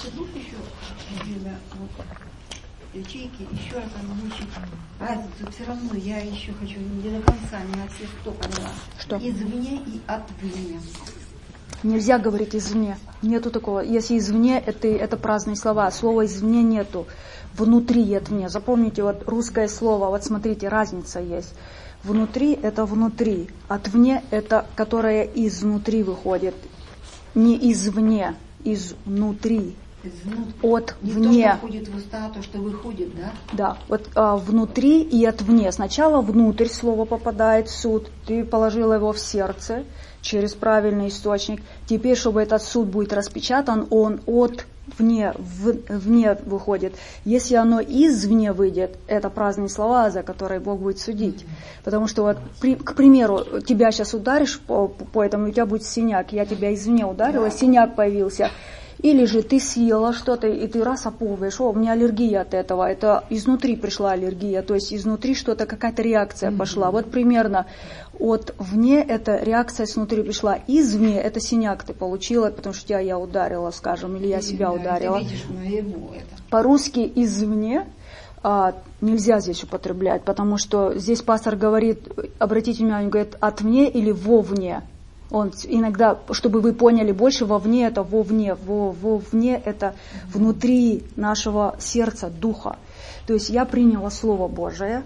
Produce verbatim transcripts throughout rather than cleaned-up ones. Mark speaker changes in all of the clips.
Speaker 1: дух еще отдельно, вот, ячейки, еще раз озвучить разницу. Все равно я еще хочу не до конца, не на всех кто поняла.
Speaker 2: Что?
Speaker 1: Извне и отвне.
Speaker 2: Нельзя говорить извне. Нету такого. Если извне, это, это праздные слова. Слова извне нету. Внутри и отвне. Запомните, вот русское слово, вот смотрите, разница есть. Внутри это внутри. Отвне это, которое изнутри выходит. Не извне, изнутри. От
Speaker 1: не
Speaker 2: вне.
Speaker 1: То, что входит в уста, а то, что выходит, да?
Speaker 2: Да, вот а, внутри и отвне. Сначала внутрь слово попадает в суд, ты положила его в сердце через правильный источник. Теперь, чтобы этот суд будет распечатан, он от вне, в, вне выходит. Если оно извне выйдет, это праздные слова, за которые Бог будет судить. Mm-hmm. Потому что, вот, при, к примеру, тебя сейчас ударишь по, по этому, у тебя будет синяк. Я тебя извне ударила, yeah. Синяк появился. Или же ты съела что-то, и ты раз оползаешь, о, у меня аллергия от этого. Это изнутри пришла аллергия, то есть изнутри что-то, какая-то реакция mm-hmm. пошла. Вот примерно от вне эта реакция снутри пришла. Извне это синяк ты получила, потому что тебя я ударила, скажем, или я себя
Speaker 1: да,
Speaker 2: ударила.
Speaker 1: Видишь, наяву это.
Speaker 2: По-русски извне а, нельзя здесь употреблять, потому что здесь пастор говорит, обратите внимание, он говорит отвне или вовне. Он иногда, чтобы вы поняли больше, вовне это вовне, во, вовне это внутри нашего сердца, духа. То есть я приняла Слово Божие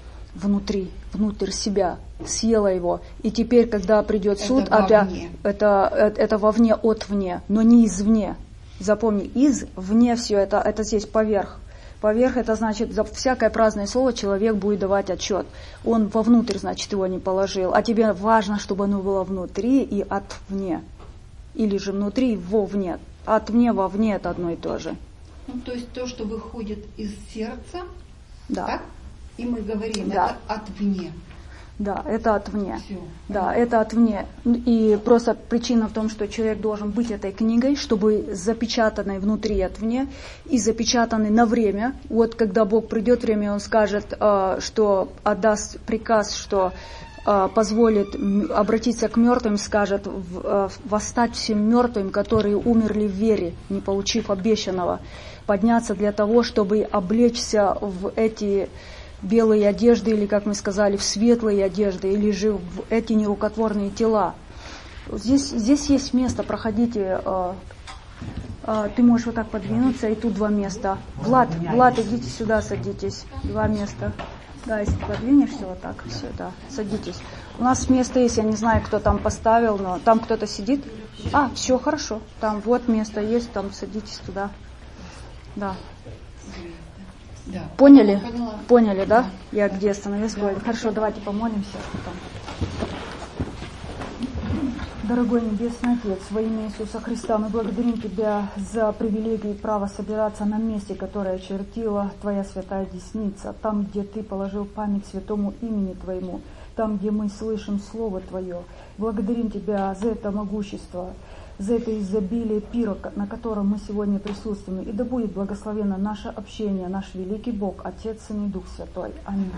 Speaker 2: внутри, внутрь себя, съела его. И теперь, когда придет суд, это, это, это, это вовне, отвне, но не извне. Запомни, извне все это, это здесь поверх. Поверх это значит, за всякое праздное слово человек будет давать отчет. Он вовнутрь, значит, его не положил. А тебе важно, чтобы оно было внутри и отвне. Или же внутри и вовне. Отвне, вовне это одно и то же.
Speaker 1: Ну, то есть то, что выходит из сердца,
Speaker 2: да.
Speaker 1: Так? И мы говорим,
Speaker 2: да.
Speaker 1: Это отвне.
Speaker 2: Да, это отвне.
Speaker 1: Все.
Speaker 2: Да, это отвне. И просто причина в том, что человек должен быть этой книгой, чтобы запечатанной внутри отвне и запечатанной на время. Вот когда Бог придет время, Он скажет, что отдаст приказ, что позволит обратиться к мертвым, скажет восстать всем мертвым, которые умерли в вере, не получив обещанного, подняться для того, чтобы облечься в эти белые одежды, или, как мы сказали, в светлые одежды, или же в эти нерукотворные тела. Здесь, здесь есть место, проходите. Э, э, ты можешь вот так подвинуться, и тут два места. Влад, Влад, идите сюда, садитесь. Два места. Да, если подвинешься вот так, все, да, садитесь. У нас место есть, я не знаю, кто там поставил, но там кто-то сидит. А, все, хорошо. Там вот место есть, там садитесь туда. Да.
Speaker 1: Да.
Speaker 2: Поняли?
Speaker 1: Поняла.
Speaker 2: Поняли, да? да? Я где остановилась? Да. Хорошо, давайте помолимся. Дорогой Небесный Отец, во имя Иисуса Христа, мы благодарим Тебя за привилегию и право собираться на месте, которое очертила Твоя святая десница, там, где Ты положил память святому имени Твоему, там, где мы слышим Слово Твое. Благодарим Тебя за это могущество, за это изобилие пира, на котором мы сегодня присутствуем. И да будет благословено наше общение, наш великий Бог, Отец, Сын и Дух Святой. Аминь.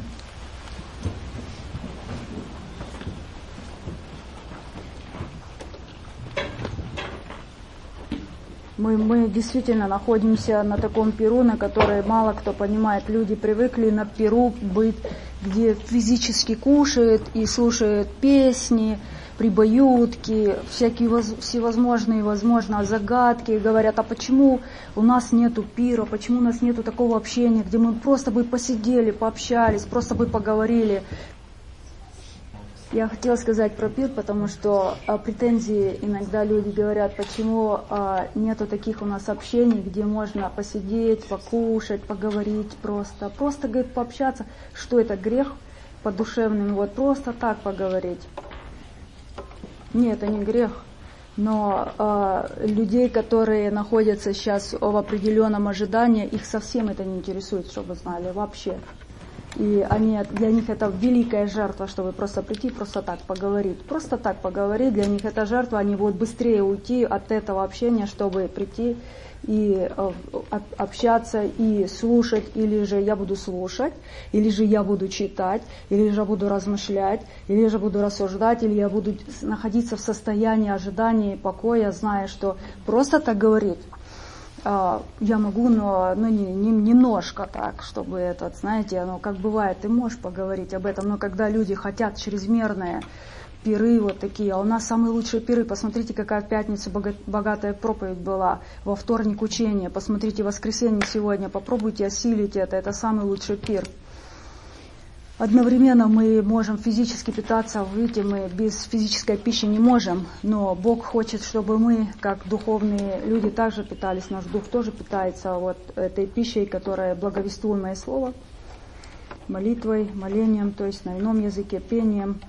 Speaker 2: Мы, мы действительно находимся на таком пиру, на который мало кто понимает. Люди привыкли на пиру быть, где физически кушают и слушают песни, прибаютки, всякие воз, всевозможные, возможно, загадки. Говорят, а почему у нас нету пира, почему у нас нету такого общения, где мы просто бы посидели, пообщались, просто бы поговорили. Я хотела сказать про пир, потому что а, претензии иногда люди говорят, почему а, нету таких у нас общений, где можно посидеть, покушать, поговорить просто. Просто, говорит, пообщаться. Что это, грех по душевным? Вот просто так поговорить. Нет, это не грех. Но а, людей, которые находятся сейчас в определенном ожидании, их совсем это не интересует, чтобы вы знали, вообще. И они, для них это великая жертва, чтобы просто прийти, просто так поговорить. Просто так поговорить, для них это жертва, они будут быстрее уйти от этого общения, чтобы прийти и э, общаться, и слушать, или же я буду слушать, или же я буду читать, или же буду размышлять, или же буду рассуждать, или я буду находиться в состоянии ожидания и покоя, зная, что просто так говорить, я могу, но, но не, не, немножко так, чтобы этот, знаете, оно как бывает, ты можешь поговорить об этом, но когда люди хотят чрезмерные пиры вот такие, а у нас самые лучшие пиры, посмотрите, какая в пятницу богатая проповедь была, во вторник учение, посмотрите, воскресенье сегодня, попробуйте осилить это, это самый лучший пир. Одновременно мы можем физически питаться, выйти мы без физической пищи не можем, но Бог хочет, чтобы мы, как духовные люди, также питались, наш дух тоже питается вот этой пищей, которая благовествуемое слово, молитвой, молением, то есть на ином языке, пением,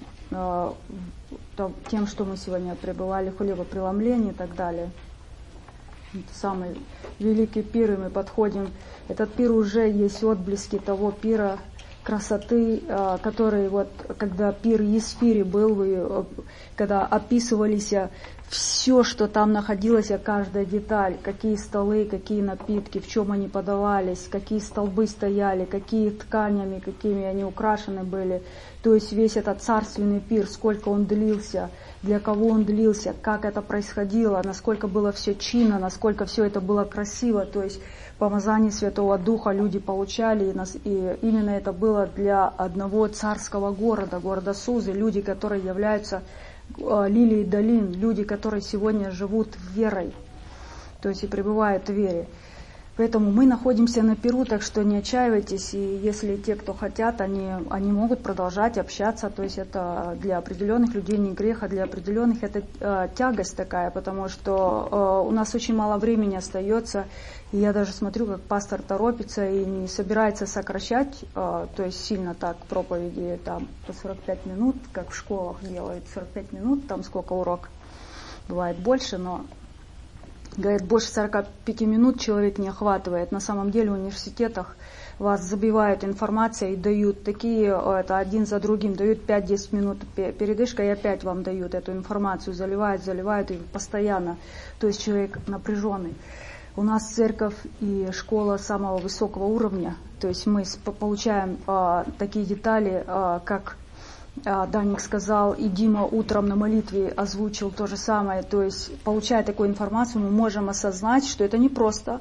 Speaker 2: тем, что мы сегодня пребывали в хлебопреломлении и так далее. Это самый великий пир, и мы подходим. Этот пир уже есть отблески того пира, красоты, который вот, когда пир Есфири был, когда описывались все, что там находилось, каждая деталь, какие столы, какие напитки, в чем они подавались, какие столбы стояли, какие тканями, какими они украшены были. То есть весь этот царственный пир, сколько он длился, для кого он длился, как это происходило, насколько было все чинно, насколько все это было красиво. То есть помазание Святого Духа люди получали, и именно это было для одного царского города, города Сузы, люди, которые являются лилией долин, люди, которые сегодня живут верой, то есть и пребывают в вере. Поэтому мы находимся на пиру, так что не отчаивайтесь, и если те, кто хотят, они, они могут продолжать общаться, то есть это для определенных людей не грех, а для определенных это э, тягость такая, потому что э, у нас очень мало времени остается, и я даже смотрю, как пастор торопится и не собирается сокращать, э, то есть сильно так проповеди там по сорок пять минут, как в школах делают, сорок пять минут, там сколько урок, бывает больше, но... Говорит, больше сорок пять минут человек не охватывает. На самом деле в университетах вас забивают информацией и дают такие, это один за другим, дают пять-десять минут передышка и опять вам дают эту информацию, заливают, заливают и постоянно. То есть человек напряженный. У нас церковь и школа самого высокого уровня, то есть мы получаем а, такие детали, а, как Даник сказал, и Дима утром на молитве озвучил то же самое. То есть, получая такую информацию, мы можем осознать, что это не просто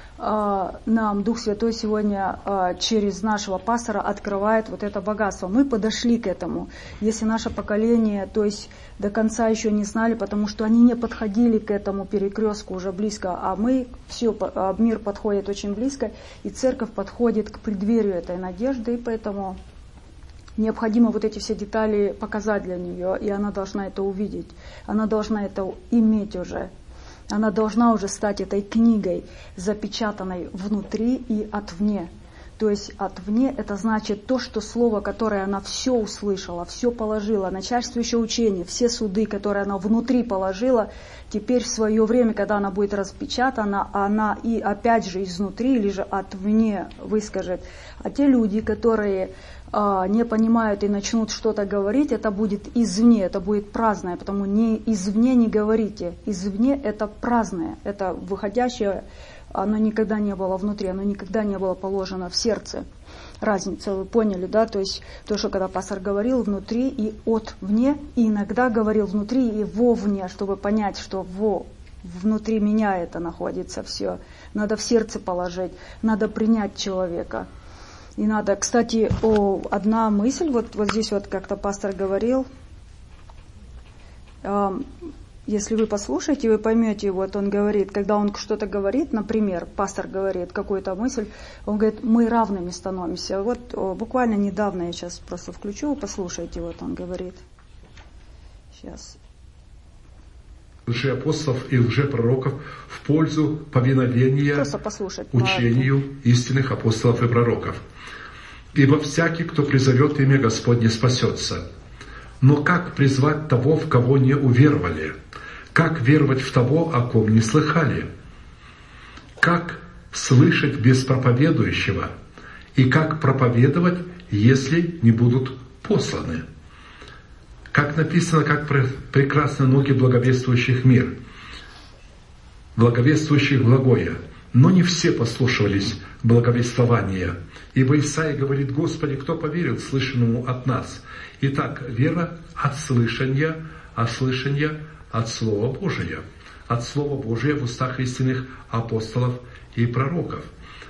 Speaker 2: нам Дух Святой сегодня через нашего пастора открывает вот это богатство. Мы подошли к этому. Если наше поколение, то есть до конца еще не знали, потому что они не подходили к этому перекрестку уже близко, а мы, все, мир подходит очень близко, и церковь подходит к преддверию этой надежды, и поэтому... Необходимо вот эти все детали показать для нее, и она должна это увидеть. Она должна это иметь уже. Она должна уже стать этой книгой, запечатанной внутри и отвне. То есть отвне это значит то, что слово, которое она все услышала, все положила, начальствующее учение, все суды, которые она внутри положила, теперь в свое время, когда она будет распечатана, она и опять же изнутри или же отвне выскажет. А те люди, которые а, не понимают и начнут что-то говорить, это будет извне, это будет праздное, потому не извне не говорите, извне это праздное, это выходящее. Оно никогда не было внутри, оно никогда не было положено в сердце. Разница, вы поняли, да? То есть то, что когда пастор говорил внутри и отвне, и иногда говорил внутри и вовне, чтобы понять, что во, внутри меня это находится все. Надо в сердце положить, надо принять человека. И надо, кстати, о, одна мысль, вот, вот здесь вот как-то пастор говорил, э, если вы послушаете, вы поймете, вот он говорит, когда он что-то говорит, например, пастор говорит какую-то мысль, он говорит, мы равными становимся. Вот о, буквально недавно, я сейчас просто включу, послушайте, вот он говорит. Сейчас.
Speaker 3: Лжеапостолов и лжепророков в пользу повиновения учению истинных апостолов и пророков. Ибо всякий, кто призовет имя Господне, спасется. Но как призвать того, в кого не уверовали? Как веровать в того, о ком не слыхали? Как слышать без проповедующего? И как проповедовать, если не будут посланы? Как написано, как прекрасны ноги благовествующих мир, благовествующих благое. Но не все послушивались благовествования. Ибо Исаия говорит, Господи, кто поверил слышанному от нас? Итак, вера от слышания, а слышания от Слова Божия. от Слова Божия в устах истинных апостолов и пророков.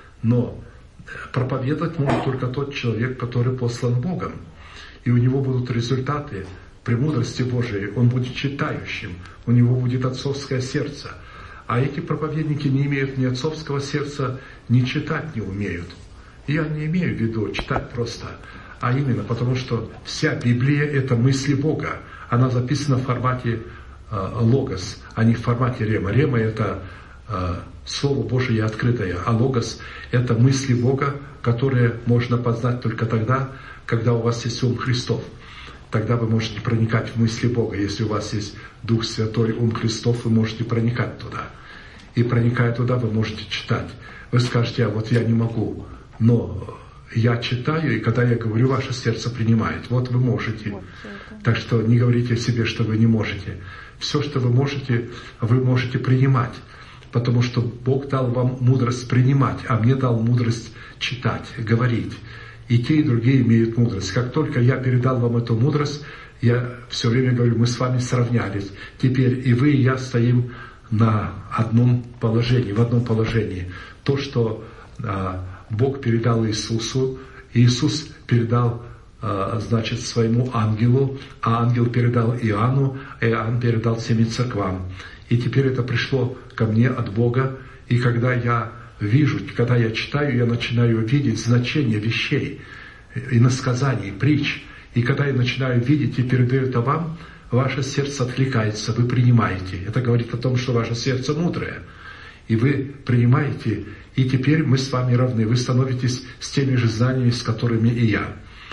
Speaker 3: Но проповедовать может только тот человек, который послан Богом. И у него будут результаты премудрости Божией. Он будет читающим, у него будет отцовское сердце. А эти проповедники не имеют ни отцовского сердца, ни читать не умеют. Я не имею в виду читать просто, а именно потому, что вся Библия – это мысли Бога. Она записана в формате э, логос, а не в формате рема. Рема – это э, Слово Божие открытое, а логос – это мысли Бога, которые можно познать только тогда, когда у вас есть ум Христов. Тогда вы можете проникать в мысли Бога. Если у вас есть Дух Святой, ум Христов, вы можете проникать туда. И проникая туда, вы можете читать. Вы скажете: а вот я не могу. Но я читаю, и когда я говорю, ваше сердце принимает. Вот вы можете. Так что не говорите себе, что вы не можете. Все, что вы можете, вы можете принимать. Потому что Бог дал вам мудрость принимать, а мне дал мудрость читать, говорить. И те, и другие имеют мудрость. Как только я передал вам эту мудрость, я все время говорю: мы с вами сравнялись. Теперь и вы, и я стоим на одном положении, в одном положении. То, что а, Бог передал Иисусу, Иисус передал, а, значит, своему ангелу, а ангел передал Иоанну, и Иоанн передал семи церквам. И теперь это пришло ко мне от Бога, и когда я вижу, когда я читаю, я начинаю видеть значение вещей, иносказаний, притч. И когда я начинаю видеть и передаю это вам, ваше сердце откликается, вы принимаете. Это говорит о том, что ваше сердце мудрое. И вы принимаете, и теперь мы с вами равны. Вы становитесь с теми же знаниями, с которыми и я.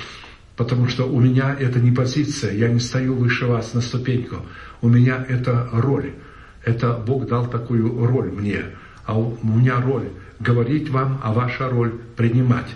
Speaker 3: Потому что у меня это не позиция, я не стою выше вас на ступеньку. У меня это роль. Это Бог дал такую роль мне. А у меня роль говорить вам, а ваша роль принимать.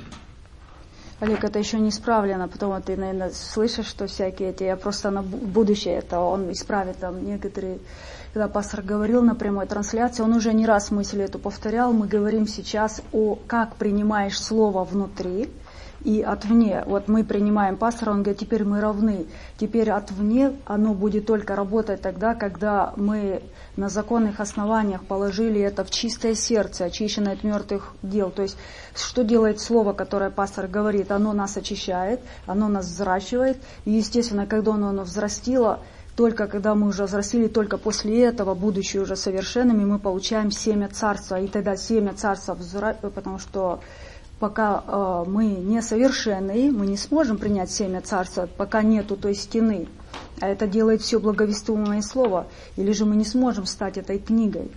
Speaker 2: Олег, это еще не исправлено, потом ты, наверное, слышишь, что всякие эти, я просто на будущее это, он исправит там некоторые, когда пастор говорил на прямой трансляции, он уже не раз мысль эту повторял, мы говорим сейчас о, как принимаешь слово внутри и отвне. Вот мы принимаем пастора, он говорит, теперь мы равны, теперь отвне оно будет только работать тогда, когда мы на законных основаниях положили это в чистое сердце, очищенное от мертвых дел. То есть, что делает слово, которое пастор говорит? Оно нас очищает, оно нас взращивает. И, естественно, когда оно, оно взрастило, только когда мы уже взрослели, только после этого, будучи уже совершенными, мы получаем семя царства. И тогда семя царства взращивает, потому что пока э, мы несовершенны, мы не сможем принять семя царства, пока нету той стены. А это делает все благовествуемое слово. Или же мы не сможем стать этой книгой.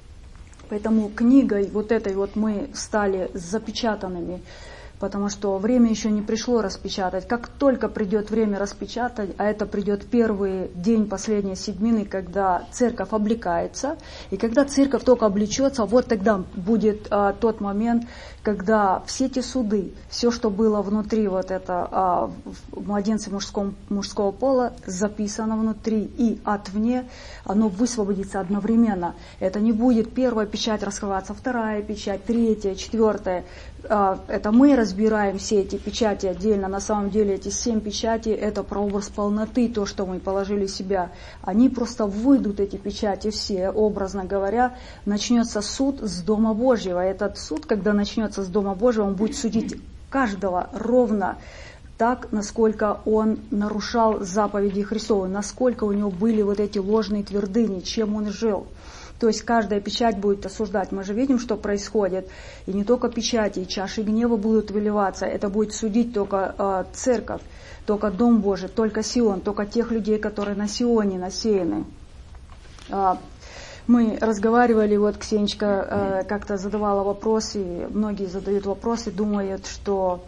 Speaker 2: Поэтому книгой вот этой вот мы стали запечатанными, потому что время еще не пришло распечатать. Как только придет время распечатать, а это придет первый день последней седьмины, когда церковь облекается, и когда церковь только облечется, вот тогда будет а, тот момент, когда все эти суды, все, что было внутри вот это а, младенца мужского, мужского пола, записано внутри и отвне, оно высвободится одновременно. Это не будет первая печать раскрываться, вторая печать, третья, четвертая. А, это мы разбираем все эти печати отдельно. На самом деле эти семь печатей — это прообраз полноты, то, что мы положили в себя. Они просто выйдут, эти печати все, образно говоря, начнется суд с Дома Божьего. Этот суд, когда начнется с Дома Божьего, он будет судить каждого ровно так, насколько он нарушал заповеди Христовы, насколько у него были вот эти ложные твердыни, чем он жил. То есть каждая печать будет осуждать. Мы же видим, что происходит. И не только печати, и чаши гнева будут выливаться. Это будет судить только э, церковь, только Дом Божий, только Сион, только тех людей, которые на Сионе насеяны. Э, мы разговаривали, вот Ксенечка э, как-то задавала вопросы, многие задают вопросы, думают, что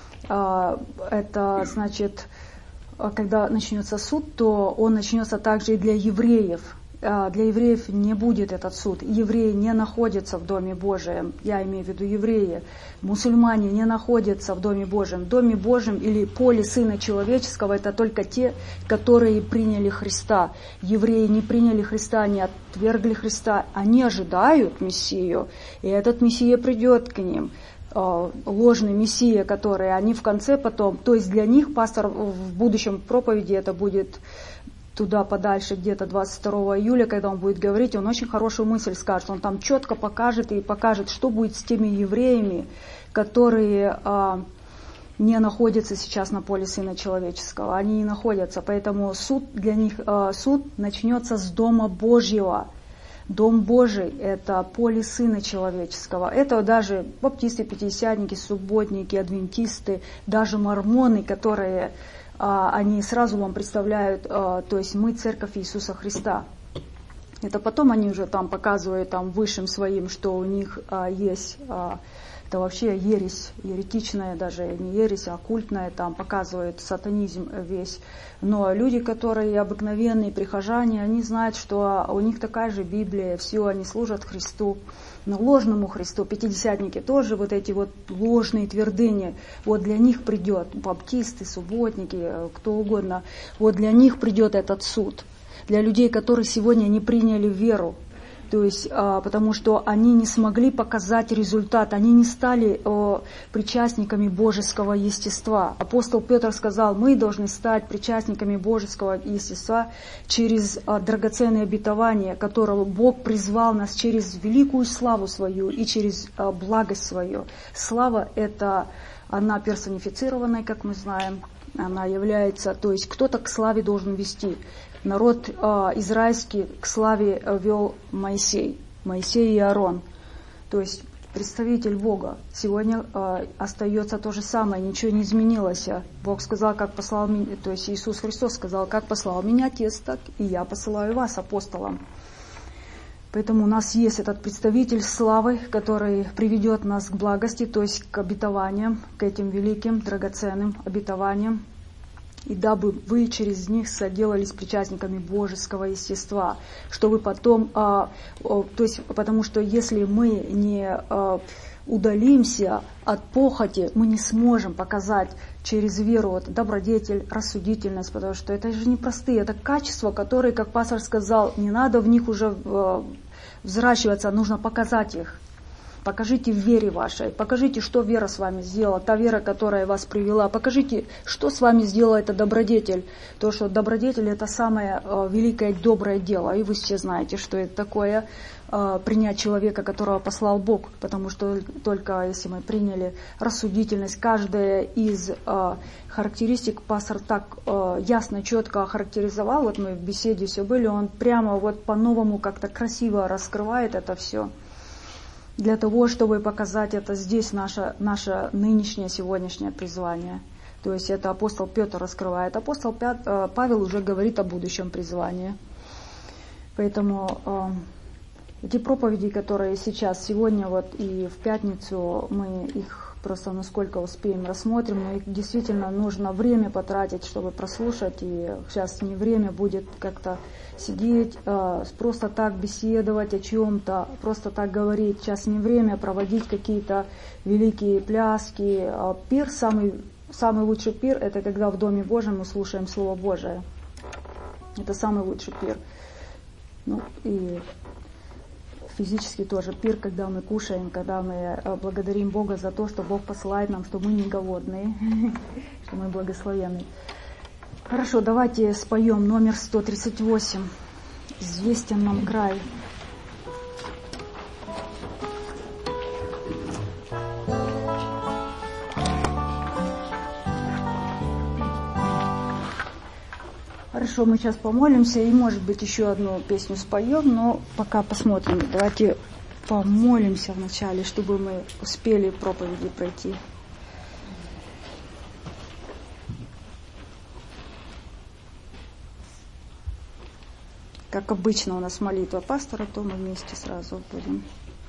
Speaker 2: э, это значит, когда начнется суд, то он начнется также и для евреев. Для евреев не будет этот суд. Евреи не находятся в Доме Божьем. Я имею в виду евреи. Мусульмане не находятся в Доме Божьем. В Доме Божьем или поле Сына Человеческого — это только те, которые приняли Христа. Евреи не приняли Христа, они отвергли Христа. Они ожидают Мессию, и этот Мессия придет к ним. Ложный Мессия, который они в конце потом... То есть для них пастор в будущем проповеди это будет... туда подальше, где-то двадцать второго июля, когда он будет говорить, он очень хорошую мысль скажет. Он там четко покажет и покажет, что будет с теми евреями, которые а, не находятся сейчас на поле Сына Человеческого. Они не находятся, поэтому суд для них, а, суд начнется с Дома Божьего. Дом Божий – это поле Сына Человеческого. Это даже баптисты, пятидесятники, субботники, адвентисты, даже мормоны, которые а, они сразу вам представляют, а, то есть мы церковь Иисуса Христа. Это потом они уже там показывают там высшим своим, что у них а, есть, а, это вообще ересь, еретичная, даже не ересь, а оккультная, там показывают сатанизм весь. Но люди, которые обыкновенные прихожане, они знают, что у них такая же Библия, все, они служат Христу, но ложному Христу. Пятидесятники тоже вот эти вот ложные твердыни, вот для них придет, баптисты, субботники, кто угодно, вот для них придет этот суд. Для людей, которые сегодня не приняли веру. То есть, а, потому что они не смогли показать результат, они не стали а, причастниками божеского естества. Апостол Петр сказал, мы должны стать причастниками божеского естества через а, драгоценное обетование, которого Бог призвал нас через великую славу свою и через а, благость свою. Слава – это она персонифицированная, как мы знаем, она является, то есть кто-то к славе должен вести. Народ э, израильский к славе вел Моисей, Моисей и Аарон, то есть представитель Бога. Сегодня э, остается то же самое, ничего не изменилось. Бог сказал, как послал меня, то есть Иисус Христос сказал, как послал меня Отец, так и я посылаю вас, апостолам. Поэтому у нас есть этот представитель славы, который приведет нас к благости, то есть к обетованиям, к этим великим, драгоценным обетованиям. И дабы вы через них соделались причастниками божеского естества, что вы потом, а, а, то есть, потому что если мы не а, удалимся от похоти, мы не сможем показать через веру вот, добродетель, рассудительность, потому что это же не простые, это качества, которые, как пастор сказал, не надо в них уже а, взращиваться, нужно показать их. Покажите в вере вашей, покажите, что вера с вами сделала, та вера, которая вас привела. Покажите, что с вами сделала эта добродетель. То, что добродетель – это самое э, великое доброе дело. И вы все знаете, что это такое, э, принять человека, которого послал Бог. Потому что только если мы приняли рассудительность, каждая из э, характеристик пастор так э, ясно, четко охарактеризовал. Вот мы в беседе все были, он прямо вот по-новому как-то красиво раскрывает это все. Для того, чтобы показать это здесь, наше, наше нынешнее, сегодняшнее призвание. То есть это апостол Петр раскрывает. Апостол Павел уже говорит о будущем призвании. Поэтому э, эти проповеди, которые сейчас, сегодня вот и в пятницу, мы их просто насколько успеем рассмотрим, но их действительно нужно время потратить, чтобы прослушать. И сейчас не время будет как-то сидеть, э, просто так беседовать о чем-то, просто так говорить. Сейчас не время проводить какие-то великие пляски. Э, пир, самый, самый лучший пир, это когда в Доме Божьем мы слушаем Слово Божие. Это самый лучший пир. Ну и физически тоже пир, когда мы кушаем, когда мы благодарим Бога за то, что Бог посылает нам, что мы не голодные, что мы благословенны. Хорошо, давайте споем номер сто тридцать восемь. «Известен нам край». Хорошо, мы сейчас помолимся и, может быть, еще одну песню споем, но пока посмотрим. Давайте помолимся вначале, чтобы мы успели проповеди пройти. Как обычно у нас молитва пастора, то мы вместе сразу будем.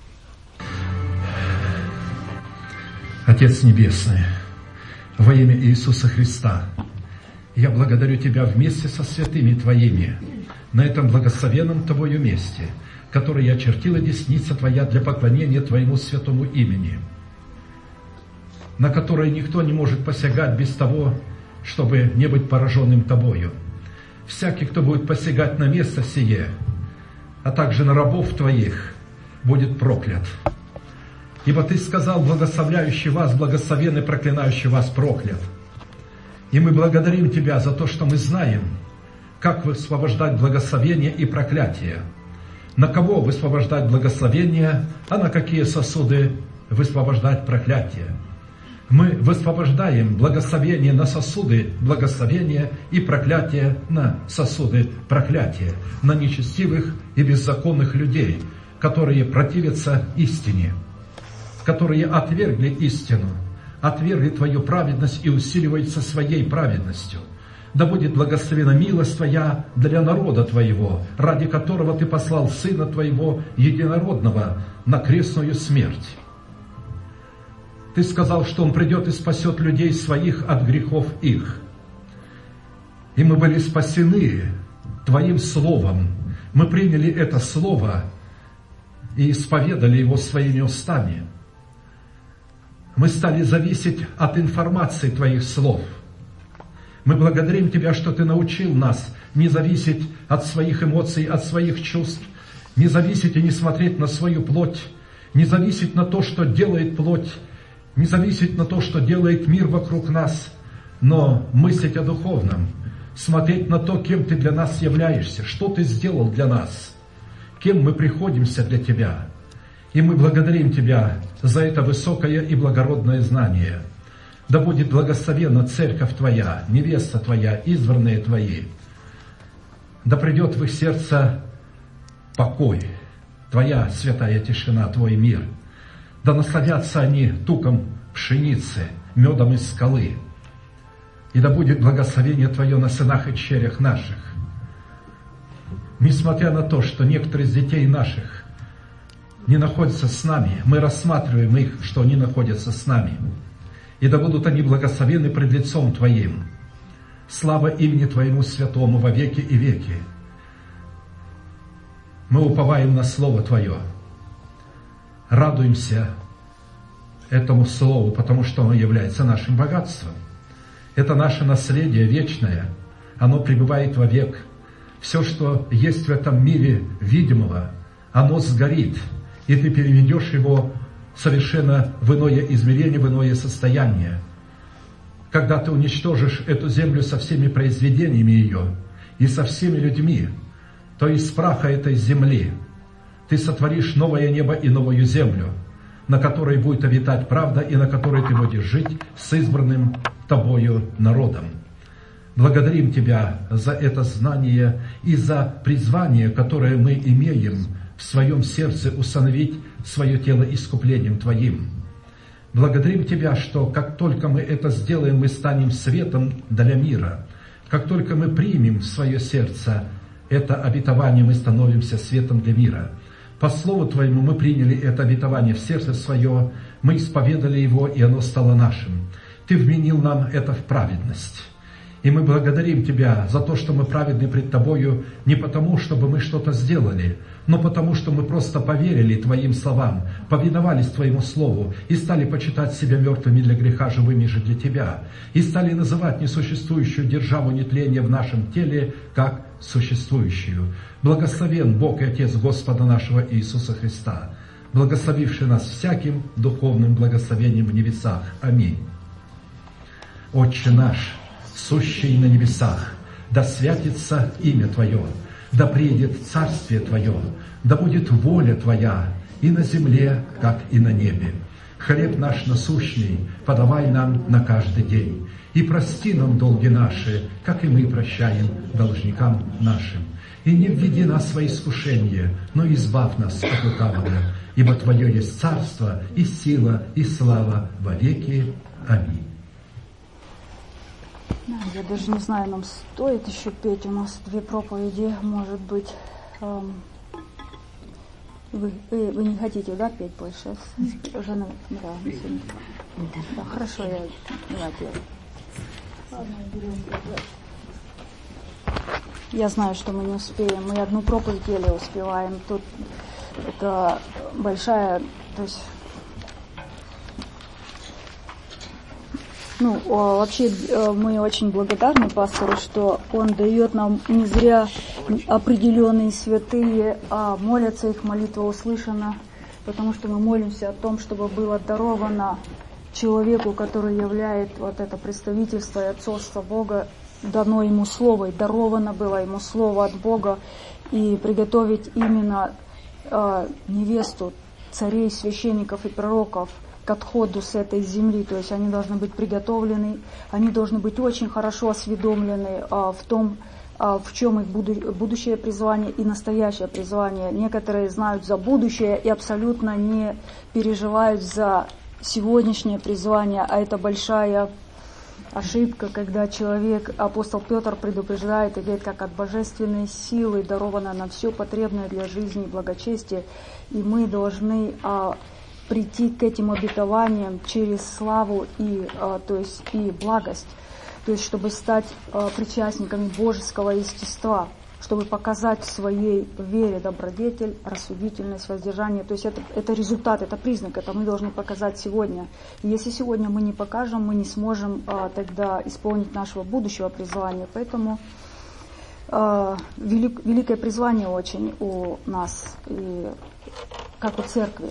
Speaker 3: Отец Небесный, во имя Иисуса Христа, я благодарю Тебя вместе со святыми Твоими на этом благословенном Тобою месте, которое очертила десница Твоя для поклонения Твоему святому имени, на которое никто не может посягать без того, чтобы не быть пораженным Тобою. Всякий, кто будет посягать на место сие, а также на рабов Твоих, будет проклят. Ибо Ты сказал, благословляющий вас, благословен и проклинающий вас проклят. И мы благодарим Тебя за то, что мы знаем,
Speaker 4: как высвобождать благословение и проклятие. На кого высвобождать благословение, а на какие сосуды высвобождать проклятие. Мы высвобождаем благословение на сосуды благословения и проклятие на сосуды проклятия, на нечестивых и беззаконных людей, которые противятся истине, которые отвергли истину, отвергли Твою праведность и усиливаются своей праведностью. Да будет благословена милость Твоя для народа Твоего, ради которого Ты послал Сына Твоего Единородного на крестную смерть. Ты сказал, что Он придет и спасет людей своих от грехов их. И мы были спасены Твоим Словом. Мы приняли это Слово и исповедали его своими устами. Мы стали зависеть от информации Твоих слов. Мы благодарим Тебя, что Ты научил нас не зависеть от своих эмоций, от своих чувств, не зависеть и не смотреть на свою плоть, не зависеть на то, что делает плоть, не зависеть на то, что делает мир вокруг нас, но мыслить о духовном, смотреть на то, кем Ты для нас являешься, что Ты сделал для нас, кем мы приходимся для Тебя. И мы благодарим Тебя за это высокое и благородное знание. Да будет благословенна церковь Твоя, невеста Твоя, избранные Твои. Да придет в их сердце покой, Твоя святая тишина, Твой мир. Да насладятся они туком пшеницы, медом из скалы. И да будет благословение Твое на сынах и черях наших. Несмотря на то, что некоторые из детей наших не находятся с нами, мы рассматриваем их, что они находятся с нами. И да будут они благословены пред лицом Твоим. Слава имени Твоему святому во веки и веки. Мы уповаем на Слово Твое. Радуемся этому Слову, потому что оно является нашим богатством. Это наше наследие вечное. Оно пребывает вовек. Все, что есть в этом мире видимого, оно сгорит. И ты переведешь его совершенно в иное измерение, в иное состояние. Когда ты уничтожишь эту землю со всеми произведениями ее и со всеми людьми, то из праха этой земли ты сотворишь новое небо и новую землю, на которой будет обитать правда и на которой ты будешь жить с избранным тобою народом. Благодарим Тебя за это знание и за призвание, которое мы имеем в своем сердце установить свое тело искуплением Твоим. Благодарим Тебя, что как только мы это сделаем, мы станем светом для мира. Как только мы примем в свое сердце это обетование, мы становимся светом для мира. По Слову Твоему мы приняли это обетование в сердце свое, мы исповедали его, и оно стало нашим. Ты вменил нам это в праведность. И мы благодарим Тебя за то, что мы праведны пред Тобою не потому, чтобы мы что-то сделали, но потому, что мы просто поверили Твоим словам, повиновались Твоему Слову и стали почитать себя мертвыми для греха, живыми же для Тебя, и стали называть несуществующую державу нетления в нашем теле как существующую. Благословен Бог и Отец Господа нашего Иисуса Христа, благословивший нас всяким духовным благословением в небесах. Аминь. Отче наш, сущий на небесах, да святится имя Твое, да приедет царствие Твое, да будет воля Твоя и на земле, как и на небе. Хлеб наш насущный подавай нам на каждый день, и прости нам долги наши, как и мы прощаем должникам нашим. И не введи нас в искушение, но избавь нас от лукавого, ибо Твое есть царство, и сила, и слава во веки. Аминь.
Speaker 2: Я даже не знаю, нам стоит еще петь. У нас две проповеди, может быть. Эм, вы, вы, вы не хотите, да, петь больше? Жена, да, да. Да, хорошо, я давайте. Ладно, берем. Я знаю, что мы не успеем. Мы одну проповедь еле успеваем. Тут это большая, то есть. Ну, вообще мы очень благодарны пастору, что он дает нам не зря определенные святые, а молятся, их молитва услышана, потому что мы молимся о том, чтобы было даровано человеку, который являет вот это представительство и отцовство Бога, дано ему слово, и даровано было ему слово от Бога, и приготовить именно э, невесту царей, священников и пророков к отходу с этой земли. То есть они должны быть приготовлены, они должны быть очень хорошо осведомлены э, в том, э, в чем их буду, будущее призвание и настоящее призвание. Некоторые знают за будущее и абсолютно не переживают за сегодняшнее призвание, а это большая ошибка, когда человек, апостол Петр предупреждает и говорит, как от божественной силы даровано нам все потребное для жизни и благочестия, и мы должны а, прийти к этим обетованиям через славу и, а, то есть, и благость, то есть чтобы стать а, причастниками божеского естества, чтобы показать в своей вере добродетель, рассудительность, воздержание. То есть это, это результат, это признак, это мы должны показать сегодня. И если сегодня мы не покажем, мы не сможем а, тогда исполнить нашего будущего призвания. Поэтому а, велик, великое призвание очень у нас, и, как у церкви.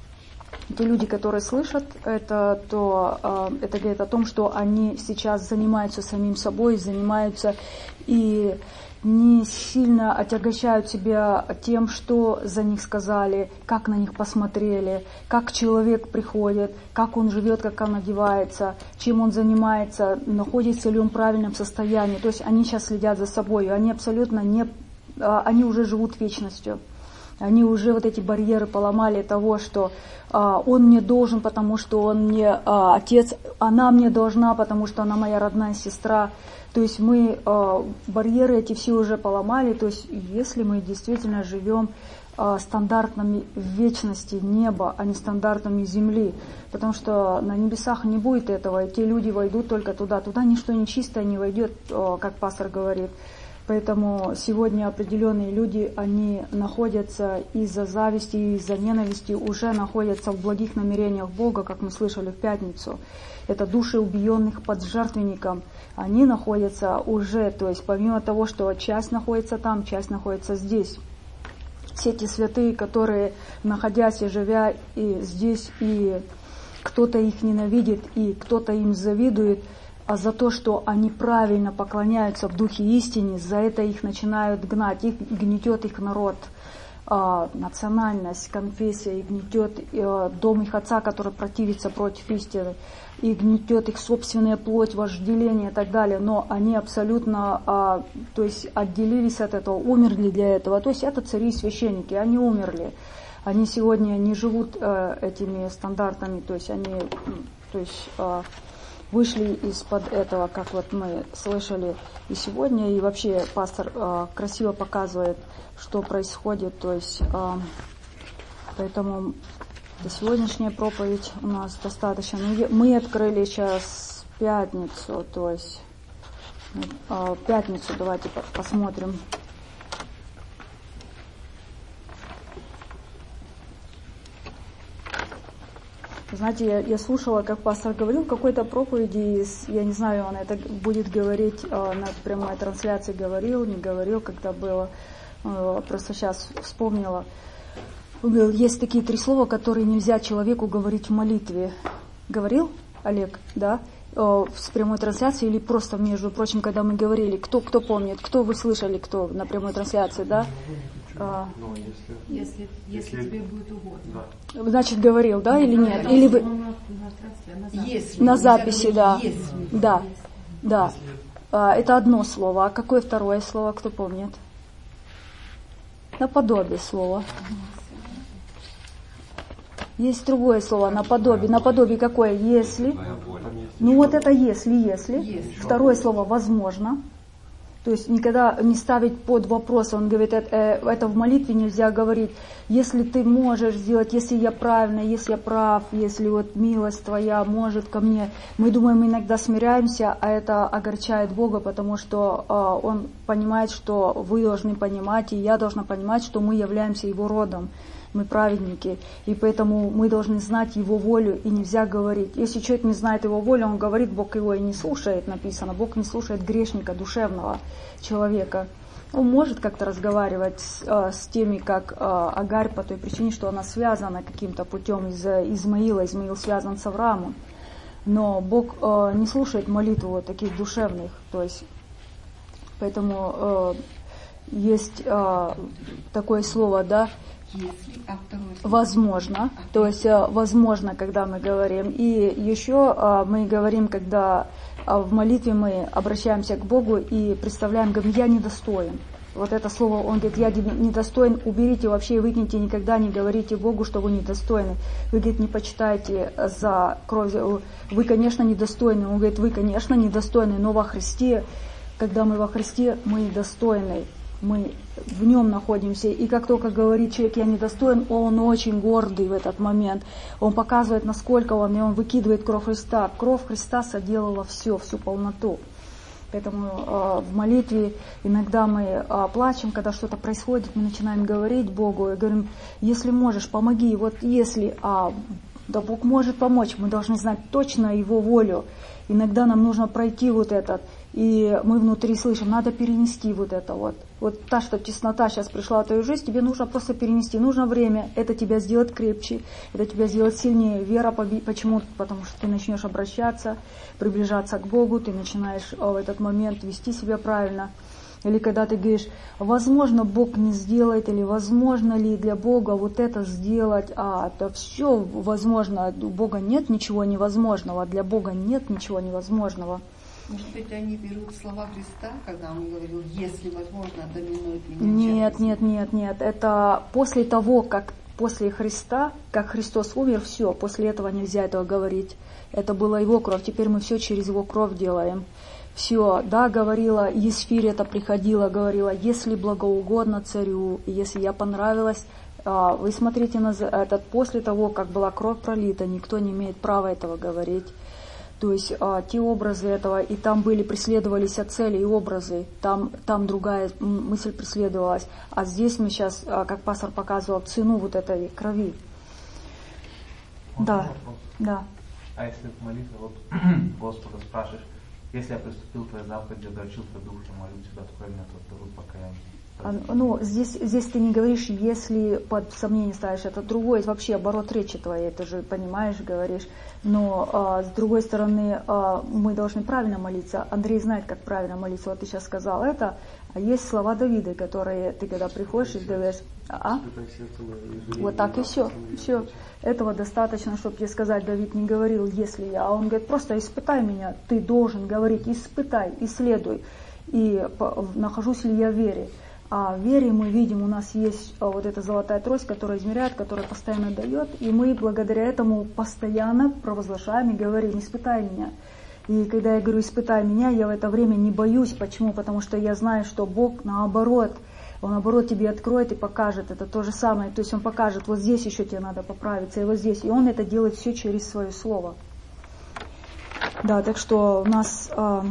Speaker 2: Те люди, которые слышат это, то а, это говорит о том, что они сейчас занимаются самим собой, занимаются и не сильно отягощают себя тем, что за них сказали, как на них посмотрели, как человек приходит, как он живет, как он одевается, чем он занимается, находится ли он в правильном состоянии. То есть они сейчас следят за собой, они абсолютно не, они уже живут вечностью. Они уже вот эти барьеры поломали того, что а, он мне должен, потому что он мне а, отец, она мне должна, потому что она моя родная сестра. То есть мы а, барьеры эти все уже поломали. То есть если мы действительно живем а, стандартами вечности неба, а не стандартами земли, потому что на небесах не будет этого, и те люди войдут только туда. Туда ничто нечистое не войдет, а, как пастор говорит. Поэтому сегодня определенные люди, они находятся из-за зависти, из-за ненависти, уже находятся в благих намерениях Бога, как мы слышали в пятницу. Это души убиенных под жертвенником. Они находятся уже, то есть помимо того, что часть находится там, часть находится здесь. Все те святые, которые, находясь и живя и здесь, и кто-то их ненавидит, и кто-то им завидует, а за то, что они правильно поклоняются в духе истине, за это их начинают гнать, их гнетет их народ, э, национальность, конфессия, их гнетет э, дом их отца, который противится против истины, и гнетет их собственная плоть, вожделение и так далее, но они абсолютно, э, то есть отделились от этого, умерли для этого, то есть это цари и священники, они умерли, они сегодня не живут э, этими стандартами, то есть они, то есть э, вышли из-под этого, как вот мы слышали и сегодня, и вообще пастор э, красиво показывает, что происходит, то есть э, поэтому до сегодняшняя проповедь у нас достаточно. Мы открыли сейчас пятницу, то есть э, пятницу давайте посмотрим. Знаете, я, я слушала, как пастор говорил в какой-то проповеди, я не знаю, он это будет говорить э, на прямой трансляции, говорил, не говорил, когда было, э, просто сейчас вспомнила. Он говорил, есть такие три слова, которые нельзя человеку говорить в молитве. Говорил Олег, да, э, с прямой трансляции или просто, между прочим, когда мы говорили, кто, кто помнит, кто вы слышали, кто на прямой трансляции, да? А,
Speaker 5: но если,
Speaker 1: если, если, если тебе будет угодно.
Speaker 5: Да.
Speaker 2: Значит, говорил, да, или нет?
Speaker 1: Да,
Speaker 2: или вы...
Speaker 1: на, на, если,
Speaker 2: на записи, да.
Speaker 1: Если.
Speaker 2: Да, да. А, это одно слово. А какое второе слово, кто помнит? Наподобие слова. Есть другое слово, наподобие. Наподобие какое? Если. Ну вот это если, если. если. Второе слово возможно. То есть никогда не ставить под вопрос, он говорит, это, это в молитве нельзя говорить, если ты можешь сделать, если я правильно, если я прав, если вот милость твоя может ко мне. Мы думаем, мы иногда смиряемся, а это огорчает Бога, потому что э, Он понимает, что вы должны понимать, и я должна понимать, что мы являемся Его родом. Мы праведники, и поэтому мы должны знать Его волю, и нельзя говорить. Если человек не знает Его волю, он говорит, Бог его и не слушает, написано. Бог не слушает грешника, душевного человека. Он может как-то разговаривать с, с теми, как Агарь, по той причине, что она связана каким-то путем из Измаила. Измаил связан с Авраамом. Но Бог не слушает молитву таких душевных, то есть Поэтому э, есть э, такое слово, да, возможно, то есть э, возможно, когда мы говорим. И еще э, мы говорим, когда э, в молитве мы обращаемся к Богу и представляем, говорим, я недостоин. Вот это слово, он говорит, я недостоин, уберите вообще и выкиньте, никогда не говорите Богу, что вы недостойны. Вы, говорит, не почитайте за кровь, вы, конечно, недостойны. Он говорит, вы, конечно, недостойны, но во Христе, когда мы во Христе, мы достойны. Мы в нем находимся, и как только говорит человек, я недостоин, он очень гордый в этот момент. Он показывает, насколько он, и он выкидывает кровь Христа. Кровь Христа соделала все, всю полноту. Поэтому э, в молитве иногда мы э, плачем, когда что-то происходит, мы начинаем говорить Богу и говорим, если можешь, помоги. Вот если, а, да Бог может помочь, мы должны знать точно Его волю. Иногда нам нужно пройти вот этот, и мы внутри слышим, надо перенести вот это вот. Вот та, что теснота сейчас пришла в твою жизнь, тебе нужно просто перенести, нужно время, это тебя сделает крепче, это тебя сделает сильнее. Вера, почему? Потому что ты начнешь обращаться, приближаться к Богу, ты начинаешь в этот момент вести себя правильно. Или когда ты говоришь, возможно, Бог не сделает, или возможно ли для Бога вот это сделать, а это все возможно, у Бога нет ничего невозможного, для Бога нет ничего невозможного.
Speaker 1: Может быть, они берут слова Христа, когда он говорил, если возможно, доминует меня?
Speaker 2: Нет, нет, нет, нет, это после того, как после Христа, как Христос умер, все, после этого нельзя этого говорить. Это была Его кровь, теперь мы все через Его кровь делаем. Все, да, говорила, Есфирь это приходила, говорила, если благоугодно царю, если я понравилась, вы смотрите на этот, после того, как была кровь пролита, никто не имеет права этого говорить. То есть а, те образы этого, и там были, преследовались от цели и образы, там, там другая мысль преследовалась. А здесь мы сейчас, а, как пастор показывал, цену вот этой крови.
Speaker 5: Он
Speaker 2: да,
Speaker 5: вопрос.
Speaker 2: да.
Speaker 5: А если в молитве вот Господа спрашиваешь, если я приступил к твоей заповеди, огорчил твой дух, я молю тебя, открой мне тот дорогу покаяния.
Speaker 2: Ну, здесь, здесь ты не говоришь, если под сомнение ставишь, это другой, вообще оборот речи твоей, ты же понимаешь, говоришь. Но а, с другой стороны, а, мы должны правильно молиться. Андрей знает, как правильно молиться. Вот ты сейчас сказал это, а есть слова Давида, которые ты когда приходишь и говоришь, а? Вот так и все, все. Этого достаточно, чтобы тебе сказать, Давид не говорил, если я, а он говорит, просто испытай меня, ты должен говорить, испытай, исследуй, и нахожусь ли я в вере. А в вере мы видим, у нас есть вот эта золотая трость, которая измеряет, которая постоянно дает, и мы благодаря этому постоянно провозглашаем и говорим, испытай меня. И когда я говорю, испытай меня, я в это время не боюсь. Почему? Потому что я знаю, что Бог наоборот, Он наоборот тебе откроет и покажет. Это то же самое. То есть Он покажет, вот здесь еще тебе надо поправиться, и вот здесь. И Он это делает все через свое слово. Да, так что у нас...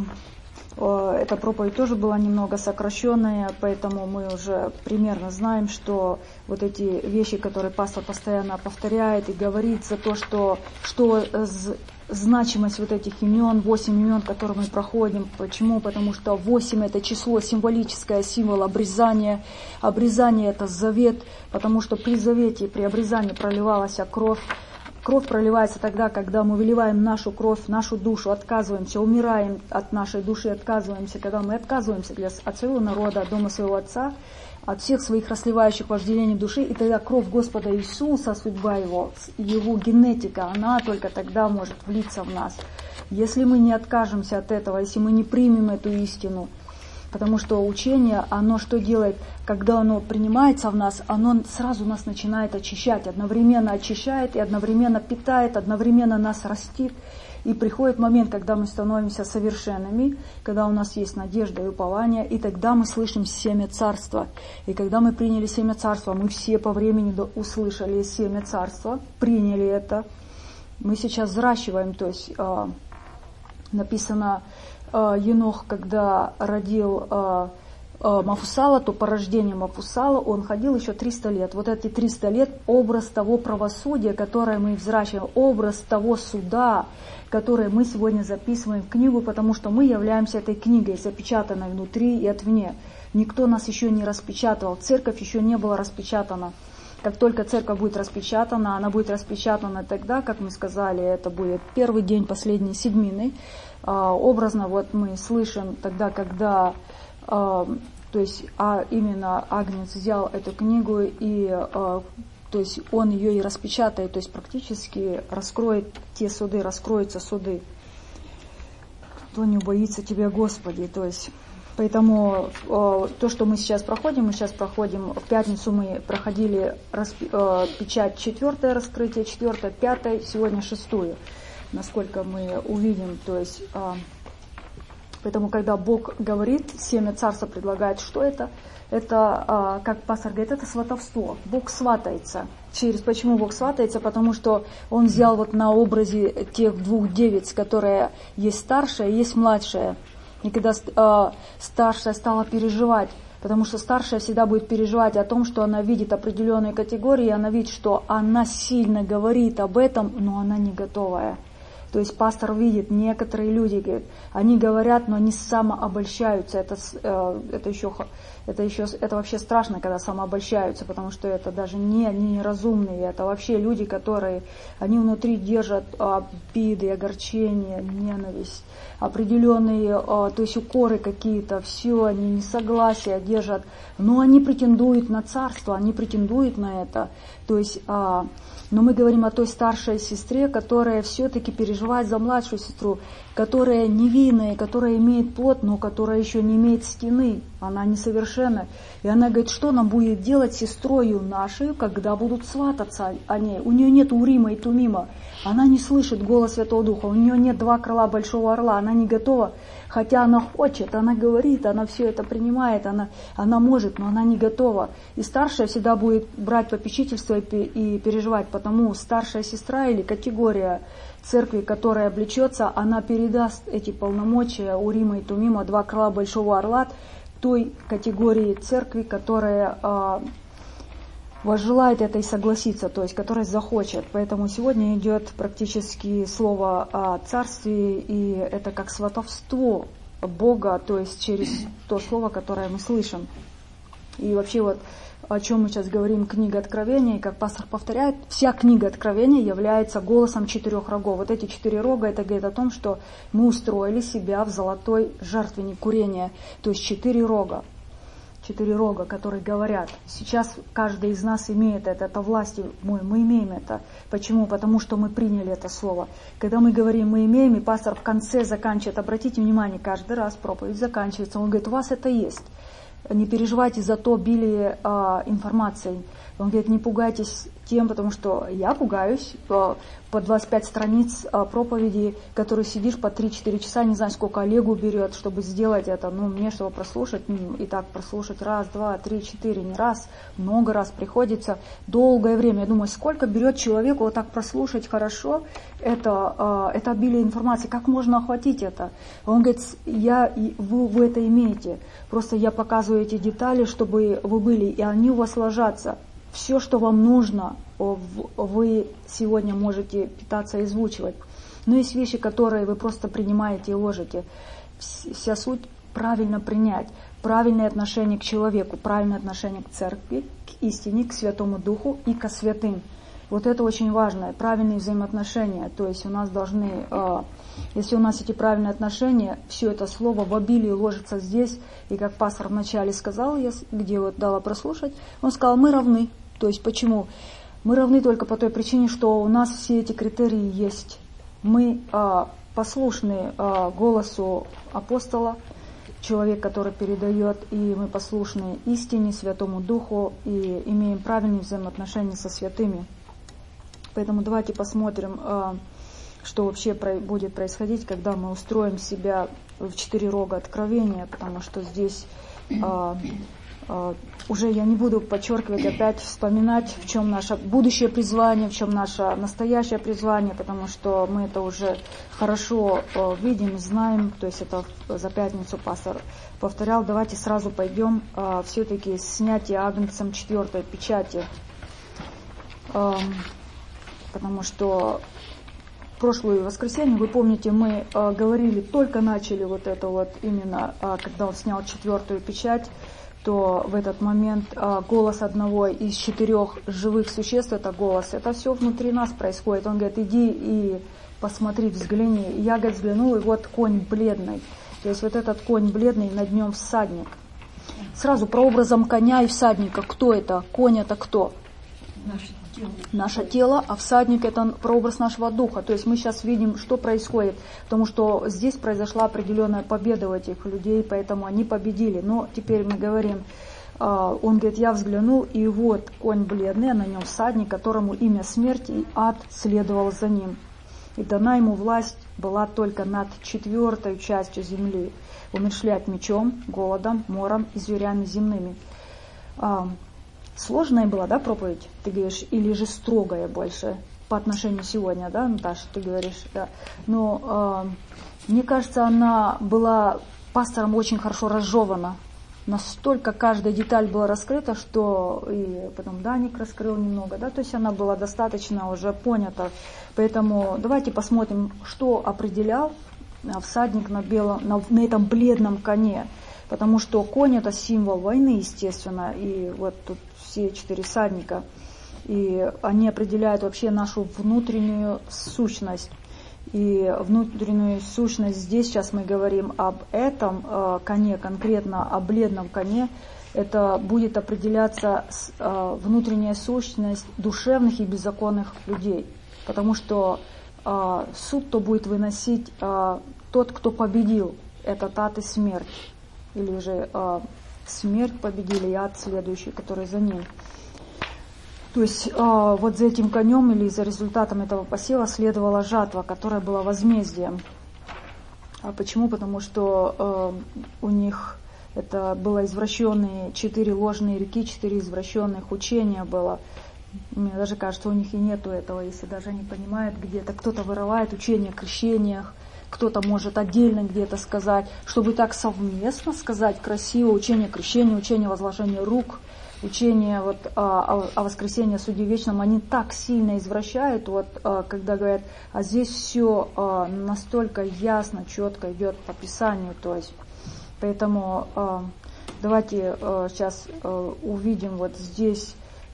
Speaker 2: Эта проповедь тоже была немного сокращенная, поэтому мы уже примерно знаем, что вот эти вещи, которые пастор постоянно повторяет и говорит за то, что, что значимость вот этих имен, восемь имен, которые мы проходим. Почему? Потому что восемь это число символическое, символ обрезания. Обрезание это завет, потому что при завете, при обрезании проливалась кровь. Кровь проливается тогда, когда мы выливаем нашу кровь, нашу душу, отказываемся, умираем от нашей души, отказываемся, когда мы отказываемся для, от своего народа, от дома своего Отца, от всех своих расливающих вожделений души, и тогда кровь Господа Иисуса, судьба Его, Его генетика, она только тогда может влиться в нас. Если мы не откажемся от этого, если мы не примем эту истину, потому что учение, оно что делает? Когда оно принимается в нас, оно сразу нас начинает очищать, одновременно очищает и одновременно питает, одновременно нас растит. И приходит момент, когда мы становимся совершенными, когда у нас есть надежда и упование, и тогда мы слышим семя Царства. И когда мы приняли семя Царства, мы все по времени услышали семя Царства, приняли это. Мы сейчас взращиваем, то есть э, написано, э, Енох, когда родил э, э, Мафусала, то по рождению Мафусала он ходил еще триста лет. Вот эти триста лет образ того правосудия, которое мы взращиваем, образ того суда, которые мы сегодня записываем в книгу, потому что мы являемся этой книгой, запечатанной внутри и отвне. Никто нас еще не распечатывал, церковь еще не была распечатана. Как только церковь будет распечатана, она будет распечатана тогда, как мы сказали, это будет первый день последней седьмины. Образно вот мы слышим тогда, когда то есть, а именно Агнец взял эту книгу и, то есть, он ее и распечатает, то есть, практически раскроет те суды, раскроются суды. Кто не убоится Тебя, Господи, то есть, поэтому то, что мы сейчас проходим, мы сейчас проходим, в пятницу мы проходили распи, печать четвертое раскрытие, четвертое, пятое, сегодня шестую, насколько мы увидим, то есть, поэтому, когда Бог говорит, семя царства предлагает, что это? Это, как пастор говорит, это сватовство. Бог сватается. Через, почему Бог сватается? Потому что Он взял вот на образе тех двух девиц, которые есть старшая и есть младшая. И когда э, старшая стала переживать, потому что старшая всегда будет переживать о том, что она видит определенные категории, она видит, что она сильно говорит об этом, но она не готовая. То есть пастор видит, некоторые люди, говорят, они говорят, но они самообольщаются. Это, э, это, еще, это, еще, это вообще страшно, когда самообольщаются, потому что это даже не, не неразумные, это вообще люди, которые, они внутри держат обиды, огорчения, ненависть, определенные, э, то есть укоры какие-то, все, они несогласия держат, но они претендуют на царство, они претендуют на это. То есть... Э, Но мы говорим о той старшей сестре, которая все-таки переживает за младшую сестру, которая невинная, которая имеет плод, но которая еще не имеет стены, она несовершенна. И она говорит, что нам будет делать с сестрою нашей, когда будут свататься о ней. У нее нет Урима и Тумима, она не слышит голос Святого Духа, у нее нет два крыла большого орла, она не готова, хотя она хочет, она говорит, она все это принимает, она, она может, но она не готова. И старшая всегда будет брать попечительство и переживать, потому старшая сестра или категория церкви, которая облечется, она передаст эти полномочия Урима и Тумима, два крыла большого орла, той категории церкви, которая э, возжелает это и согласится, то есть которая захочет. Поэтому сегодня идет практически слово о царстве, и это как сватовство Бога, то есть через то слово, которое мы слышим. И вообще вот о чем мы сейчас говорим, книга Откровения, и как пастор повторяет, вся книга Откровения является голосом четырех рогов. Вот эти четыре рога, это говорит о том, что мы устроили себя в золотой жертвенник курения, то есть четыре рога. Четыре рога, которые говорят. Сейчас каждый из нас имеет это, это власть мы, мы имеем это. Почему? Потому что мы приняли это слово. Когда мы говорим «мы имеем», и пастор в конце заканчивает, обратите внимание, каждый раз проповедь заканчивается, он говорит, у вас это есть. Не переживайте за то обилие а, информации. Он говорит, не пугайтесь тем, потому что я пугаюсь а, по двадцать пять страниц а, проповеди, которые сидишь по три-четыре часа, не знаю, сколько Олегу берет, чтобы сделать это. Ну, мне, чтобы прослушать, и так прослушать раз, два, три, четыре, не раз, много раз приходится, долгое время. Я думаю, сколько берет человеку вот так прослушать хорошо, это, а, это обилие информации, как можно охватить это? Он говорит, я, вы, вы это имеете, просто я показываю эти детали, чтобы вы были, и они у вас ложатся. Все, что вам нужно, вы сегодня можете питаться и озвучивать. Но есть вещи, которые вы просто принимаете и ложите. Вся суть правильно принять. Правильное отношение к человеку, правильное отношение к церкви, к истине, к Святому Духу и ко святым. Вот это очень важно, правильные взаимоотношения. То есть у нас должны, если у нас эти правильные отношения, все это слово в обилии ложится здесь. И как пастор вначале сказал, где вот дала прослушать, он сказал, мы равны. То есть почему? Мы равны только по той причине, что у нас все эти критерии есть. Мы а, послушны а, голосу апостола, человек, который передает, и мы послушны истине, Святому Духу, и имеем правильные взаимоотношения со святыми. Поэтому давайте посмотрим, а, что вообще про, будет происходить, когда мы устроим себя в четыре рога откровения, потому что здесь... А, уже я не буду подчеркивать, опять вспоминать, в чем наше будущее призвание, в чем наше настоящее призвание, потому что мы это уже хорошо видим, знаем, то есть это за пятницу пастор повторял. Давайте сразу пойдем все-таки снятие агнцем четвертой печати, потому что в прошлое воскресенье, вы помните, мы говорили, только начали вот это вот именно, когда он снял четвертую печать, то в этот момент а, голос одного из четырех живых существ, это голос, это все внутри нас происходит. Он говорит, иди и посмотри, взгляни. И я, говорит, взглянул, и вот конь бледный. То есть вот этот конь бледный, над нем всадник. Сразу прообразом коня и всадника. Кто это? Конь это кто?
Speaker 1: Наше тело.
Speaker 2: Наше тело, а всадник это прообраз нашего духа. То есть мы сейчас видим, что происходит. Потому что здесь произошла определенная победа у этих людей, поэтому они победили. Но теперь мы говорим, он говорит, я взглянул, и вот конь бледный, а на нем всадник, которому имя смерти, и ад следовал за ним. И дана ему власть была только над четвертой частью земли, умерщвлять мечом, голодом, мором и зверями земными. А, сложная была, да, проповедь, ты говоришь, или же строгая больше по отношению сегодня, да, Наташа, ты говоришь, да. Но а, мне кажется, она была пастором очень хорошо разжевана. Настолько каждая деталь была раскрыта, что и потом Даник раскрыл немного, да, то есть она была достаточно уже понята. Поэтому давайте посмотрим, что определял всадник на, белом, на, на этом бледном коне. Потому что конь это символ войны, естественно, и вот тут все четыре всадника. И они определяют вообще нашу внутреннюю сущность. И внутреннюю сущность здесь сейчас мы говорим об этом э, коне, конкретно о бледном коне. Это будет определяться с, э, внутренняя сущность душевных и беззаконных людей. Потому что э, суд то будет выносить э, тот, кто победил. Это ад и смерть. Или же э, смерть победили и ад следующий, который за ним. То есть э, вот за этим конем или за результатом этого посева следовала жатва, которая была возмездием. А почему? Потому что э, у них это было извращенные четыре ложные реки, четыре извращенных учения было. Мне даже кажется, у них и нету этого, если даже они понимают где-то. Кто-то вырывает учение о крещениях, кто-то может отдельно где-то сказать, чтобы так совместно сказать красиво учение о крещении, учение о возложении рук, учение вот, о, о воскресении, о суде вечном, они так сильно извращают, вот, когда говорят, а здесь все настолько ясно, четко идет по Писанию. То есть, поэтому давайте сейчас увидим вот здесь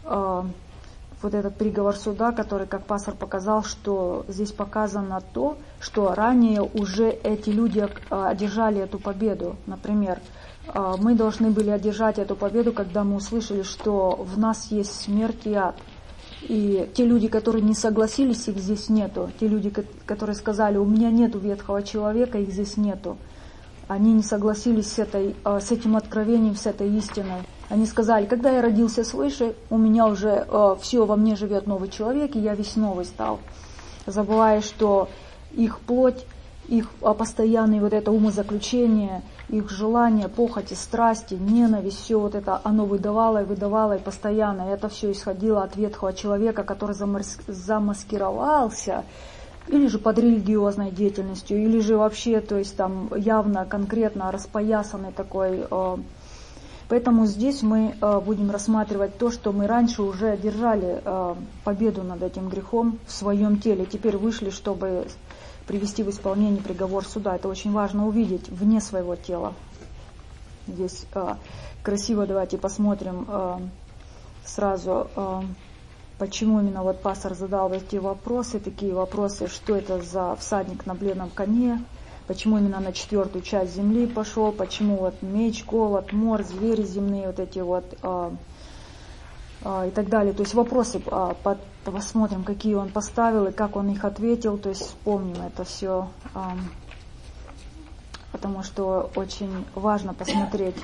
Speaker 2: вот этот приговор суда, который, как пастор показал, что здесь показано то, что ранее уже эти люди одержали эту победу. Например, мы должны были одержать эту победу, когда мы услышали, что в нас есть смерть и ад. И те люди, которые не согласились, их здесь нету. Те люди, которые сказали, у меня нету ветхого человека, их здесь нету. Они не согласились с, этой, с этим откровением, с этой истиной. Они сказали, когда я родился свыше, у меня уже все, во мне живет новый человек, и я весь новый стал. Забывая, что их плоть, их постоянное вот это умозаключение, их желание, похоти, страсти, ненависть, все вот это, оно выдавало и выдавало, и постоянно. И это все исходило от ветхого человека, который замаскировался, или же под религиозной деятельностью, или же вообще, то есть там явно, конкретно распоясанный такой. Поэтому здесь мы будем рассматривать то, что мы раньше уже одержали победу над этим грехом в своем теле. Теперь вышли, чтобы привести в исполнение приговор суда. Это очень важно увидеть вне своего тела. Здесь э, красиво, давайте посмотрим э, сразу, э, почему именно вот пастор задал эти вопросы, такие вопросы, что это за всадник на бледном коне, почему именно на четвертую часть земли пошел, почему вот меч, голод, мор, звери земные, вот эти вот э, э, и так далее. То есть вопросы э, под посмотрим, какие он поставил и как он их ответил, то есть вспомним это все, потому что очень важно посмотреть.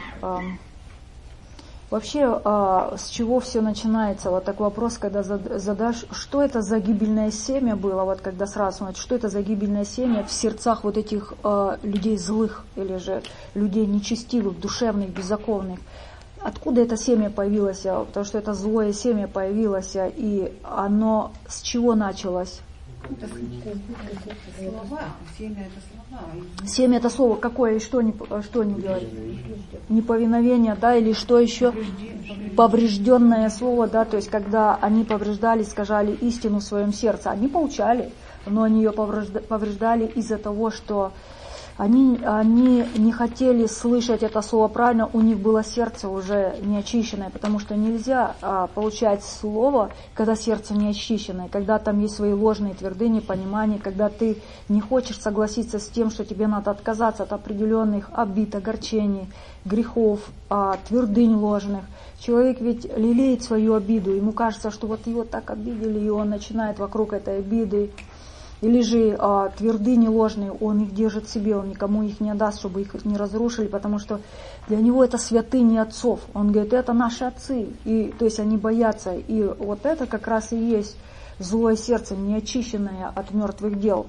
Speaker 2: Вообще, с чего все начинается? Вот такой вопрос, когда задашь, что это за гибельное семя было, вот когда сразу смотришь, что это за гибельное семя в сердцах вот этих людей злых, или же людей нечестивых, душевных, беззаконных. Откуда это семя появилось? Потому что это злое семя появилось, и оно с чего началось?
Speaker 1: Это слова. Семя это слова.
Speaker 2: Семя это слово какое и что не, что не делать? Неповиновение, да, или что еще? Поврежденное слово, да, то есть когда они повреждали, сказали истину в своем сердце, они получали, но они ее повреждали из-за того, что Они, они не хотели слышать это слово правильно, у них было сердце уже не очищенное, потому что нельзя а, получать слово, когда сердце не очищенное, когда там есть свои ложные твердыни, понимания, когда ты не хочешь согласиться с тем, что тебе надо отказаться от определенных обид, огорчений, грехов, а, твердынь ложных. Человек ведь лелеет свою обиду, ему кажется, что вот его так обидели, и он начинает вокруг этой обиды. Или же а, твердыни ложные, он их держит в себе, он никому их не отдаст, чтобы их не разрушили, потому что для него это святыни отцов. Он говорит, это наши отцы, и, то есть они боятся. И вот это как раз и есть злое сердце, неочищенное от мертвых дел.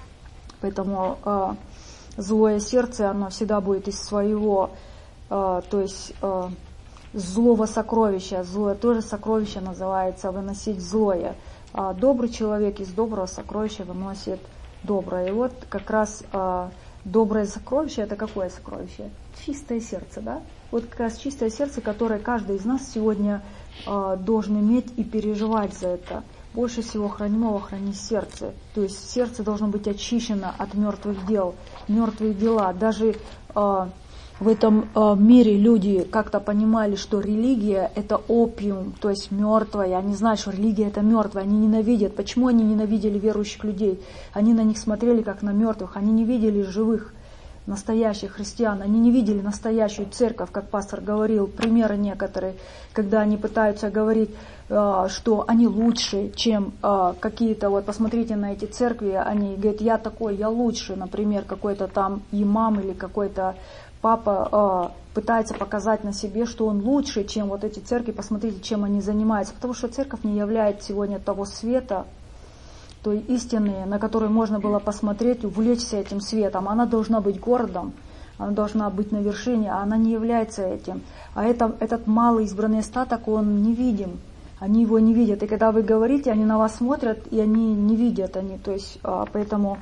Speaker 2: Поэтому а, злое сердце, оно всегда будет из своего, а, то есть а, злого сокровища. Злое тоже сокровище называется выносить злое. А добрый человек из доброго сокровища выносит доброе. И вот как раз а, доброе сокровище, это какое сокровище? Чистое сердце, да? Вот как раз чистое сердце, которое каждый из нас сегодня а, должен иметь и переживать за это. Больше всего хранимого храни сердце. То есть сердце должно быть очищено от мертвых дел, мертвые дела. Даже а, в этом э, мире люди как-то понимали, что религия это опиум, то есть мертвая. Они знают, что религия это мертвая, они ненавидят. Почему они ненавидели верующих людей? Они на них смотрели как на мертвых, они не видели живых, настоящих христиан, они не видели настоящую церковь, как пастор говорил, примеры некоторые, когда они пытаются говорить, э, что они лучше, чем э, какие-то, вот посмотрите на эти церкви, они говорят, я такой, я лучше, например, какой-то там имам или какой-то папа э, пытается показать на себе, что он лучше, чем вот эти церкви, посмотрите, чем они занимаются. Потому что церковь не является сегодня того света, той истины, на которую можно было посмотреть, увлечься этим светом. Она должна быть городом, она должна быть на вершине, а она не является этим. А это, этот малый избранный остаток, он невидим. Они его не видят. И когда вы говорите, они на вас смотрят, и они не видят. Они, то есть, э, поэтому...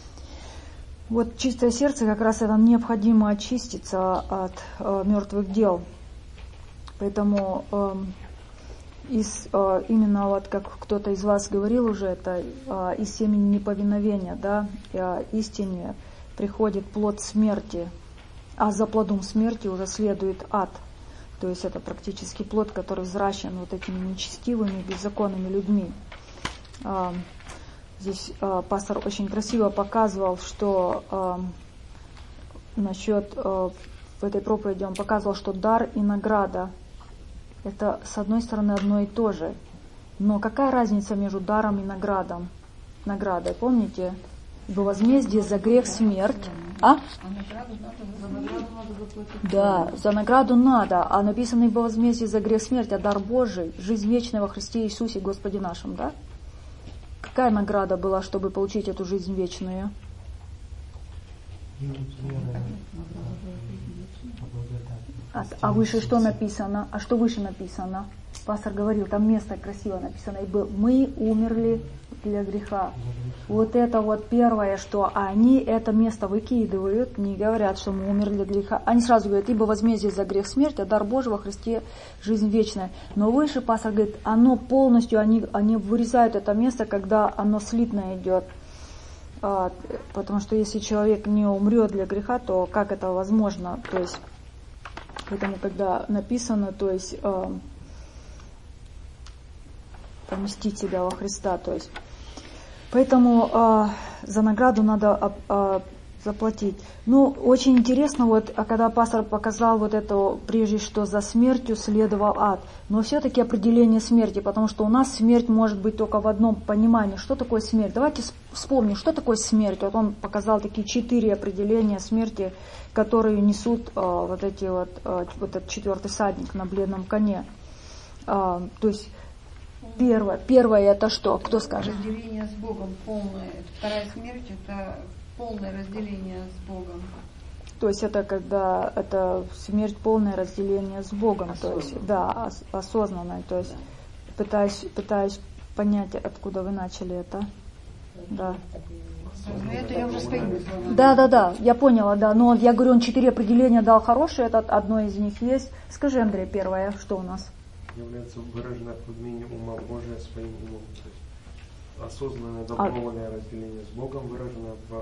Speaker 2: Вот чистое сердце как раз это необходимо очиститься от э, мертвых дел. Поэтому э, из, э, именно вот как кто-то из вас говорил уже, это э, из семени неповиновения, да, э, истине приходит плод смерти, а за плодом смерти уже следует ад. То есть это практически плод, который взращен вот этими нечестивыми, беззаконными людьми. Э, Здесь э, пастор очень красиво показывал, что э, насчет, э, в этой проповеди он показывал, что дар и награда – это с одной стороны одно и то же. Но какая разница между даром и наградом? Наградой, помните? Ибо возмездие за грех смерть. А? Да, за награду надо. А написано ибо возмездие за грех смерть, а дар Божий, жизнь вечная во Христе Иисусе Господе нашим, да? Какая награда была, чтобы получить эту жизнь вечную? А, а выше что написано? А что выше написано? Пастор говорил, там место красиво написано. Ибо мы умерли для греха. Вот это вот первое, что они это место выкидывают, не говорят, что мы умерли для греха. Они сразу говорят, ибо возмездие за грех смерть, а дар Божий во Христе жизнь вечная. Но выше пастор говорит, оно полностью, они, они вырезают это место, когда оно слитно идет. А, потому что если человек не умрет для греха, то как это возможно? То есть, поэтому когда написано, то есть э, поместить себя во Христа, то есть поэтому э, за награду надо э, заплатить. Ну, очень интересно, вот, а когда пастор показал вот это, прежде что за смертью следовал ад, но все-таки определение смерти, потому что у нас смерть может быть только в одном понимании. Что такое смерть? Давайте вспомним, что такое смерть. Вот он показал такие четыре определения смерти, которые несут э, вот эти вот, э, вот этот четвертый всадник на бледном коне. Э, то есть Первое, первое это что? Кто скажет?
Speaker 1: Разделение с Богом полное. Вторая смерть это полное разделение с Богом.
Speaker 2: То есть это когда это смерть полное разделение с Богом, то есть да, осознанное, то есть пытаюсь пытаюсь понять, откуда вы начали это, да.
Speaker 1: Ну, это я уже своими словами.
Speaker 2: Да, да, да, я поняла, да. Но я говорю, он четыре определения дал хорошие, это одно из них есть. Скажи, Андрей, первое, что у нас?
Speaker 6: Является выраженное подмене ума Божия своим умом. То есть осознанное добровольное а... разделение с Богом, выраженное в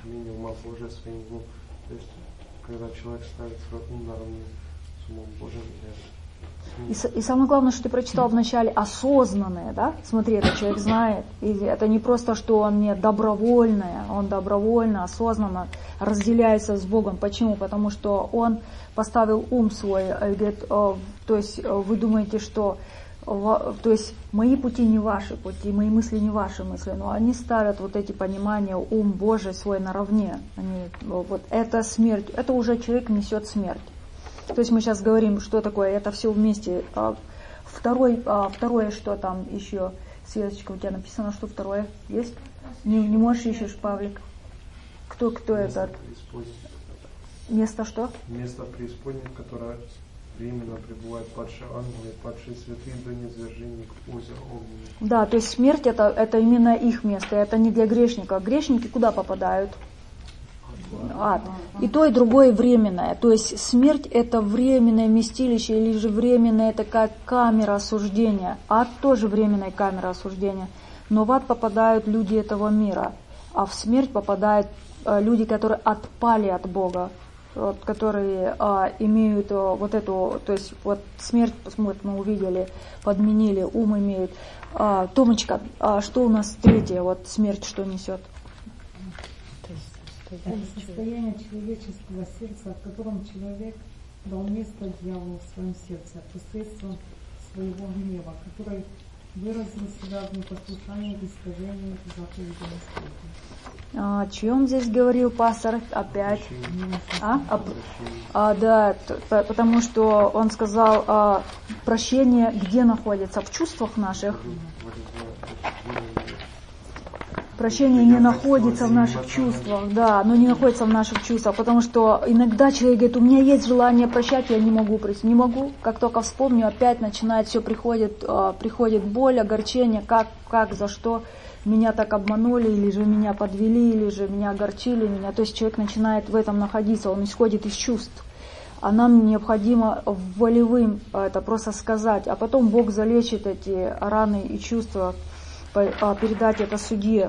Speaker 6: подмене ума Божия своим умом. То есть, когда человек ставит свой ум наравне с умом Божьим,
Speaker 2: И, и самое главное, что ты прочитал вначале, осознанное, да? Смотри, этот человек знает. И это не просто, что он не добровольное, он добровольно, осознанно разделяется с Богом. Почему? Потому что он поставил ум свой, и говорит, то есть вы думаете, что то есть мои пути не ваши пути, мои мысли не ваши мысли, но они ставят вот эти понимания, ум Божий свой наравне. Они, вот это смерть, это уже человек несет смерть. То есть мы сейчас говорим, что такое, это все вместе. Второй, второе, что там еще, Светочка, у тебя написано, что второе есть? Не, не можешь, ищешь, Павлик? Кто, кто это? Место что?
Speaker 6: Место преисподней, в которое временно пребывают падшие ангелы, падшие святые до низвержения к озеру огненному. Да,
Speaker 2: то есть смерть это, это именно их место, это не для грешников. Грешники куда попадают? Ад. И то, и другое временное. То есть смерть это временное вместилище или же временная такая камера осуждения. Ад тоже временная камера осуждения. Но в ад попадают люди этого мира, а в смерть попадают э, люди, которые отпали от Бога, вот, которые э, имеют э, вот эту, то есть вот смерть, вот мы увидели, подменили, ум имеют. Э, Томочка, э, что у нас третье, вот смерть что несет?
Speaker 7: Это состояние человеческого сердца, в котором человек дал место дьяволу в своем сердце посредством своего гнева, который выразил себя в непослушании, искажении заповедей Господня.
Speaker 2: А, о чем здесь говорил пастор опять? А? А, а, да, т- потому что он сказал, а, прощение где находится? В чувствах наших. Прощение не находится в наших чувствах, да, но не находится в наших чувствах, потому что иногда человек говорит, у меня есть желание прощать, я не могу простить, не могу, как только вспомню, опять начинает, все приходит, приходит боль, огорчение, как, как, за что меня так обманули, или же меня подвели, или же меня огорчили, меня, то есть человек начинает в этом находиться, он исходит из чувств, а нам необходимо волевым это просто сказать, а потом Бог залечит эти раны и чувства, передать это судье.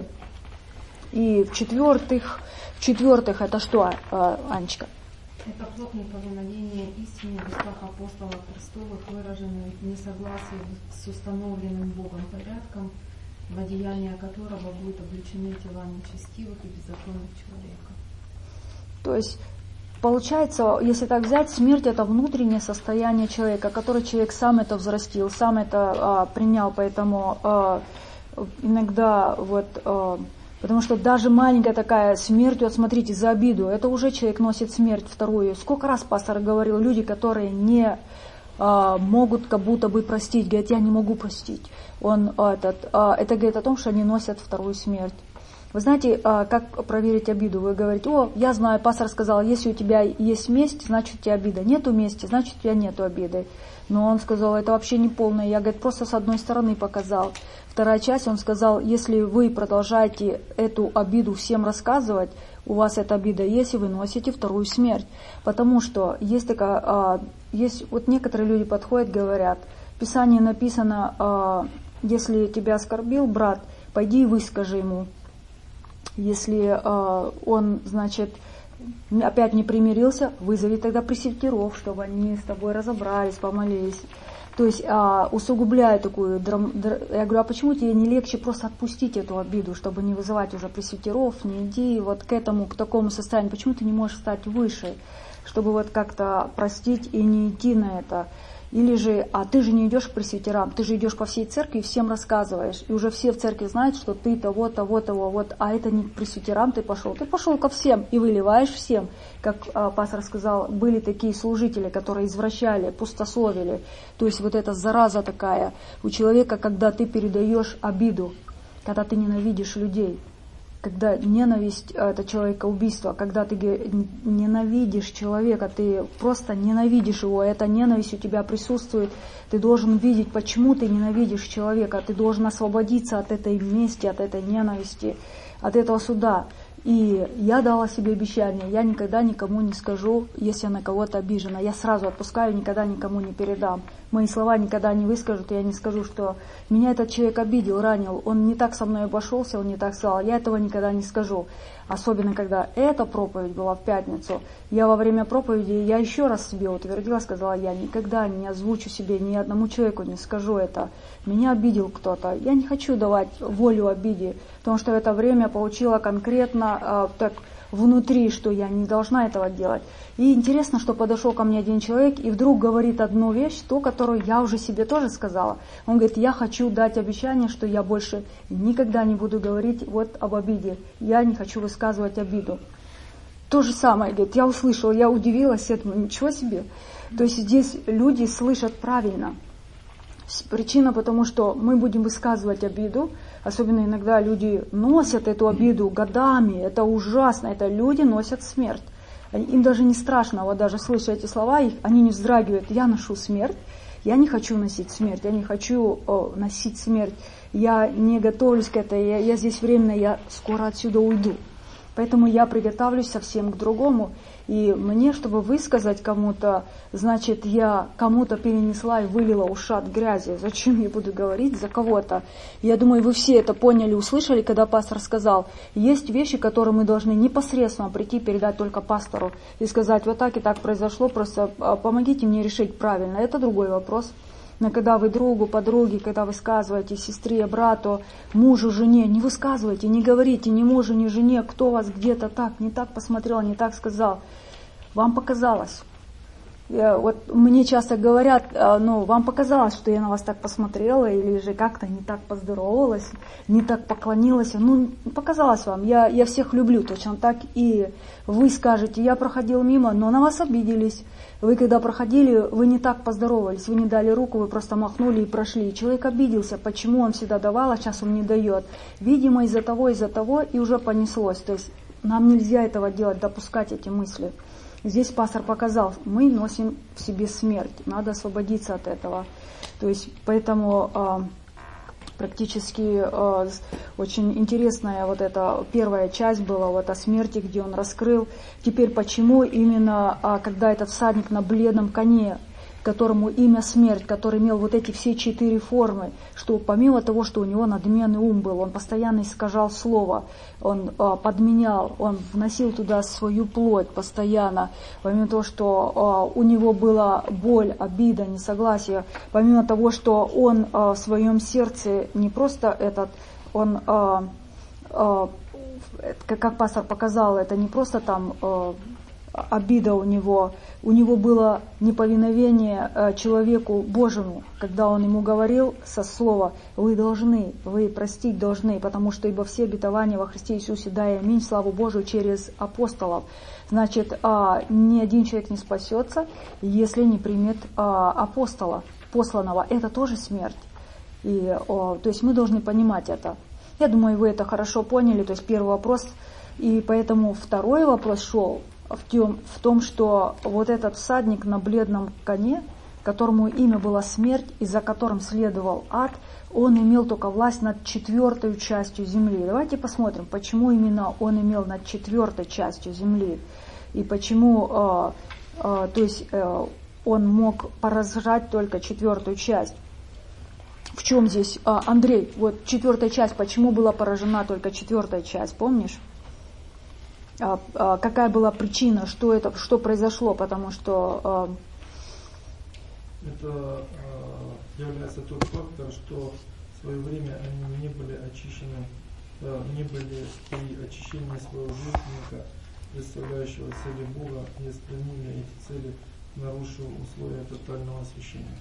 Speaker 2: И в-четвертых, в-четвертых, это что, Анечка?
Speaker 7: Это плотное повиновение истине в устах апостолов Христовых, выраженное в несогласии с установленным Богом порядком, в одеяние которого будут обличены тела нечестивых и беззаконных человека.
Speaker 2: То есть, получается, если так взять, смерть это внутреннее состояние человека, которое человек сам это взрастил, сам это а, принял, поэтому а, иногда вот... А, потому что даже маленькая такая смерть, вот смотрите, за обиду, это уже человек носит смерть вторую. Сколько раз пастор говорил, люди, которые не а, могут как будто бы простить, говорят, я не могу простить. Он, этот, а, это говорит о том, что они носят вторую смерть. Вы знаете, а, как проверить обиду? Вы говорите, о, я знаю, пастор сказал, если у тебя есть месть, значит у тебя обида. Нету мести, значит у тебя нету обиды. Но он сказал, это вообще не полное. Я, говорит, просто с одной стороны показал. Вторая часть, он сказал, если вы продолжаете эту обиду всем рассказывать, у вас эта обида есть, и вы носите вторую смерть. Потому что есть такая, а, есть, вот некоторые люди подходят, говорят, в Писании написано, а, если тебя оскорбил брат, пойди и выскажи ему. Если а, он, значит, опять не примирился, вызови тогда пресвитеров, чтобы они с тобой разобрались, помолились. То есть а, усугубляя такую драм... Я говорю, а почему тебе не легче просто отпустить эту обиду, чтобы не вызывать уже пресвитеров, не иди вот к этому, к такому состоянию. Почему ты не можешь стать выше, чтобы вот как-то простить и не идти на это? Или же, а ты же не идешь к пресвитерам, ты же идешь по всей церкви и всем рассказываешь. И уже все в церкви знают, что ты того, того, того, вот, а это не к пресвитерам ты пошел. Ты пошел ко всем и выливаешь всем. Как а, пастор сказал, были такие служители, которые извращали, пустословили. То есть вот эта зараза такая у человека, когда ты передаешь обиду, когда ты ненавидишь людей. Когда ненависть, это человекоубийство, когда ты ненавидишь человека, ты просто ненавидишь его, эта ненависть у тебя присутствует, ты должен видеть, почему ты ненавидишь человека, ты должен освободиться от этой мести, от этой ненависти, от этого суда. И я дала себе обещание, я никогда никому не скажу, если я на кого-то обижена. Я сразу отпускаю, никогда никому не передам. Мои слова никогда не выскажут, я не скажу, что меня этот человек обидел, ранил, он не так со мной обошелся, он не так сказал. Я этого никогда не скажу. Особенно, когда эта проповедь была в пятницу, я во время проповеди, я еще раз себе утвердила, сказала, я никогда не озвучу себе, ни одному человеку не скажу это. Меня обидел кто-то. Я не хочу давать волю обиде, потому что в это время получила конкретно э, так внутри, что я не должна этого делать. И интересно, что подошел ко мне один человек и вдруг говорит одну вещь, ту, которую я уже себе тоже сказала. Он говорит, я хочу дать обещание, что я больше никогда не буду говорить вот об обиде. Я не хочу высказывать обиду. То же самое, говорит, я услышала, я удивилась этому, ничего себе. То есть здесь люди слышат правильно. Причина, потому что мы будем высказывать обиду, особенно иногда люди носят эту обиду годами, это ужасно, это люди носят смерть. Им даже не страшно, вот даже слыша эти слова, их, они не вздрагивают, я ношу смерть, я не хочу носить смерть, я не хочу о, носить смерть, я не готовлюсь к этой, я, я здесь временно, я скоро отсюда уйду. Поэтому я приготовлюсь совсем к другому. И мне, чтобы высказать кому-то, значит, я кому-то перенесла и вылила ушат грязи. Зачем я буду говорить за кого-то? Я думаю, вы все это поняли, услышали, когда пастор сказал, есть вещи, которые мы должны непосредственно прийти, передать только пастору и сказать, вот так и так произошло, просто помогите мне решить правильно. Это другой вопрос. Но когда вы другу, подруге, когда высказываете сестре, брату, мужу, жене, не высказывайте, не говорите ни мужу, ни жене, кто вас где-то так, не так посмотрел, не так сказал. Вам показалось. Я, вот мне часто говорят, ну, вам показалось, что я на вас так посмотрела, или же как-то не так поздоровалась, не так поклонилась. Ну, показалось вам, я, я всех люблю точно так, и вы скажете, я проходил мимо, но на вас обиделись. Вы когда проходили, вы не так поздоровались, вы не дали руку, вы просто махнули и прошли. И человек обиделся, почему он всегда давал, а сейчас он не дает. Видимо, из-за того, из-за того, и уже понеслось. То есть нам нельзя этого делать, допускать эти мысли. Здесь пастор показал, мы носим в себе смерть, надо освободиться от этого. То есть поэтому э, практически э, очень интересная вот эта первая часть была вот о смерти, где он раскрыл. Теперь почему именно, э, когда этот всадник на бледном коне, которому имя смерть, который имел вот эти все четыре формы, что помимо того, что у него надменный ум был, он постоянно искажал слово, он а, подменял, он вносил туда свою плоть постоянно, помимо того, что а, у него была боль, обида, несогласие, помимо того, что он а, в своем сердце не просто этот, он, а, а, как пастор показал, это не просто там а, обида у него, у него было неповиновение э, человеку Божьему, когда он ему говорил со слова «вы должны, вы простить должны, потому что ибо все обетования во Христе Иисусе, дай аминь, славу Божию через апостолов». Значит, э, ни один человек не спасется, если не примет э, апостола, посланного. Это тоже смерть. И, э, то есть мы должны понимать это. Я думаю, вы это хорошо поняли, то есть первый вопрос. И поэтому второй вопрос шел в том, в том, что вот этот всадник на бледном коне, которому имя было смерть, и за которым следовал ад, он имел только власть над четвертой частью земли. Давайте посмотрим, почему именно он имел над четвертой частью земли, и почему, э, э, то есть э, он мог поражать только четвертую часть. В чем здесь, э, Андрей, вот четвертая часть, почему была поражена только четвертая часть, помнишь? Какая была причина, что это, что произошло, потому что
Speaker 6: э... это э, является тот фактор, что в свое время они не были очищены, э, не были при очищении своего жертвенника, представляющего цели Бога, не исполнили эти цели, нарушив условия тотального освящения.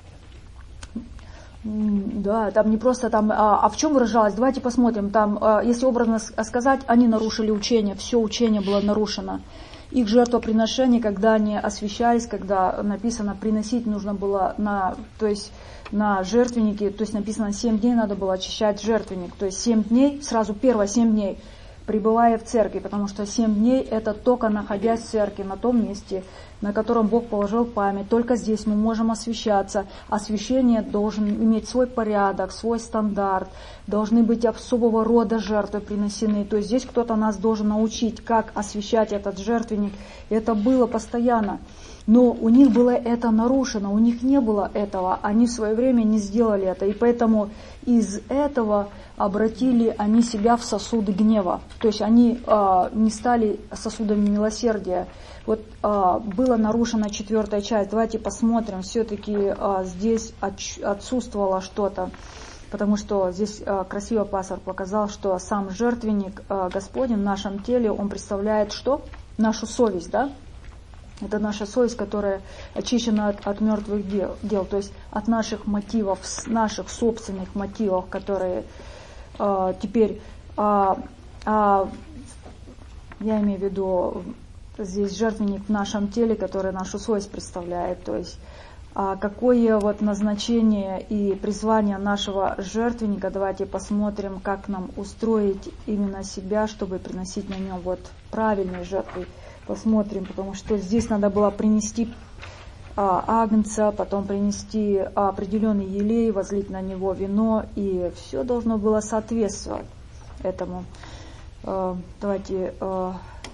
Speaker 2: Да, там не просто там, а, а в чем выражалось? Давайте посмотрим. Там, а, если образно сказать, они нарушили учение, все учение было нарушено. Их жертвоприношения, когда они освящались, когда написано приносить нужно было на, то есть на жертвеннике, то есть написано семь дней надо было очищать жертвенник, то есть семь дней, сразу первые семь дней пребывая в церкви, потому что семь дней это только находясь в церкви, на том месте, на котором Бог положил память. Только здесь мы можем освящаться. Освящение должен иметь свой порядок, свой стандарт, должны быть особого рода жертвы принесены. То есть здесь кто-то нас должен научить, как освящать этот жертвенник. И это было постоянно. Но у них было это нарушено, у них не было этого, они в свое время не сделали это. И поэтому из этого обратили они себя в сосуды гнева. То есть они э, не стали сосудами милосердия. Вот э, была нарушена четвертая часть. Давайте посмотрим, все-таки э, здесь отч- отсутствовало что-то. Потому что здесь э, красиво пастор показал, что сам жертвенник э, Господень в нашем теле, он представляет что? Нашу совесть, да? Это наша совесть, которая очищена от, от мертвых дел, дел, то есть от наших мотивов, наших собственных мотивов, которые э, теперь, э, э, я имею в виду, здесь жертвенник в нашем теле, который нашу совесть представляет, то есть э, какое вот назначение и призвание нашего жертвенника, давайте посмотрим, как нам устроить именно себя, чтобы приносить на нем вот правильные жертвы. Посмотрим, потому что здесь надо было принести а, агнца, потом принести а, определенный елей, возлить на него вино, и все должно было соответствовать этому. А, давайте, а,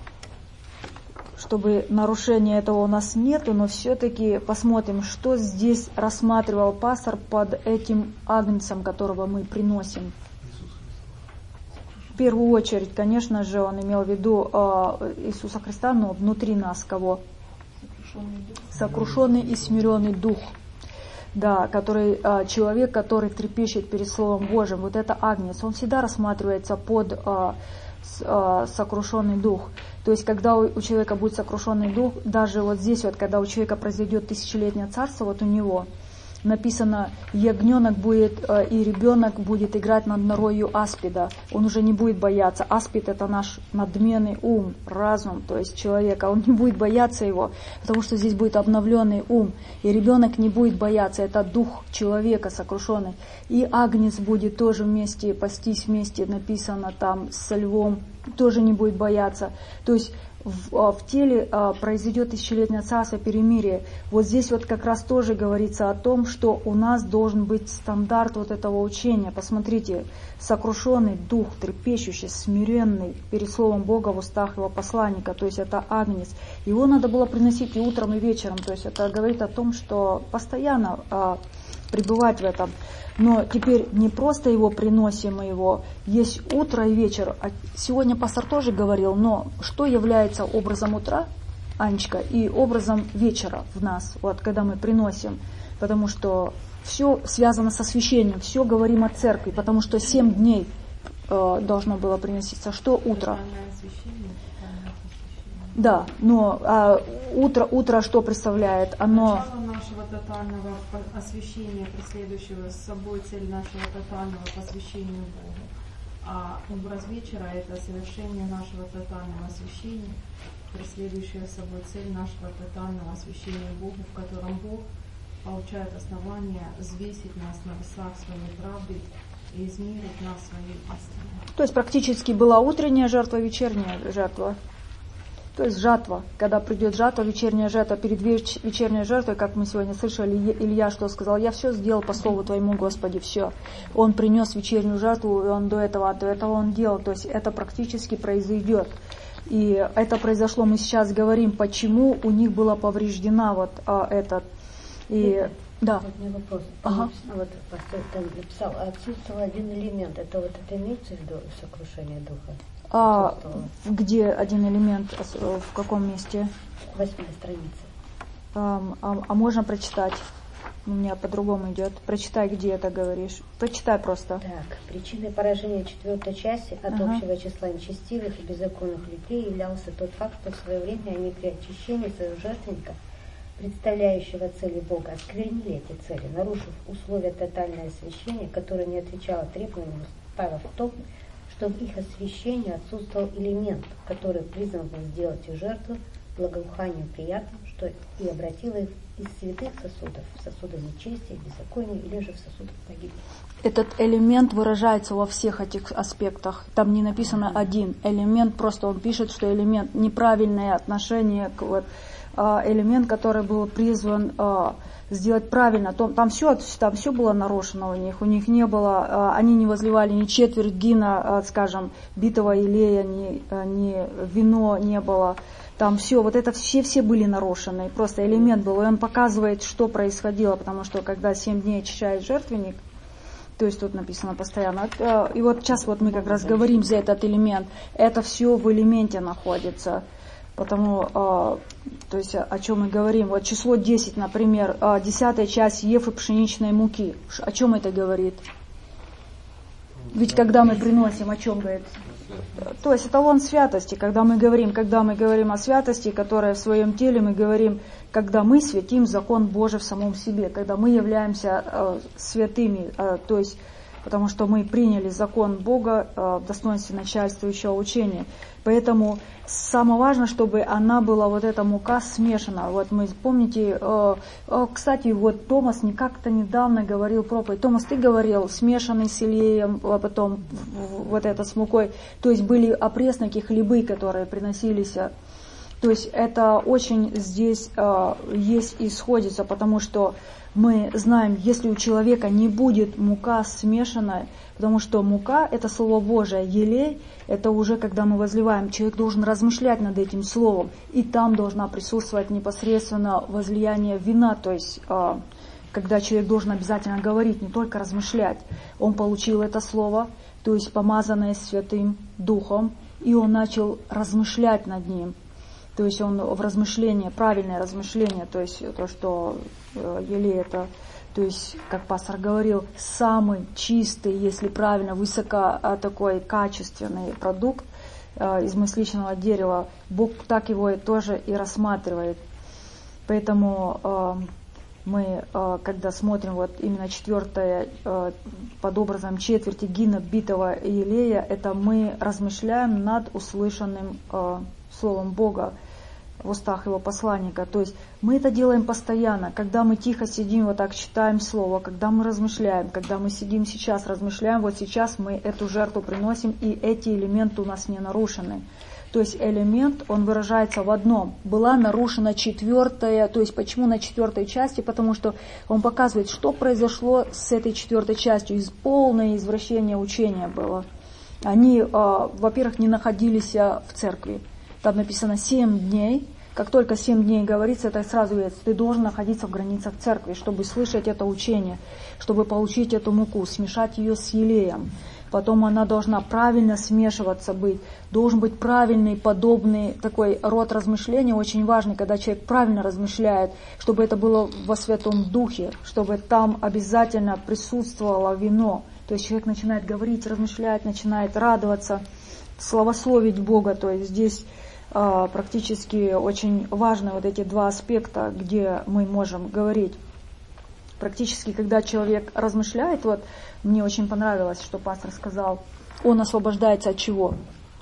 Speaker 2: чтобы нарушения этого у нас нету, но все-таки посмотрим, что здесь рассматривал пастор под этим агнцем, которого мы приносим. В первую очередь, конечно же, он имел в виду э, Иисуса Христа, но внутри нас кого? Сокрушенный и смиренный дух. Да, который, э, человек, который трепещет перед Словом Божьим. Вот это агнец. Он всегда рассматривается под э, с, э, сокрушенный дух. То есть, когда у, у человека будет сокрушенный дух, даже вот здесь вот, когда у человека произойдет тысячелетнее царство, вот у него написано, ягненок будет, э, и ребенок будет играть над норою аспида. Он уже не будет бояться. Аспид — это наш надменный ум, разум, то есть человека. Он не будет бояться его, потому что здесь будет обновленный ум. И ребенок не будет бояться. Это дух человека сокрушенный. И агнец будет тоже вместе, пастись вместе, написано там, со львом, тоже не будет бояться. То есть В, в теле а, произойдет тысячелетнее царство, перемирие. Вот здесь вот как раз тоже говорится о том, что у нас должен быть стандарт вот этого учения. Посмотрите, сокрушенный дух, трепещущий, смиренный перед Словом Бога в устах его посланника, то есть это агнец. Его надо было приносить и утром, и вечером, то есть это говорит о том, что постоянно а, пребывать в этом. Но теперь не просто его приносим, его есть утро и вечер. Сегодня пастор тоже говорил, но что является образом утра, Анечка, и образом вечера в нас, вот когда мы приносим, потому что все связано с освящением, все говорим о церкви, потому что семь дней э, должно было приноситься. Что утро? Да, но а, утро, утро что представляет? Оно...
Speaker 7: Начало нашего тотального освящения, преследующего с собой цель нашего тотального посвящения Богу. А образ вечера — это совершение нашего тотального освящения, преследующего с собой цель нашего тотального освящения Богу, в котором Бог получает основание взвесить нас на весах своей правды и измерить нас своей истиной.
Speaker 2: То есть практически была утренняя жертва, вечерняя жертва. То есть жатва, когда придет жатва, вечерняя жатва, перед веч- вечерней жертвой, как мы сегодня слышали, Илья что сказал: я все сделал по слову Твоему, Господи, все. Он принес вечернюю жертву, и он до этого, до этого он делал, то есть это практически произойдет. И это произошло, мы сейчас говорим, почему у них была повреждена вот а, этот, и... Да.
Speaker 8: Вот у меня вопрос.
Speaker 2: Ага.
Speaker 8: Вот пастор там написал, отсутствовал один элемент. Это вот это имеется в виду сокрушение духа?
Speaker 2: А где один элемент, в каком месте?
Speaker 8: Восьмая страница.
Speaker 2: А, а, а можно прочитать? У меня по-другому идет. Прочитай, где это говоришь. Прочитай просто.
Speaker 8: Так, причиной поражения четвертой части от ага. общего числа нечестивых и беззаконных людей являлся тот факт, что в свое время они при очищении своего жертвенника, представляющего цели Бога, осквернили эти цели, нарушив условия тотального освящения, которое не отвечало требованиям устава в том, что в их освящении отсутствовал элемент, который призван был сделать их жертву благоуханию приятным, что и обратило их из святых сосудов в сосуды нечестия, беззакония или же в сосудах погибели.
Speaker 2: Этот элемент выражается во всех этих аспектах. Там не написано один элемент, просто он пишет, что элемент неправильное отношение к вот, элемент, который был призван сделать правильно. Там все, там все было нарушено у них. У них не было, они не возливали ни четверть гина, скажем, битого илея, ни, ни вино не было. Там все, вот это все, все были нарушены. Просто элемент был. И он показывает, что происходило, потому что когда семь дней очищает жертвенник, то есть тут написано постоянно. И вот сейчас вот мы как раз говорим за этот элемент. Это все в элементе находится. Потому, э, то есть о чем мы говорим. Вот число десять, например, э, десятая часть ефы пшеничной муки. О чем это говорит? Ведь когда мы приносим, о чем говорит? То есть эталон святости. Когда мы говорим, когда мы говорим о святости, которая в своем теле, мы говорим, когда мы святим закон Божий в самом себе, когда мы являемся э, святыми, э, то есть потому что мы приняли закон Бога э, в достоинстве начальствующего учения. Поэтому самое важное, чтобы она была, вот эта мука, смешана. Вот мы, помните, э, э, кстати, вот Томас не как-то недавно говорил проповедь. Томас, ты говорил, смешанный с илеем, а потом вот это с мукой. То есть были опресники, хлебы, которые приносились. То есть это очень здесь э, есть и сходится, потому что мы знаем, если у человека не будет мука смешанная, потому что мука – это Слово Божие, елей – это уже когда мы возливаем, человек должен размышлять над этим словом, и там должна присутствовать непосредственно возлияние вина, то есть э, когда человек должен обязательно говорить, не только размышлять. Он получил это слово, то есть помазанное Святым Духом, и он начал размышлять над ним. То есть он в размышлении, правильное размышление, то есть то, что э, елей это, то есть, как пастор говорил, самый чистый, если правильно, высоко э, такой качественный продукт э, из масличного дерева. Бог так его и тоже и рассматривает. Поэтому э, мы, э, когда смотрим вот именно четвертое, э, под образом четверти гина битого елея, это мы размышляем над услышанным э, Словом Бога в устах Его посланника. То есть мы это делаем постоянно, когда мы тихо сидим, вот так читаем Слово, когда мы размышляем, когда мы сидим сейчас, размышляем, вот сейчас мы эту жертву приносим, и эти элементы у нас не нарушены. То есть элемент, он выражается в одном. Была нарушена четвертая, то есть почему на четвертой части? Потому что он показывает, что произошло с этой четвертой частью. Из полное извращение учения было. Они, э, во-первых, не находились в церкви. Там написано семь дней. Как только семь дней говорится, это сразу говорится, ты должен находиться в границах церкви, чтобы слышать это учение, чтобы получить эту муку, смешать ее с елеем. Потом она должна правильно смешиваться быть. Должен быть правильный, подобный такой род размышления, очень важный, когда человек правильно размышляет, чтобы это было во Святом Духе, чтобы там обязательно присутствовало вино. То есть человек начинает говорить, размышлять, начинает радоваться, славословить Бога. То есть здесь а, практически очень важны вот эти два аспекта, где мы можем говорить. Практически, когда человек размышляет, вот мне очень понравилось, что пастор сказал, он освобождается от чего?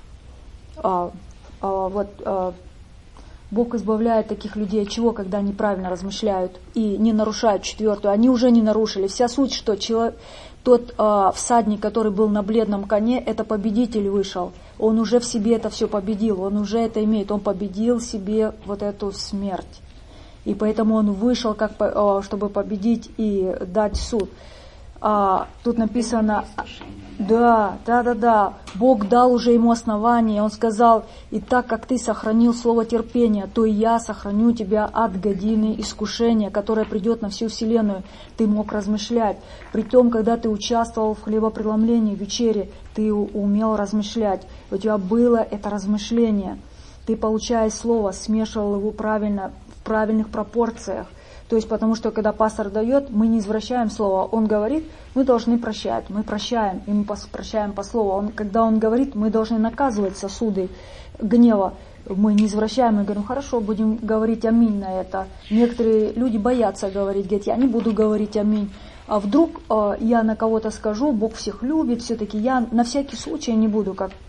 Speaker 2: А, а, вот а, Бог избавляет таких людей от чего, когда они правильно размышляют и не нарушают четвертую. Они уже не нарушили. Вся суть, что человек, тот а, всадник, который был на бледном коне, это победитель вышел. Он уже в себе это все победил, он уже это имеет. Он победил себе вот эту смерть. И поэтому он вышел, как, чтобы победить и дать суд. А, тут написано, да, да, да, да, Бог дал уже ему основание. Он сказал, и так как ты сохранил слово терпения, то и я сохраню тебя от годины искушения, которое придет на всю вселенную. Ты мог размышлять. Притом, когда ты участвовал в хлебопреломлении, в вечере, ты умел размышлять. У тебя было это размышление. Ты, получая слово, смешивал его правильно, в правильных пропорциях. То есть, потому что, когда пастор дает, мы не извращаем слово. Он говорит, мы должны прощать. Мы прощаем, и мы прощаем по слову. Он, когда он говорит, мы должны наказывать сосуды гнева. Мы не извращаем, мы говорим, хорошо, будем говорить аминь на это. Некоторые люди боятся говорить, говорят, я не буду говорить аминь. А вдруг э, я на кого-то скажу, Бог всех любит, все-таки я на всякий случай не буду, как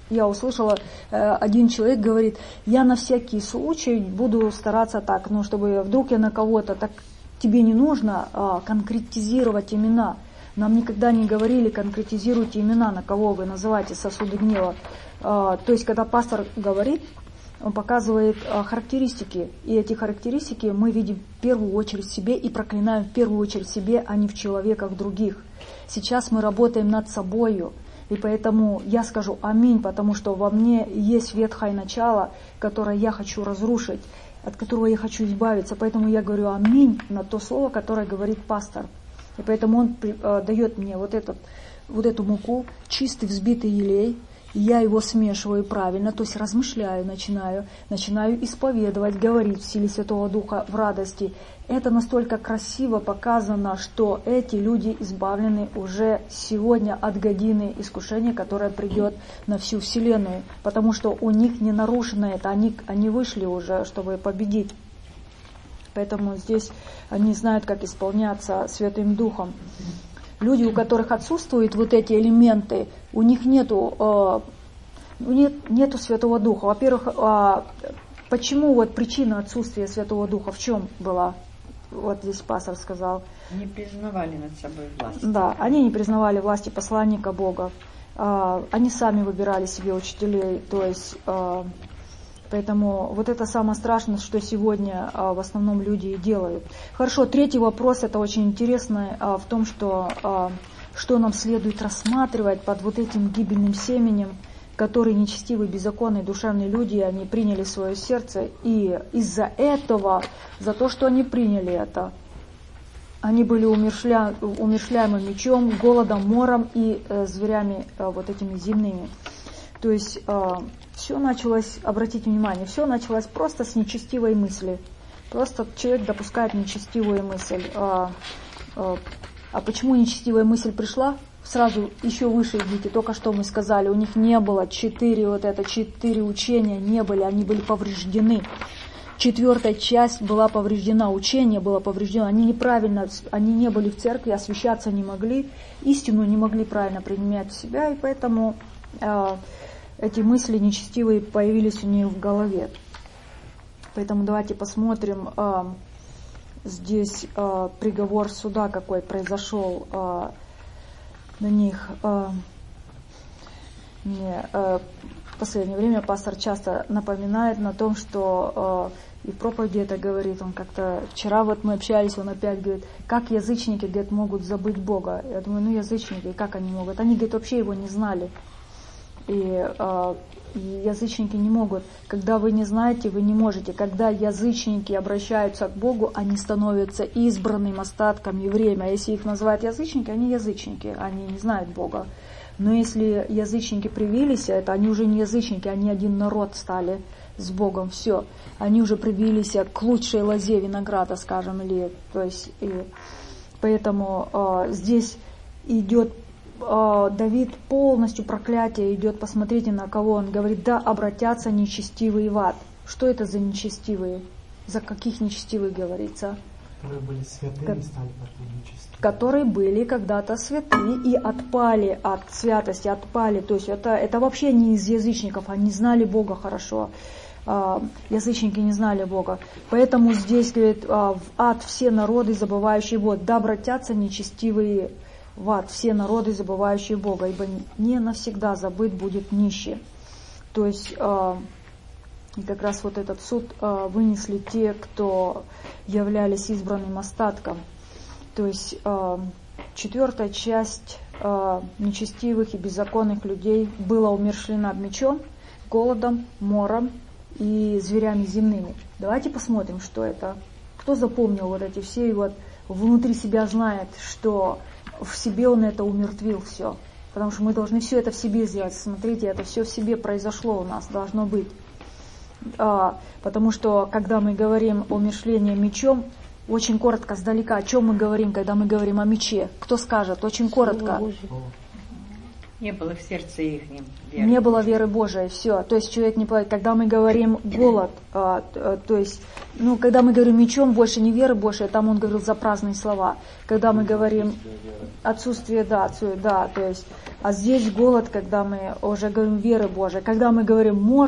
Speaker 2: я услышала, один человек говорит, я на всякий случай буду стараться так, ну, чтобы вдруг я на кого-то, так тебе не нужно а, конкретизировать имена. Нам никогда не говорили, конкретизируйте имена, на кого вы называете сосуды гнева. А, то есть, когда пастор говорит, он показывает а, характеристики, и эти характеристики мы видим в первую очередь в себе и проклинаем в первую очередь в себе, а не в человеках других. Сейчас мы работаем над собою. И поэтому я скажу аминь, потому что во мне есть ветхое начало, которое я хочу разрушить, от которого я хочу избавиться. Поэтому я говорю аминь на то слово, которое говорит пастор. И поэтому он э, дает мне вот, этот, вот эту муку, чистый взбитый елей, и я его смешиваю правильно, то есть размышляю, начинаю, начинаю исповедовать, говорить в силе Святого Духа, в радости. Это настолько красиво показано, что эти люди избавлены уже сегодня от годины искушения, которое придет на всю вселенную, потому что у них не нарушено это, они, они вышли уже, чтобы победить. Поэтому здесь они знают, как исполняться Святым Духом. Люди, у которых отсутствуют вот эти элементы, у них нету, э, нет, нету Святого Духа. Во-первых, э, почему вот причина отсутствия Святого Духа в чем была? Вот здесь пастор сказал.
Speaker 9: Не признавали над собой власть.
Speaker 2: Да, они не признавали власти посланника Бога. Э, они сами выбирали себе учителей, то есть... Э, Поэтому вот это самое страшное, что сегодня а, в основном люди и делают. Хорошо, третий вопрос, это очень интересно, а, в том, что, а, что нам следует рассматривать под вот этим гибельным семенем, которые нечестивые, беззаконные, душевные люди, они приняли в свое сердце, и из-за этого, за то, что они приняли это, они были умершля, умершляемы мечом, голодом, мором и э, зверями э, вот этими земными. То есть... Э, Все началось, обратите внимание, все началось просто с нечестивой мысли. Просто человек допускает нечестивую мысль. А, а, а почему нечестивая мысль пришла? Сразу еще выше идите, только что мы сказали, у них не было четыре, вот это, четыре учения, не были, они были повреждены. Четвертая часть была повреждена, учение было повреждено, они неправильно, они не были в церкви, освящаться не могли, истину не могли правильно принимать в себя, и поэтому... А, эти мысли нечестивые появились у нее в голове. Поэтому давайте посмотрим э, здесь э, приговор суда, какой произошел э, на них. Э, мне, э, в последнее время пастор часто напоминает на том, что э, и в проповеди это говорит. Он как-то вчера вот мы общались, он опять говорит, как язычники, говорит, могут забыть Бога. Я думаю, ну язычники, как они могут? Они, говорит, вообще его не знали. И э, язычники не могут. Когда вы не знаете, вы не можете. Когда язычники обращаются к Богу, они становятся избранным остатком евреями. А если их называют язычники, они язычники, они не знают Бога. Но если язычники привились, это они уже не язычники, они один народ стали с Богом. Все. Они уже привились к лучшей лозе винограда, скажем, или, то есть, и, поэтому э, здесь идет Давид полностью проклятие идет, посмотрите на кого он говорит, да обратятся нечестивые в ад. Что это за нечестивые? За каких нечестивых говорится?
Speaker 6: Которые были святые
Speaker 2: Ко-
Speaker 6: и стали потом нечестивыми.
Speaker 2: Которые были когда-то святые и отпали от святости, отпали. То есть это, это вообще не из язычников, они знали Бога хорошо. Язычники не знали Бога. Поэтому здесь говорит, в ад все народы, забывающие Бога, да обратятся нечестивые в ад, все народы, забывающие Бога, ибо не навсегда забыт будет нищий. То есть, э, и как раз вот этот суд э, вынесли те, кто являлись избранным остатком. То есть, э, четвертая часть э, нечестивых и беззаконных людей была умершлена мечом, голодом, мором и зверями земными. Давайте посмотрим, что это. Кто запомнил вот эти все, и вот внутри себя знает, что в себе он это умертвил все. Потому что мы должны все это в себе сделать. Смотрите, это все в себе произошло у нас, должно быть. А, потому что, когда мы говорим о умершлении мечом, очень коротко, сдалека, о чем мы говорим, когда мы говорим о мече? Кто скажет? Очень коротко.
Speaker 9: Не было в сердце их веры.
Speaker 2: Не было веры Божией, все. То есть человек не платит. Когда мы говорим голод, а, а, то есть, ну, когда мы говорим мечом больше, не веры Божией, там он говорил за праздные слова. Когда мы говорим отсутствие, да, отсутствие, да, то есть, а здесь голод, когда мы уже говорим веры Божией. Когда мы говорим мор,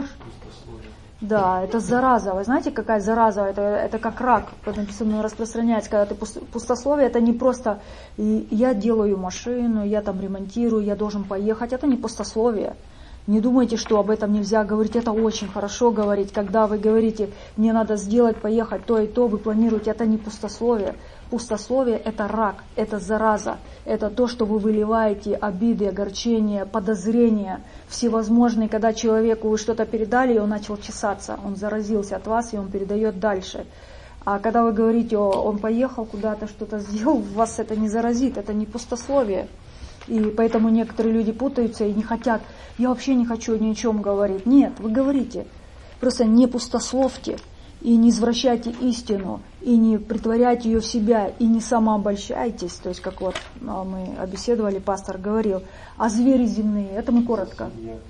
Speaker 2: да, это зараза. Вы знаете, какая зараза? Это, это как рак, как написано, распространяется. Когда ты пустословие, это не просто я делаю машину, я там ремонтирую, я должен поехать. Это не пустословие. Не думайте, что об этом нельзя говорить. Это очень хорошо говорить. Когда вы говорите, мне надо сделать, поехать, то и то, вы планируете. Это не пустословие. Пустословие – это рак, это зараза. Это то, что вы выливаете обиды, огорчения, подозрения, всевозможные. Когда человеку вы что-то передали, и он начал чесаться, он заразился от вас, и он передает дальше. А когда вы говорите, он поехал куда-то, что-то сделал, вас это не заразит, это не пустословие. И поэтому некоторые люди путаются и не хотят, я вообще не хочу ни о чем говорить. Нет, вы говорите, просто не пустословьте. И не извращайте истину, и не притворяйте ее в себя, и не самообольщайтесь. То есть, как вот мы обеседовали, пастор говорил, а звери земные, это мы коротко.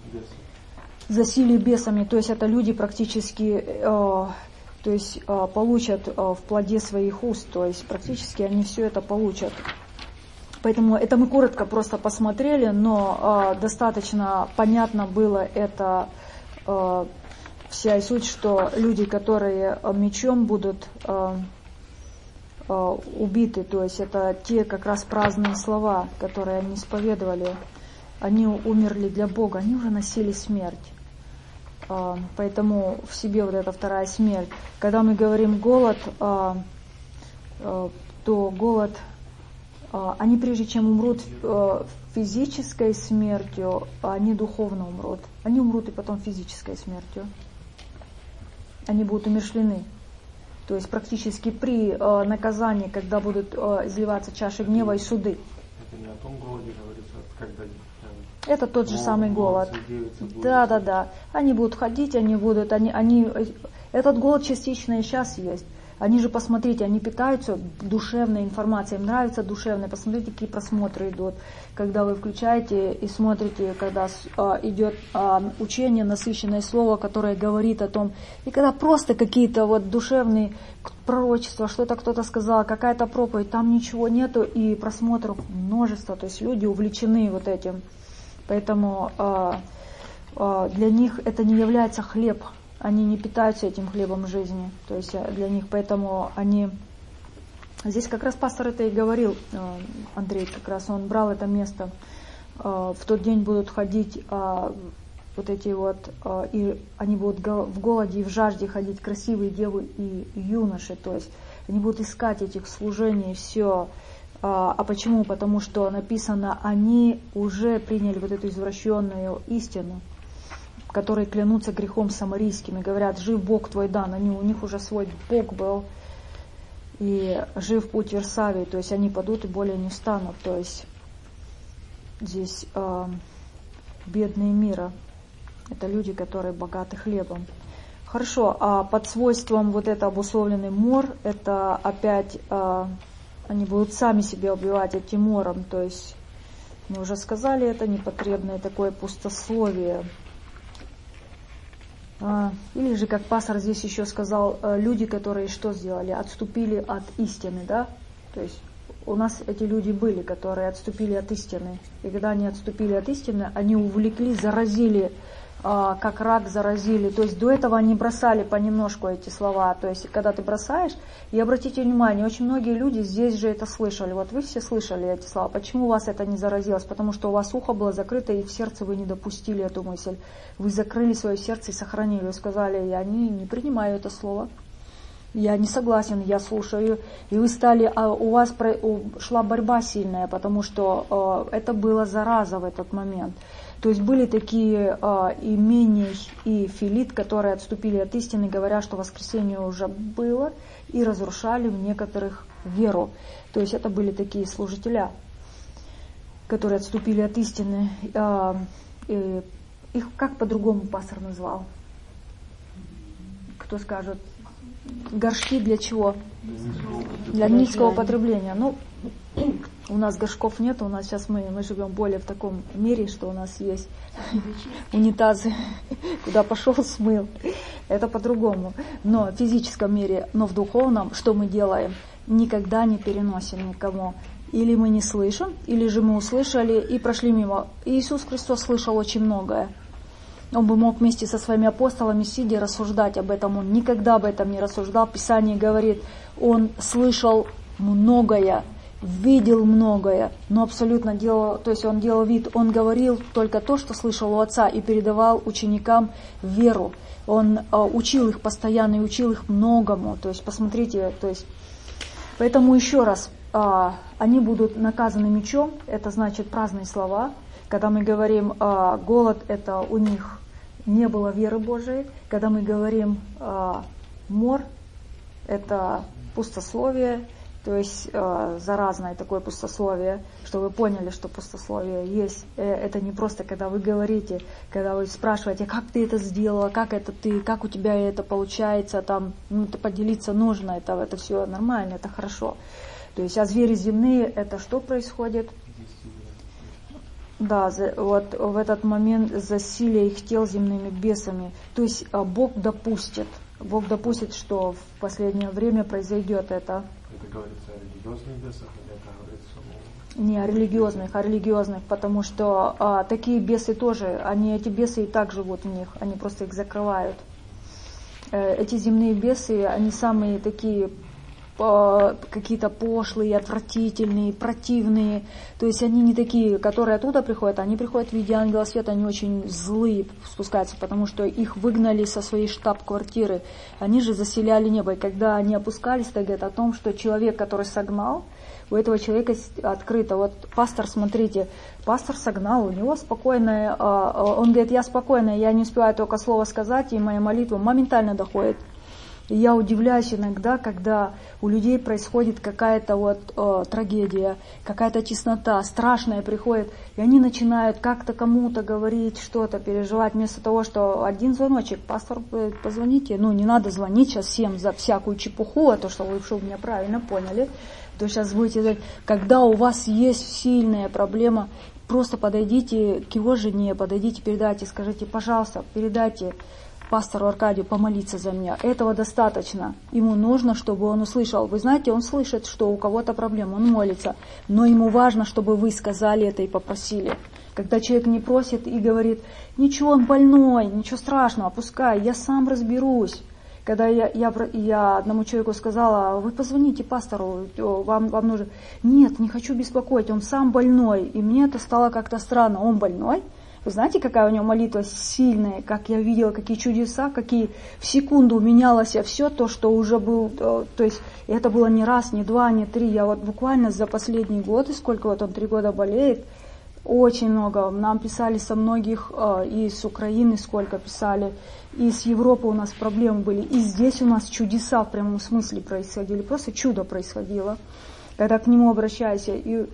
Speaker 2: Засилие бесами, то есть это люди практически э, то есть, э, получат э, в плоде своих уст, то есть практически они все это получат. Поэтому это мы коротко просто посмотрели, но э, достаточно понятно было это, э, вся и суть, что люди, которые мечом будут э, э, убиты, то есть это те как раз праздные слова, которые они исповедовали, они умерли для Бога, они уже носили смерть. Э, поэтому в себе вот эта вторая смерть. Когда мы говорим голод, э, э, то голод, э, они прежде чем умрут э, физической смертью, они духовно умрут. Они умрут и потом физической смертью. Они будут умершлены. То есть практически при э, наказании, когда будут э, изливаться чаши гнева и суды.
Speaker 6: Это не о том голоде говорится, когда... Э,
Speaker 2: это тот же самый голод. Да, да, да. Они будут ходить, они будут... Они, они, этот голод частично и сейчас есть. Они же, посмотрите, они питаются душевной информацией, им нравится душевная. Посмотрите, какие просмотры идут. Когда вы включаете и смотрите, когда а, идет а, учение, насыщенное слово, которое говорит о том, и когда просто какие-то вот душевные пророчества, что-то кто-то сказал, какая-то проповедь, там ничего нету, и просмотров множество, то есть люди увлечены вот этим. Поэтому а, а, для них это не является хлеб. Они не питаются этим хлебом жизни, то есть для них, поэтому они... Здесь как раз пастор это и говорил, Андрей, как раз он брал это место. В тот день будут ходить вот эти вот, и они будут в голоде и в жажде ходить красивые девы и юноши, то есть они будут искать этих служений, все. А почему? Потому что написано, они уже приняли вот эту извращенную истину, которые клянутся грехом самарийским и говорят, жив Бог твой дан, они, у них уже свой Бог был, и жив путь Версавии, то есть они падут и более не встанут, то есть здесь э, бедные мира, это люди, которые богаты хлебом. Хорошо, а под свойством вот это обусловленный мор, это опять э, они будут сами себя убивать этим мором, то есть мы уже сказали, это непотребное такое пустословие. Или же, как пастор здесь еще сказал, люди, которые что сделали? Отступили от истины, да? То есть у нас эти люди были, которые отступили от истины. И когда они отступили от истины, они увлекли, заразили, как рак заразили. То есть до этого они бросали понемножку эти слова. То есть когда ты бросаешь, и обратите внимание, очень многие люди здесь же это слышали. Вот вы все слышали эти слова. Почему у вас это не заразилось? Потому что у вас ухо было закрыто, и в сердце вы не допустили эту мысль. Вы закрыли свое сердце и сохранили. Вы сказали, я не, не принимаю это слово. Я не согласен, я слушаю. И вы стали, а у вас шла борьба сильная, потому что это была зараза в этот момент. То есть были такие э, и Меней, и Филит, которые отступили от истины, говоря, что воскресение уже было, и разрушали в некоторых веру. То есть это были такие служителя, которые отступили от истины. Э, э, их как по-другому пастор назвал? Кто скажет? Горшки для чего? Для низкого потребления. Ну, У нас горшков нет, у нас сейчас мы, мы живем более в таком мире, что у нас есть унитазы, куда пошел, смыл. Это по-другому. Но в физическом мире, но в духовном, что мы делаем? Никогда не переносим никому. Или мы не слышим, или же мы услышали и прошли мимо. Иисус Христос слышал очень многое. Он бы мог вместе со своими апостолами сидя рассуждать об этом. Он никогда об этом не рассуждал. Писание говорит, он слышал многое, видел многое, но абсолютно делал, то есть он делал вид, он говорил только то, что слышал у Отца, и передавал ученикам веру. Он а, учил их постоянно и учил их многому. То есть посмотрите, то есть, поэтому еще раз, а, они будут наказаны мечом, это значит праздные слова. Когда мы говорим а, голод, это у них не было веры Божией. Когда мы говорим а, мор, это пустословие. То есть э, заразное такое пустословие, что вы поняли, что пустословие есть. Э, это не просто, когда вы говорите, когда вы спрашиваете, как ты это сделала, как это ты, как у тебя это получается, там, ну, это поделиться нужно, это, это все нормально, это хорошо. То есть, а звери земные, это что происходит? Да, за, вот в этот момент засилие их тел земными бесами. То есть э, Бог допустит, Бог допустит, что в последнее время произойдет это.
Speaker 5: Это говорится о религиозных бесах или это говорится о...
Speaker 2: Не о религиозных, а религиозных, потому что а, такие бесы тоже, они, эти бесы и так живут в них, они просто их закрывают. Э, эти земные бесы, они самые такие э, какие-то пошлые, отвратительные, противные, то есть они не такие, которые оттуда приходят, они приходят в виде ангела света, они очень злые спускаются, потому что их выгнали со своей штаб-квартиры, они же заселяли небо, и когда они опускались, то говорят о том, что человек, который согнал, у этого человека открыто. Вот пастор, смотрите, пастор согнал, у него спокойное, он говорит, я спокойная, я не успеваю только слово сказать, и моя молитва моментально доходит. И я удивляюсь иногда, когда у людей происходит какая-то вот э, трагедия, какая-то теснота, страшная приходит, и они начинают как-то кому-то говорить, что-то переживать, вместо того, что один звоночек, пастор, позвоните, ну не надо звонить сейчас всем за всякую чепуху, а то, что вы, что вы меня правильно поняли, то сейчас будете говорить, когда у вас есть сильная проблема, просто подойдите к его жене, подойдите, передайте, скажите, пожалуйста, передайте пастору Аркадию помолиться за меня. Этого достаточно. Ему нужно, чтобы он услышал. Вы знаете, он слышит, что у кого-то проблема, он молится. Но ему важно, чтобы вы сказали это и попросили. Когда человек не просит и говорит, ничего, он больной, ничего страшного, пускай, я сам разберусь. Когда я, я, я одному человеку сказала, вы позвоните пастору, вам, вам нужно. Нет, не хочу беспокоить, он сам больной. И мне это стало как-то странно. Он больной? Вы знаете, какая у него молитва сильная, как я видела, какие чудеса, какие в секунду менялось все то, что уже был, то есть это было не раз, не два, не три, я вот буквально за последний год, и сколько вот он три года болеет, очень много, нам писали со многих, и с Украины сколько писали, и с Европы у нас проблемы были, и здесь у нас чудеса в прямом смысле происходили, просто чудо происходило, когда к нему обращайся, и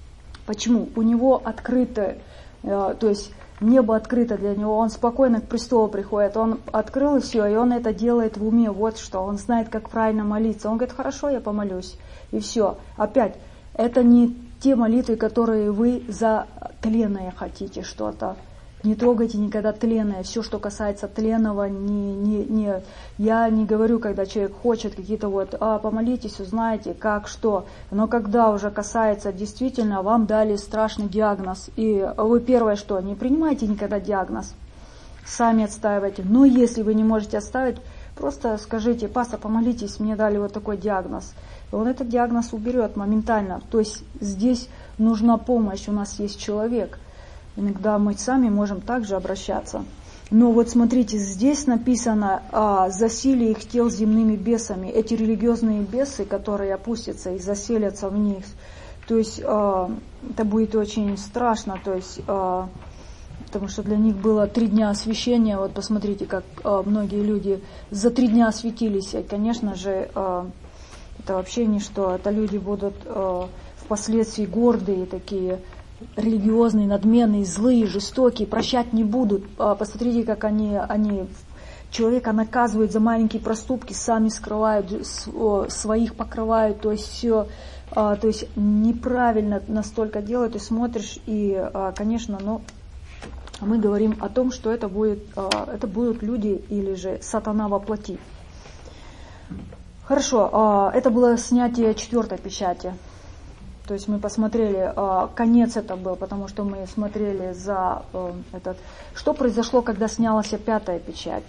Speaker 2: почему? У него открытое, то есть небо открыто для него, он спокойно к престолу приходит, он открыл и все, и он это делает в уме, вот что, он знает, как правильно молиться, он говорит, хорошо, я помолюсь, и все. Опять, это не те молитвы, которые вы за тленное хотите что-то, не трогайте никогда тленное, все, что касается тленного, не, не, не, я не говорю, когда человек хочет какие-то вот, а, помолитесь, узнаете, как, что, но когда уже касается действительно, вам дали страшный диагноз, и вы первое что, не принимайте никогда диагноз, сами отстаивайте, но если вы не можете отставить, просто скажите, пастор, помолитесь, мне дали вот такой диагноз, и он этот диагноз уберет моментально, то есть здесь нужна помощь, у нас есть человек. Иногда мы сами можем также обращаться. Но вот смотрите, здесь написано а, «засилие их тел земными бесами». Эти религиозные бесы, которые опустятся и заселятся в них. То есть а, это будет очень страшно. То есть, а, потому что для них было три дня освящения. Вот посмотрите, как а, многие люди за три дня осветились. И, конечно же, а, это вообще ничто. Это люди будут а, впоследствии гордые такие, религиозные, надменные, злые, жестокие, прощать не будут. Посмотрите, как они, они человека наказывают за маленькие проступки, сами скрывают, своих покрывают, то есть все а, то есть неправильно настолько делают, и смотришь, и, а, конечно, ну, мы говорим о том, что это, будет, а, это будут люди или же сатана во плоти. Хорошо, а, это было снятие четвертой печати. То есть мы посмотрели, а, конец это был, потому что мы смотрели за а, этот, что произошло, когда снялась пятая печать.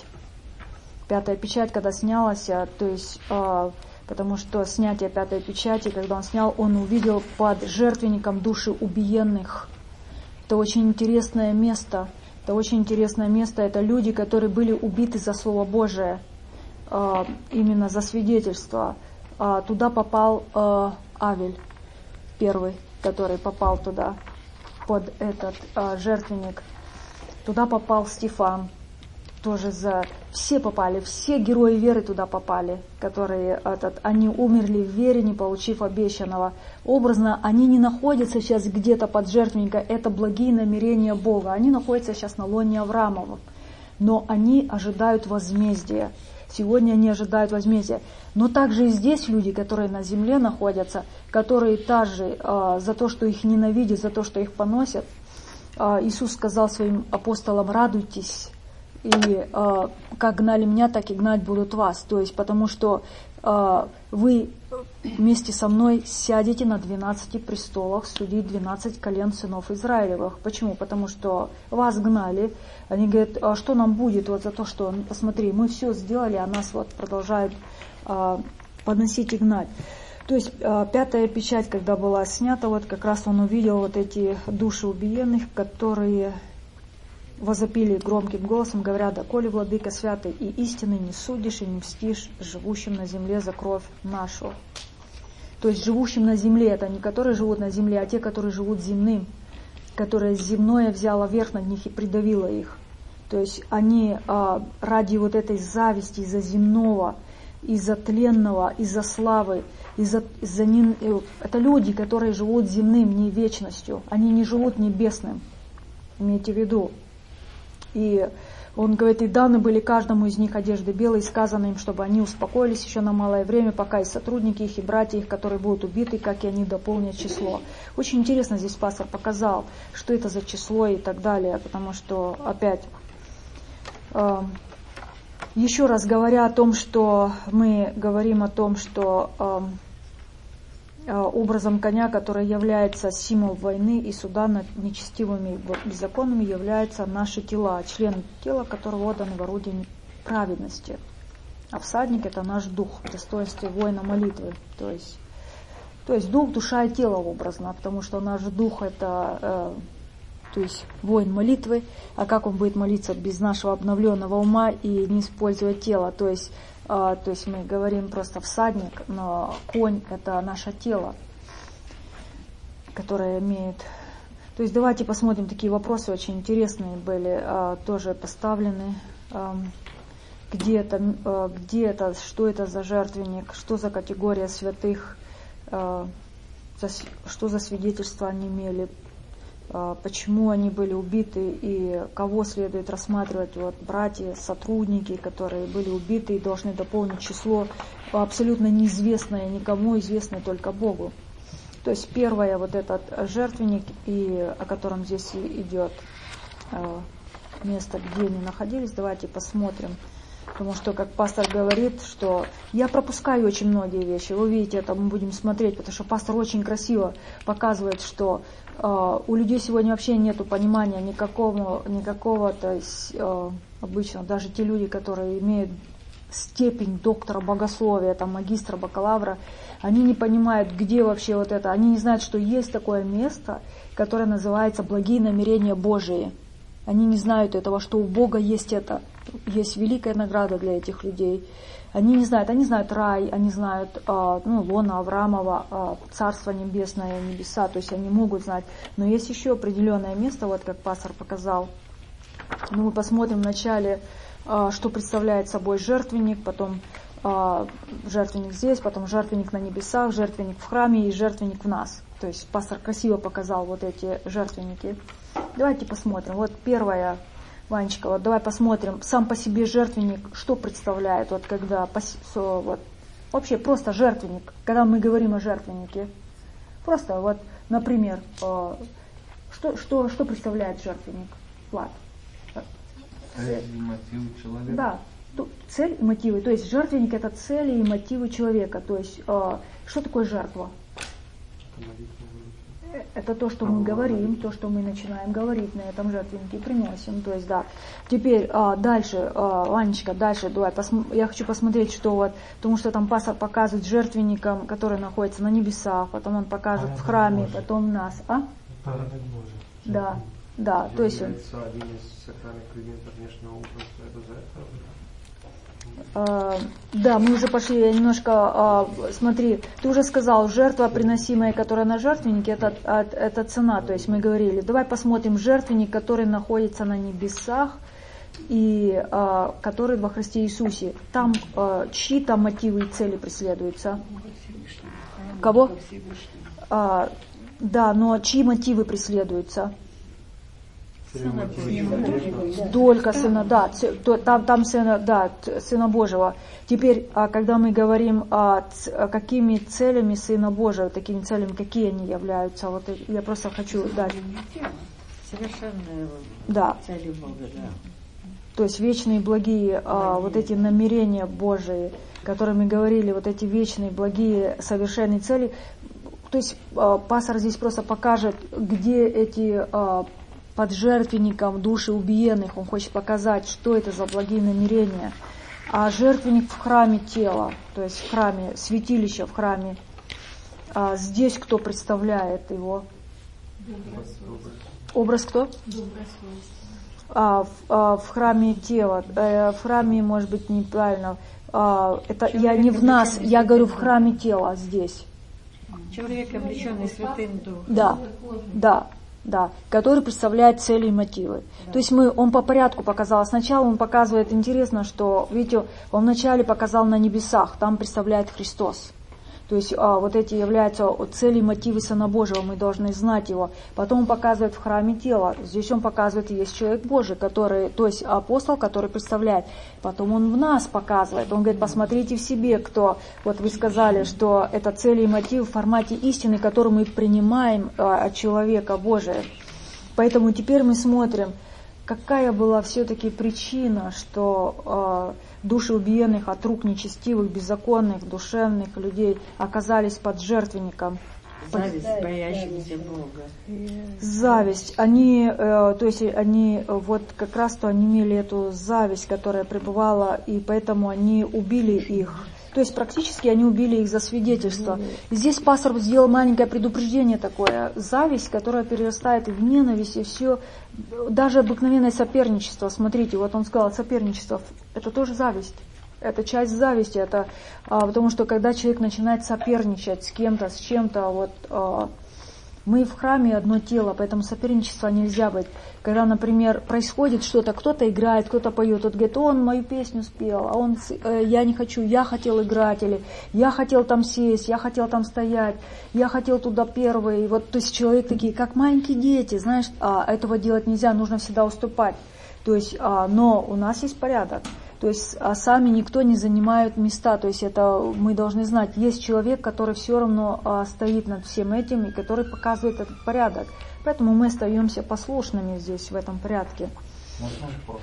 Speaker 2: Пятая печать, когда снялась, то есть, а, потому что снятие пятой печати, когда он снял, он увидел под жертвенником души убиенных. Это очень интересное место. Это очень интересное место. Это люди, которые были убиты за Слово Божие, а, именно за свидетельство. А, туда попал а, Авель, первый, который попал туда, под этот а, жертвенник. Туда попал Стефан. Тоже за... Все попали, все герои веры туда попали, которые, этот, они умерли в вере, не получив обещанного. Образно, они не находятся сейчас где-то под жертвенником, это благие намерения Бога. Они находятся сейчас на лоне Авраамова, но они ожидают возмездия. Сегодня они ожидают возмездия. Но также и здесь люди, которые на земле находятся, которые также э, за то, что их ненавидят, за то, что их поносят, э, Иисус сказал своим апостолам: радуйтесь. И э, как гнали меня, так и гнать будут вас. То есть, потому что э, вы вместе со мной сядете на двенадцати престолах судить двенадцать колен сынов Израилевых. Почему? Потому что вас гнали. Они говорят: а что нам будет вот за то, что, посмотри, мы все сделали, а нас вот продолжают э, подносить и гнать. То есть э, пятая печать, когда была снята, вот как раз он увидел вот эти души убиенных, которые возопили громким голосом, говоря: доколе, владыка святый и истинный, не судишь и не мстишь живущим на земле за кровь нашу. То есть живущим на земле, это не которые живут на земле, а те, которые живут земным, которые земное взяло верх над них и придавило их. То есть они а, ради вот этой зависти из-за земного, из-за тленного, из-за славы, из-за, из-за не, это люди, которые живут земным, не вечностью, они не живут небесным, имейте в виду. И он говорит: и даны были каждому из них одежды белые, и сказано им, чтобы они успокоились еще на малое время, пока и сотрудники их, и братья их, которые будут убиты, как и они дополнят число. Очень интересно здесь пастор показал, что это за число и так далее, потому что опять, э, еще раз говоря о том, что мы говорим о том, что э, образом коня, который является символом войны и суда над нечестивыми и беззаконными, являются наши тела, члены тела, которые отданы в орудие праведности. А всадник — это наш дух, в достоинстве воина молитвы. То есть, то есть дух, душа и тело образно, потому что наш дух — это э, то есть воин молитвы, а как он будет молиться без нашего обновленного ума и не используя тело? То есть Uh, то есть мы говорим просто всадник, но конь — это наше тело, которое имеет... То есть давайте посмотрим, такие вопросы очень интересные были uh, тоже поставлены. Uh, где, это, uh, где это, что это за жертвенник, что за категория святых, uh, за, что за свидетельства они имели, почему они были убиты и кого следует рассматривать, вот братья, сотрудники, которые были убиты и должны дополнить число, абсолютно неизвестное никому, известное только Богу. То есть первое, вот этот жертвенник, и, о котором здесь идет место, где они находились, давайте посмотрим. Потому что, как пастор говорит, что я пропускаю очень многие вещи. Вы видите, это мы будем смотреть, потому что пастор очень красиво показывает, что э, у людей сегодня вообще нету понимания никакого, никакого, то есть э, обычно даже те люди, которые имеют степень доктора богословия, там, магистра, бакалавра, они не понимают, где вообще вот это. Они не знают, что есть такое место, которое называется «Благие намерения Божии». Они не знают этого, что у Бога есть это. Есть великая награда для этих людей. Они не знают, они знают рай, они знают э, ну, лона Авраамова, э, Царство Небесное, небеса, то есть они могут знать. Но есть еще определенное место, вот как пастор показал. Ну, мы посмотрим вначале, э, что представляет собой жертвенник, потом э, жертвенник здесь, потом жертвенник на небесах, жертвенник в храме и жертвенник в нас. То есть пастор красиво показал вот эти жертвенники. Давайте посмотрим. Вот первое. Ванечка, вот давай посмотрим, сам по себе жертвенник, что представляет, вот когда, вот, вообще просто жертвенник, когда мы говорим о жертвеннике, Просто вот, например, э, что, что, что представляет жертвенник? Влад.
Speaker 5: Цель и мотивы человека.
Speaker 2: Да, цель и мотивы. То есть жертвенник — это цели и мотивы человека. То есть э, что такое жертва? Это то, что мы говорим, то, что мы начинаем говорить на этом жертвеннике, приносим. То есть, да. Теперь а, дальше, а, Ванечка, дальше, давай, посм- я хочу посмотреть, что вот, потому что там пастор показывает жертвенником, который находится на небесах, потом он показывает в храме, потом нас. А? Да, да, то есть он. Uh, да, мы уже пошли, я немножко, uh, смотри, ты уже сказал, жертва, приносимая, которая на жертвеннике, это, это цена, то есть мы говорили, давай посмотрим жертвенник, который находится на небесах и uh, который во Христе Иисусе. Там uh, чьи-то мотивы и цели преследуются? Кого? Uh, да, но чьи мотивы преследуются? Только Сына, да, там, там Сына, да, Сына Божьего. Теперь, когда мы говорим о какими целями Сына Божьего, такими целями, какие они являются, вот я просто хочу дать.
Speaker 9: Совершенные
Speaker 2: да.
Speaker 9: цели Бога, да.
Speaker 2: То есть вечные благие, а, вот эти намерения Божии, которые мы говорили, вот эти вечные благие совершенные цели. То есть а, пастор здесь просто покажет, где эти а, под жертвенником души убиенных, он хочет показать, что это за благие намерения. А жертвенник в храме тела, то есть в храме, святилище в храме, а здесь кто представляет его? Образ кто? А, в, а, в храме тела, э, в храме, может быть, неправильно, а, это я не в нас, я говорю в храме тела здесь.
Speaker 9: Человек, облеченный Святым Духом.
Speaker 2: Да, да. Да, который представляет цели и мотивы. Да. То есть мы, он по порядку показал. Сначала он показывает, интересно, что, видите, он вначале показал на небесах, там представляет Христос. То есть а, вот эти являются цели и мотивы Сына Божьего, мы должны знать его. Потом он показывает в храме тела. Здесь он показывает, есть человек Божий, который, то есть апостол, который представляет. Потом он в нас показывает. Он говорит, посмотрите в себе, кто, вот вы сказали, что это цели и мотивы в формате истины, которую мы принимаем а, от человека Божия. Поэтому теперь мы смотрим, какая была все-таки причина, что а, души убиенных от рук нечестивых, беззаконных, душевных людей оказались под жертвенником.
Speaker 9: Зависть, боящимся Бога.
Speaker 2: Зависть. Они, э, то есть они вот как раз то они имели эту зависть, которая пребывала, и поэтому они убили их. То есть практически они убили их за свидетельство. И здесь пастор сделал маленькое предупреждение такое. Зависть, которая перерастает в ненависть, и все, даже обыкновенное соперничество. Смотрите, вот он сказал, соперничество, это тоже зависть. Это часть зависти, это, а, потому что когда человек начинает соперничать с кем-то, с чем-то, вот а, мы в храме одно тело, поэтому соперничества нельзя быть. Когда, например, происходит что-то, кто-то играет, кто-то поет, тот говорит, он мою песню спел, а он, э, я не хочу, я хотел играть, или я хотел там сесть, я хотел там стоять, я хотел туда первый. Вот, то есть человек такие, как маленькие дети, знаешь, а, этого делать нельзя, нужно всегда уступать. То есть, а, но у нас есть порядок. То есть а сами никто не занимает места, то есть это мы должны знать, есть человек, который все равно а, стоит над всем этим и который показывает этот порядок. Поэтому мы остаемся послушными здесь, в этом порядке.
Speaker 5: Можно вопрос?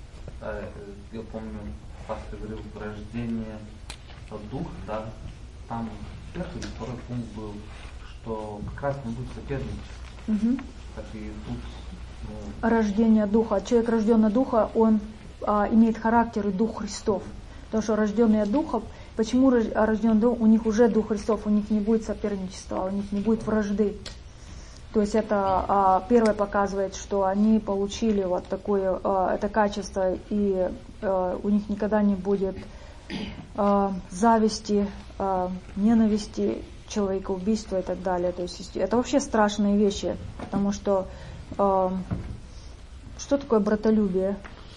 Speaker 5: Я помню, пастор говорил, рождение от духа, да, там первый, второй пункт был, что как раз мы будем соперничать.
Speaker 2: Угу.
Speaker 5: Так и тут. Ну...
Speaker 2: Рождение духа. Человек, рожденный от духа, он а, имеет характер и дух Христов. Потому что рожденные от духа, почему рожденный дух, у них уже дух Христов, у них не будет соперничества, у них не будет вражды. То есть это а, первое показывает, что они получили вот такое а, это качество, и а, у них никогда не будет а, зависти, а, ненависти, человекоубийства и так далее. То есть это вообще страшные вещи, потому что а, что такое братолюбие?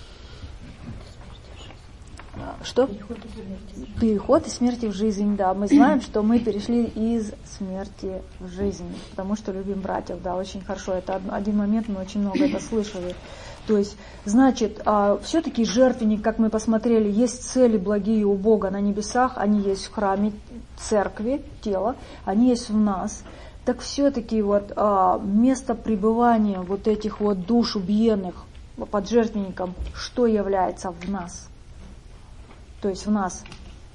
Speaker 2: Что? Переход из смерти в жизнь, да. Мы знаем, что мы перешли из смерти в жизнь, потому что любим братьев, да, очень хорошо. Это один момент, мы очень много это слышали. То есть, значит, все-таки жертвенник, как мы посмотрели, есть цели благие у Бога на небесах, они есть в храме, церкви, тела, они есть в нас. Так все-таки вот а, место пребывания вот этих вот душ убиенных под жертвенником, что является в нас? То есть в нас.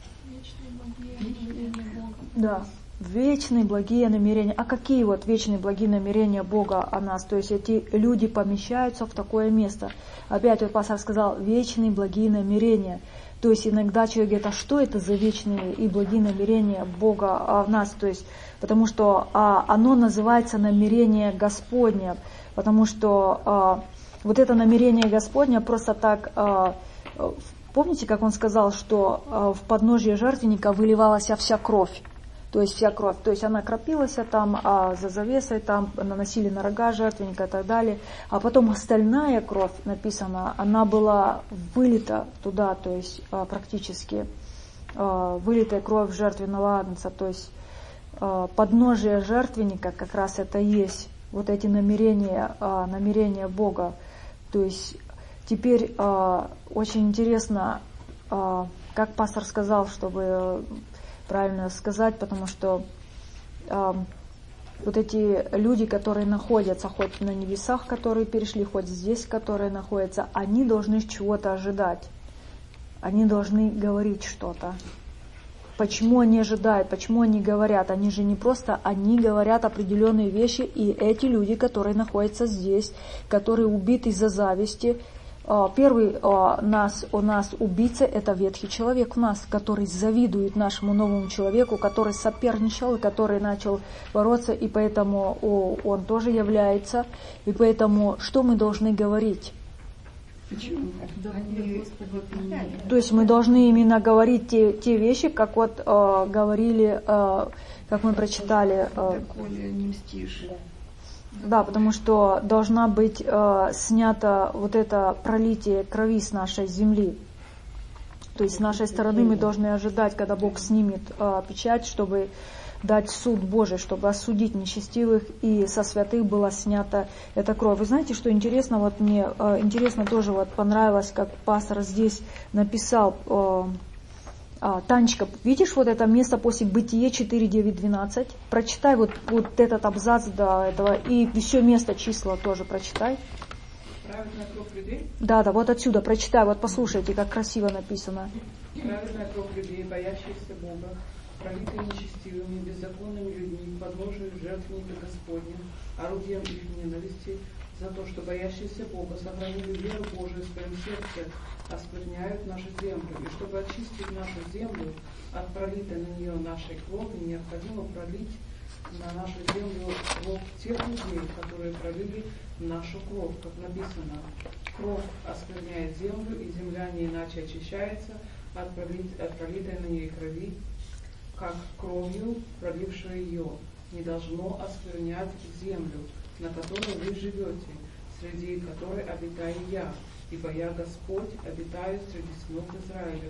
Speaker 2: Да, вечные благие намерения. А какие вот вечные благие намерения Бога о нас? То есть эти люди помещаются в такое место. Опять вот пастор сказал, вечные благие намерения. То есть иногда человек говорит, а что это за вечные и благие намерения Бога о нас? То есть, потому что а, оно называется намерение Господне. Потому что а, вот это намерение Господне просто так... А, помните, как он сказал, что а, в подножье жертвенника выливалась вся кровь? То есть вся кровь, то есть она кропилась там, а за завесой там наносили на рога жертвенника и так далее. А потом остальная кровь, написано, она была вылита туда, то есть практически вылитая кровь жертвенного агнца. То есть подножие жертвенника как раз это и есть вот эти намерения, намерения Бога. То есть теперь очень интересно, как пастор сказал, чтобы... правильно сказать, потому что э, вот эти люди, которые находятся хоть на небесах, которые перешли, хоть здесь, которые находятся, они должны чего-то ожидать. Они должны говорить что-то. Почему они ожидают, почему они говорят? Они же не просто, они говорят определенные вещи, и эти люди, которые находятся здесь, которые убиты из-за зависти. Первый нас, у нас убийца – это ветхий человек в нас, который завидует нашему новому человеку, который соперничал, и который начал бороться, и поэтому он тоже является. И поэтому что мы должны говорить?
Speaker 1: Почему? Они,
Speaker 2: То есть мы должны именно говорить те, те вещи, как вот э, говорили, э, как мы прочитали. Э,
Speaker 1: Доколе не мстишь.
Speaker 2: Да, потому что должна быть э, снято вот это пролитие крови с нашей земли. То есть с нашей стороны мы должны ожидать, когда Бог снимет э, печать, чтобы дать суд Божий, чтобы осудить нечестивых, и со святых была снята эта кровь. Вы знаете, что интересно, вот мне э, интересно тоже вот понравилось, как пастор здесь написал. Э, А, Танечка, видишь вот это место после Бытие четыре, девять, двенадцать? Прочитай вот, вот этот абзац до этого, и все место числа тоже прочитай.
Speaker 10: Праведная кровь людей?
Speaker 2: Да, да, вот отсюда прочитай, вот послушайте, как красиво написано.
Speaker 10: Праведная кровь людей, боящихся Бога, пролитая нечестивыми, беззаконными людьми, подложию жертвенника Господня, орудием их ненависти, за то, что боящиеся Бога сохранили веру Божию в своем сердце, оскверняют нашу землю. И чтобы очистить нашу землю от пролитой на нее нашей крови, необходимо пролить на нашу землю кровь тех людей, которые пролили нашу кровь, как написано. Кровь оскверняет землю, и земля не иначе очищается от, пролит, от пролитой на ней крови, как кровью, пролившей ее, не должно осквернять землю, на которой вы живете, среди которой обитаю я, ибо я Господь, обитаю среди сынов Израиля.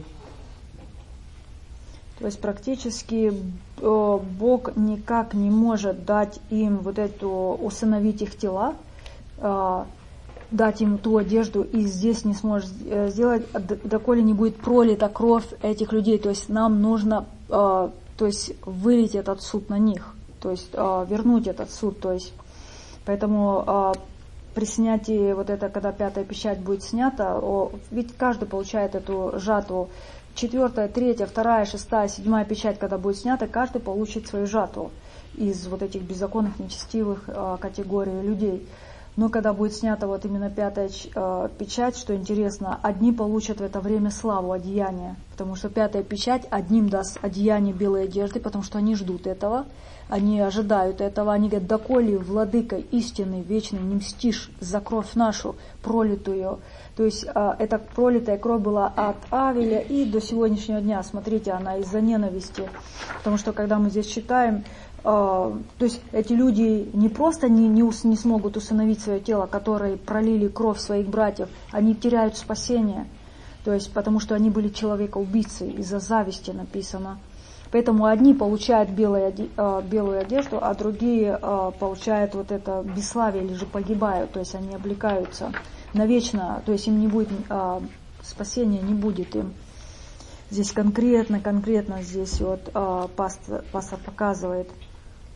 Speaker 2: То есть практически э, Бог никак не может дать им вот эту, усыновить их тела, э, дать им ту одежду, и здесь не сможет сделать, доколе не будет пролита кровь этих людей. То есть нам нужно э, то есть вылить этот суд на них, то есть э, вернуть этот суд. То есть, поэтому э, при снятии, вот это, когда пятая печать будет снята, о, ведь каждый получает эту жатву. Четвертая, третья, вторая, шестая, седьмая печать, когда будет снята, каждый получит свою жатву из вот этих беззаконных, нечестивых э, категорий людей. Но когда будет снята вот именно пятая э, печать, что интересно, одни получат в это время славу, одеяние. Потому что пятая печать одним даст одеяние белой одежды, потому что они ждут этого, они ожидают этого. Они говорят, доколе, владыка истинный, вечный, не мстишь за кровь нашу, пролитую. То есть э, эта пролитая кровь была от Авеля и до сегодняшнего дня. Смотрите, она из-за ненависти. Потому что когда мы здесь читаем, то есть эти люди не просто не, не, не смогут усыновить свое тело, которые пролили кровь своих братьев, они теряют спасение, то есть потому что они были человека-убийцы, из-за зависти написано. Поэтому одни получают белую, белую одежду, а другие получают вот это бесславие или же погибают, то есть они облекаются навечно, то есть им не будет спасения, не будет им. Здесь конкретно, конкретно здесь вот пастор, пастор показывает.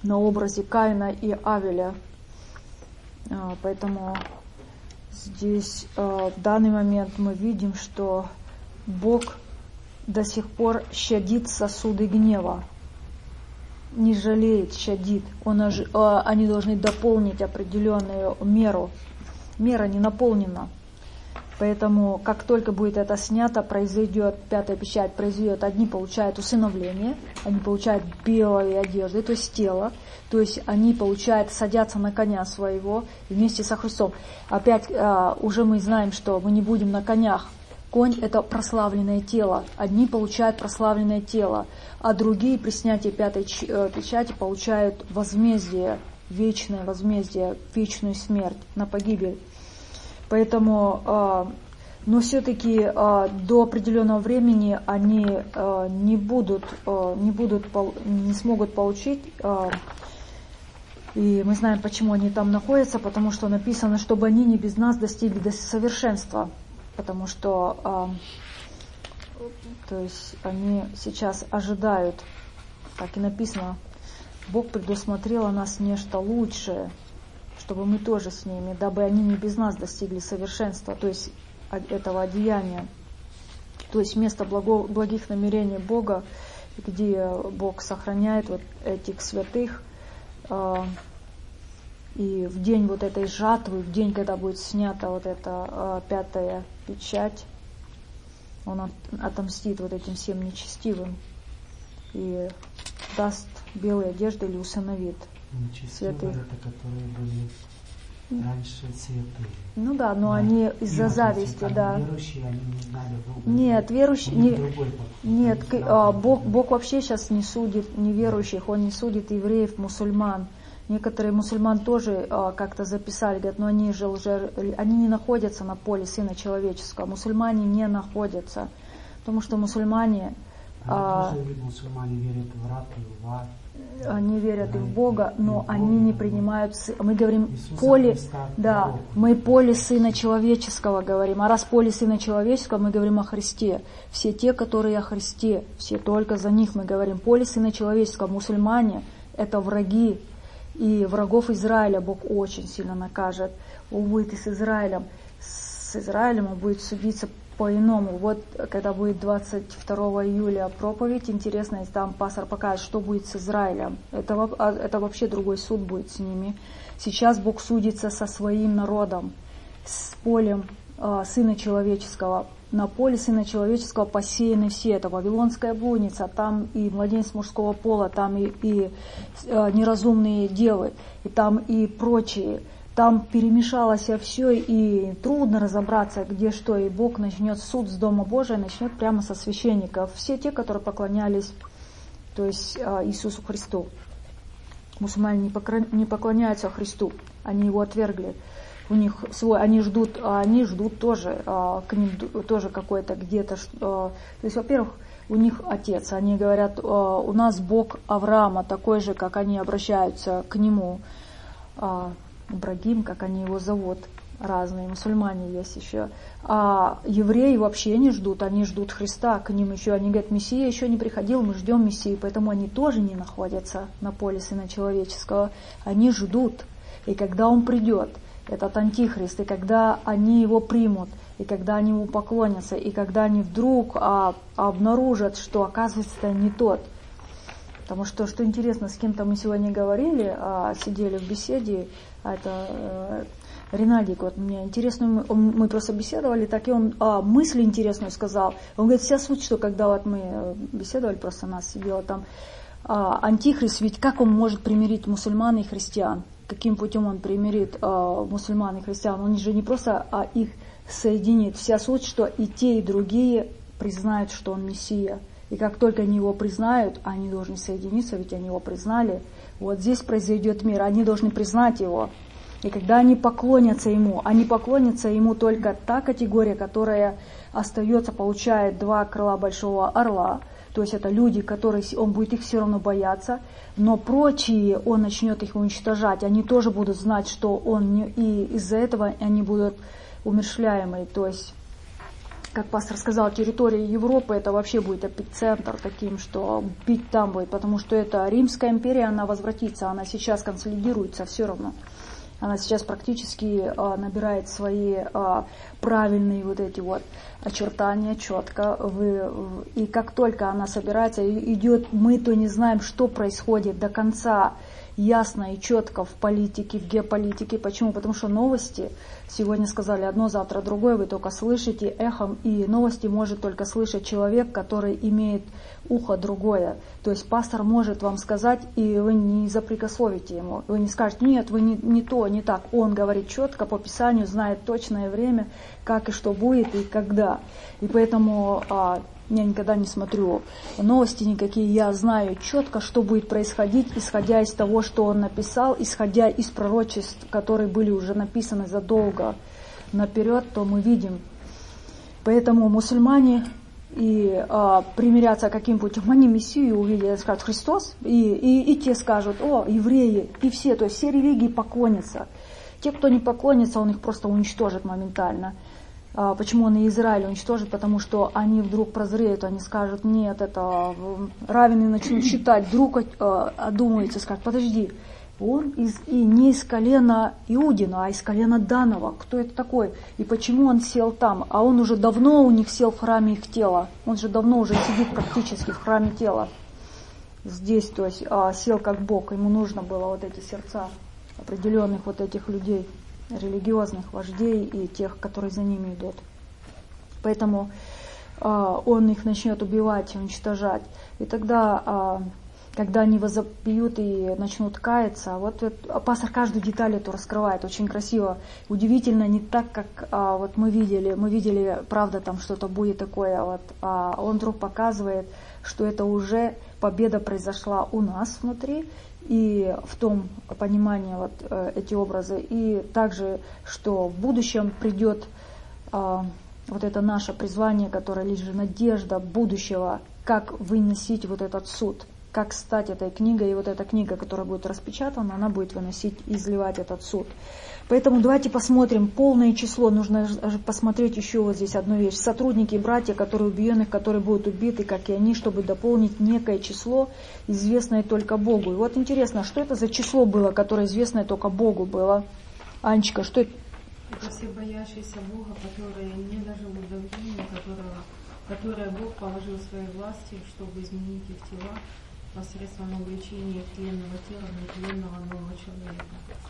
Speaker 2: на образе Каина и Авеля. Поэтому здесь в данный момент мы видим, что Бог до сих пор щадит сосуды гнева, не жалеет, щадит. Он, они должны дополнить определенную меру. Мера не наполнена. Поэтому, как только будет это снято, произойдет, пятая печать произойдет, одни получают усыновление, они получают белые одежды, то есть тело, то есть они получают, садятся на коня своего вместе со Христом. Опять уже мы знаем, что мы не будем на конях. Конь – это прославленное тело. Одни получают прославленное тело, а другие при снятии пятой печати получают возмездие, вечное возмездие, вечную смерть на погибель. Поэтому, но все-таки до определенного времени они не будут, не будут, не смогут получить. И мы знаем, почему они там находятся, потому что написано, чтобы они не без нас достигли до совершенства. Потому что то есть они сейчас ожидают, как и написано, Бог предусмотрел о нас нечто лучшее, чтобы мы тоже с ними, дабы они не без нас достигли совершенства, то есть этого одеяния. То есть место благо, благих намерений Бога, где Бог сохраняет вот этих святых. И в день вот этой жатвы, в день, когда будет снята вот эта пятая печать, Он отомстит вот этим всем нечестивым и даст белые одежды или усыновит святых.
Speaker 11: Это которые были раньше святые.
Speaker 2: Ну да, но да. Они из-за зависти, да.
Speaker 11: Верующие, они не знали Бога.
Speaker 2: Нет, верующие, не, нет, а, Бог, Бог вообще сейчас не судит неверующих, Он не судит евреев, мусульман. Некоторые мусульман тоже а, как-то записали, говорят, но они же уже, они не находятся на поле Сына Человеческого. Мусульмане не находятся, потому что мусульмане...
Speaker 11: А, мусульмане верят в рад и в ад.
Speaker 2: Они верят и в Бога, но они не принимают... Мы говорим поле... Да, мы поле Сына Человеческого говорим. А раз поле Сына Человеческого, мы говорим о Христе. Все те, которые о Христе, все только за них мы говорим. Поле Сына Человеческого. Мусульмане — это враги. И врагов Израиля Бог очень сильно накажет. Он будет и с Израилем. С Израилем Он будет судиться по-иному. Вот когда будет двадцать второго июля проповедь, интересно, если там пастор покажет, что будет с Израилем. Это, это вообще другой суд будет с ними. Сейчас Бог судится со своим народом, с полем э, Сына Человеческого. На поле Сына Человеческого посеяны все. Это Вавилонская блудница, там и младенец мужского пола, там и, и э, неразумные девы, и там и прочие. Там перемешалось все, и трудно разобраться, где что. И Бог начнет суд с Дома Божия, начнет прямо со священников. Все те, которые поклонялись, то есть э, Иисусу Христу. Мусульмане не поклоняются Христу, они Его отвергли. У них свой, они ждут, они ждут тоже, к ним тоже какой-то где-то, то есть, во-первых, у них отец, они говорят, у нас Бог Авраама, такой же, как они обращаются к нему, Ибрагим, как они его зовут, разные мусульмане есть еще, а евреи вообще не ждут, они ждут Христа, к ним еще, они говорят, Мессия еще не приходил, мы ждем Мессии, поэтому они тоже не находятся на поле Сына Человеческого, они ждут, и когда Он придет, этот антихрист, и когда они его примут, и когда они ему поклонятся, и когда они вдруг а, обнаружат, что оказывается это не тот. Потому что, что интересно, с кем-то мы сегодня говорили, а, сидели в беседе, а это э, Ренадик, вот мне интересно, мы, мы просто беседовали, так и он а, мысль интересную сказал. Он говорит, вся суть, что когда вот мы беседовали, просто нас сидело там, а, антихрист, ведь как он может примирить мусульман и христиан? Каким путем он примирит э, мусульман и христиан? Он же не просто а, их соединит. Вся суть, что и те, и другие признают, что он Мессия. И как только они его признают, они должны соединиться, ведь они его признали. Вот здесь произойдет мир, они должны признать его. И когда они поклонятся ему, они поклонятся ему только та категория, которая остается, получает два крыла большого орла. То есть это люди, которые, он будет их все равно бояться, но прочие он начнет их уничтожать. Они тоже будут знать, что он не, и из-за этого они будут умерщвляемы. То есть как пастор сказал, территория Европы, это вообще будет эпицентр таким, что бить там будет, потому что это Римская империя, она возвратится, она сейчас консолидируется все равно. Она сейчас практически а, набирает свои а, правильные вот эти вот очертания четко. Вы, и как только она собирается, идет, мы то не знаем, что происходит до конца ясно и четко в политике, в геополитике. Почему? Потому что новости, сегодня сказали одно, завтра другое, вы только слышите эхом, и новости может только слышать человек, который имеет ухо другое. То есть пастор может вам сказать, и вы не запрекословите ему, вы не скажете, нет, вы не, не то, не так. Он говорит четко по Писанию, знает точное время, как и что будет, и когда. И поэтому а, я никогда не смотрю новости никакие, я знаю четко, что будет происходить, исходя из того, что он написал, исходя из пророчеств, которые были уже написаны задолго наперед, то мы видим. Поэтому мусульмане и а, примирятся каким путем, они Мессию увидят, скажут Христос, и, и, и те скажут, о, евреи, и все, то есть все религии поклонятся. Те, кто не поклонится, он их просто уничтожит моментально. А, почему он и Израиль уничтожит? Потому что они вдруг прозреют, они скажут, нет, это раввины начнут считать, вдруг а, одумаются, скажут, подожди, он из, и не из колена Иудина, а из колена Данова. Кто это такой? И почему он сел там? А он уже давно у них сел в храме их тела. Он же давно уже сидит практически в храме тела. Здесь, то есть, а, сел как Бог. Ему нужно было вот эти сердца определенных вот этих людей, религиозных вождей и тех, которые за ними идут. Поэтому а, он их начнет убивать, уничтожать. И тогда... А, когда они возопьют и начнут каяться, вот это, пастор каждую деталь эту раскрывает очень красиво, удивительно, не так, как а, вот мы видели, мы видели, правда, там что-то будет такое, вот, а он вдруг показывает, что это уже победа произошла у нас внутри, и в том понимании вот эти образы, и также, что в будущем придет а, вот это наше призвание, которое лишь надежда будущего, как выносить вот этот суд. Как стать этой книгой, и вот эта книга, которая будет распечатана, она будет выносить и изливать этот суд. Поэтому давайте посмотрим полное число. Нужно посмотреть еще вот здесь одну вещь. Сотрудники и братья, которые убиенных, которые будут убиты, как и они, чтобы дополнить некое число, известное только Богу. И вот интересно, что это за число было, которое известное только Богу было? Анечка, что это?
Speaker 7: Это все боящиеся Бога, которые не доживут до времени, которое, которое Бог положил в своей власти, чтобы изменить их тела посредством увлечения тленного тела в нетленного нового человека.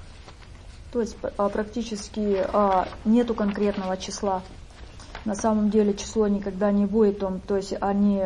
Speaker 2: То есть практически нету конкретного числа. На самом деле число никогда не будет. Он, то есть они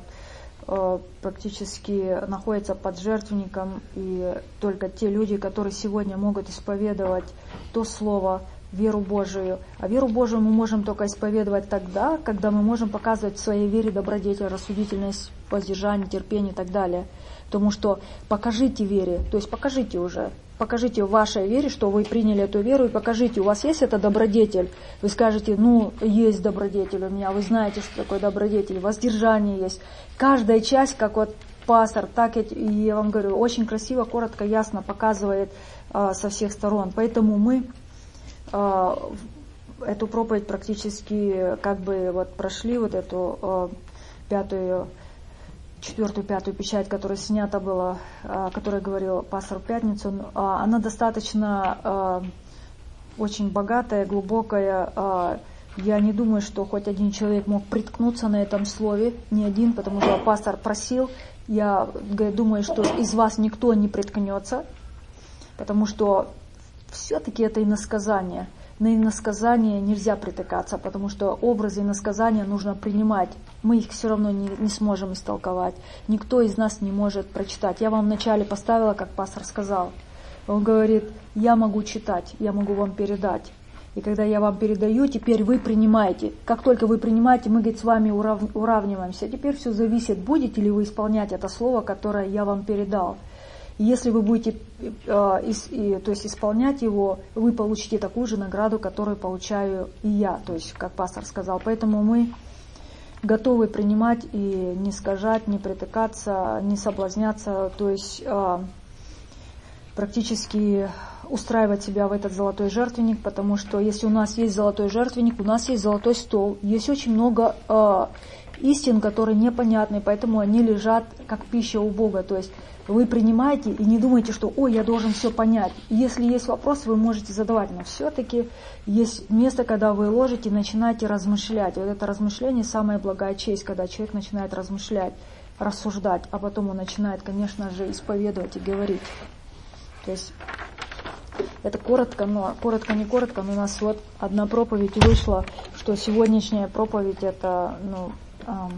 Speaker 2: практически находятся под жертвенником, и только те люди, которые сегодня могут исповедовать то слово, веру Божию. А веру Божию мы можем только исповедовать тогда, когда мы можем показывать в своей вере добродетель, рассудительность, воздержание, терпение и так далее. Потому что покажите вере, то есть покажите уже, покажите в вашей вере, что вы приняли эту веру, и покажите, у вас есть эта добродетель. Вы скажете, ну, есть добродетель у меня, вы знаете, что такое добродетель, воздержание есть. Каждая часть, как вот пастор, так и я вам говорю, очень красиво, коротко, ясно показывает а, со всех сторон. Поэтому мы эту проповедь практически как бы вот прошли, вот эту э, пятую, четвертую, пятую печать, которая снята была, э, которая говорил пастор в пятницу, э, она достаточно э, очень богатая, глубокая. Э, я не думаю, что хоть один человек мог приткнуться на этом слове, ни один, потому что пастор просил. Я думаю, что из вас никто не приткнется, потому что все-таки это иносказание. На иносказание нельзя притыкаться, потому что образы иносказания нужно принимать. Мы их все равно не, не сможем истолковать. Никто из нас не может прочитать. Я вам вначале поставила, как пастор сказал. Он говорит, я могу читать, я могу вам передать. И когда я вам передаю, теперь вы принимаете. Как только вы принимаете, мы, говорит, с вами урав, уравниваемся. Теперь все зависит, будете ли вы исполнять это слово, которое я вам передал. Если вы будете э, ис, и, то есть исполнять его, вы получите такую же награду, которую получаю и я, то есть, как пастор сказал. Поэтому мы готовы принимать и не искажать, не притыкаться, не соблазняться. То есть э, практически устраивать себя в этот золотой жертвенник, потому что если у нас есть золотой жертвенник, у нас есть золотой стол. Есть очень много э, истин, которые непонятны, поэтому они лежат как пища у Бога. То есть вы принимаете и не думаете, что «Ой, я должен все понять». Если есть вопрос, вы можете задавать, но все-таки есть место, когда вы ложите и начинаете размышлять. И вот это размышление – самая благая честь, когда человек начинает размышлять, рассуждать, а потом он начинает, конечно же, исповедовать и говорить. То есть это коротко, но коротко не коротко, но у нас вот одна проповедь вышла, что сегодняшняя проповедь это, ну, эм,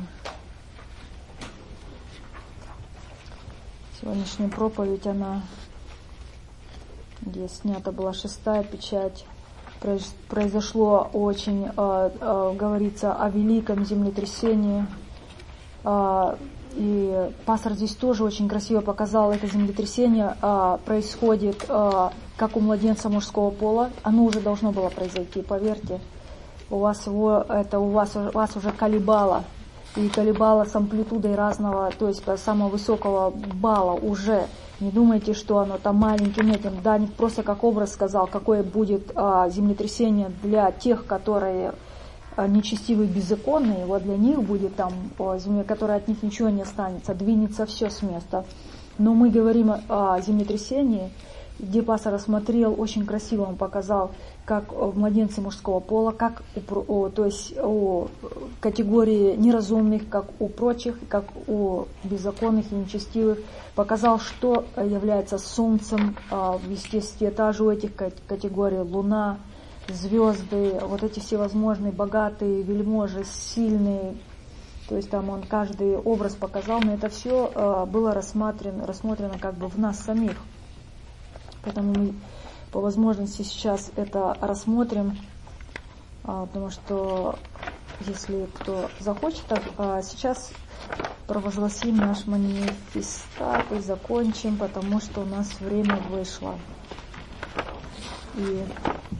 Speaker 2: сегодняшняя проповедь, она, где снята была шестая печать, произошло очень, э, э, говорится о великом землетрясении, э, и пастор здесь тоже очень красиво показал это землетрясение, э, происходит э, как у младенца мужского пола, оно уже должно было произойти, поверьте, у вас его, это у вас, вас уже колебало, и колебало с амплитудой разного, то есть самого высокого балла уже. Не думайте, что оно там маленьким этим. Да, просто как образ сказал, какое будет а, землетрясение для тех, которые а, нечестивые, беззаконные. Вот для них будет там а, земля, которая от них ничего не останется, двинется все с места. Но мы говорим о, о землетрясении, где пастор рассмотрел, очень красиво он показал, как в младенце мужского пола, как у, то есть у категории неразумных, как у прочих, как у беззаконных и нечестивых, показал, что является солнцем в естестве, также у этих категорий луна, звезды, вот эти всевозможные богатые вельможи, сильные, то есть там он каждый образ показал, но это все было рассмотрено, рассмотрено как бы в нас самих. Поэтому мы по возможности сейчас это рассмотрим, потому что если кто захочет, сейчас провозгласим наш манифестат и закончим, потому что у нас время вышло. И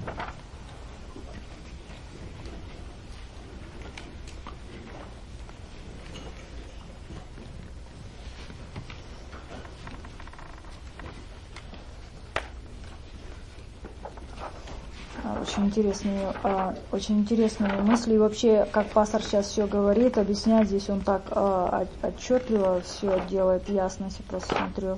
Speaker 2: Очень интересные, очень интересные мысли. И вообще, как пастор сейчас все говорит, объясняет, здесь он так отчетливо все делает, ясно, если просто смотрю.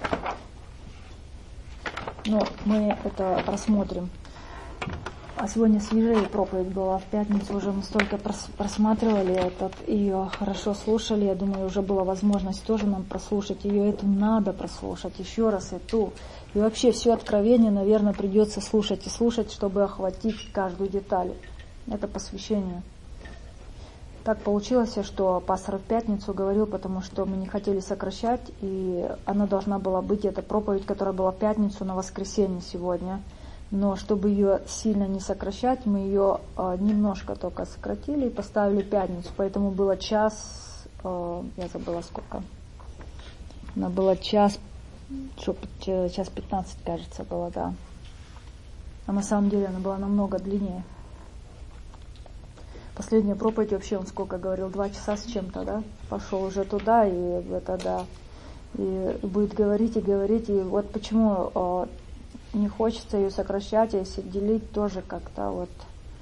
Speaker 2: Но мы это рассмотрим. А сегодня свежая проповедь была, в пятницу уже мы столько просматривали этот, ее хорошо слушали. Я думаю, уже была возможность тоже нам прослушать ее. Эту надо прослушать еще раз, эту. И вообще все откровение, наверное, придется слушать и слушать, чтобы охватить каждую деталь. Это посвящение. Так получилось, что пастор в пятницу говорил, потому что мы не хотели сокращать, и она должна была быть, эта проповедь, которая была в пятницу, на воскресенье сегодня. Но чтобы ее сильно не сокращать, мы ее э, немножко только сократили и поставили в пятницу. Поэтому было час, э, я забыла сколько, она была час, час пятнадцать, кажется, было, да. А на самом деле она была намного длиннее. Последняя проповедь вообще он сколько говорил, два часа с чем-то, да? Пошел уже туда и это, да. И будет говорить и говорить. И вот почему э, не хочется ее сокращать, а если делить тоже как-то вот,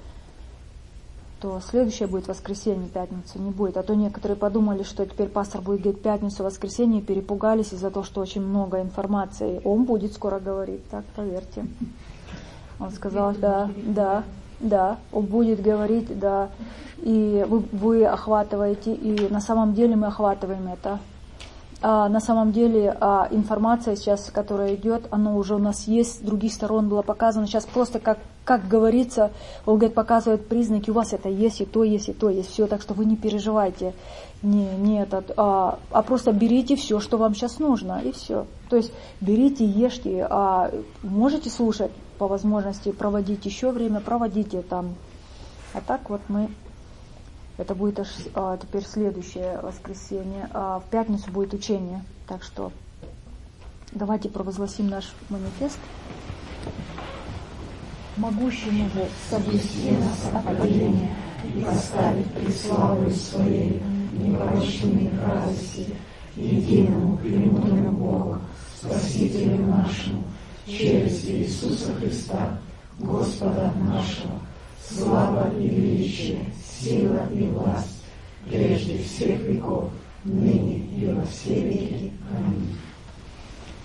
Speaker 2: то следующее будет воскресенье, пятница не будет. А то некоторые подумали, что теперь пастор будет говорить пятницу, воскресенье, и перепугались из-за того, что очень много информации. Он будет скоро говорить, так, поверьте. Он сказал, да, да, да, он будет говорить, да. И вы, вы охватываете, и на самом деле мы охватываем это. А на самом деле а, информация сейчас, которая идет, она уже у нас есть, с других сторон было показано. Сейчас просто, как, как говорится, он говорит, показывает признаки, у вас это есть, и то есть, и то есть, все. Так что вы не переживайте, не, не этот, а, а просто берите все, что вам сейчас нужно, и все. То есть берите, ешьте, а, можете слушать по возможности, проводить еще время, проводите там. А так вот мы... Это будет аж, а, теперь следующее воскресенье. А в пятницу будет учение. Так что давайте провозгласим наш манифест. Могущему же соблюсти нас от падения и поставить пред славою своей непорочными радости единому премудрому Богу, Спасителю нашему,
Speaker 12: через Иисуса Христа, Господа нашего, слава и величие, сила и власть, прежде всех веков, ныне и во все веки. Аминь.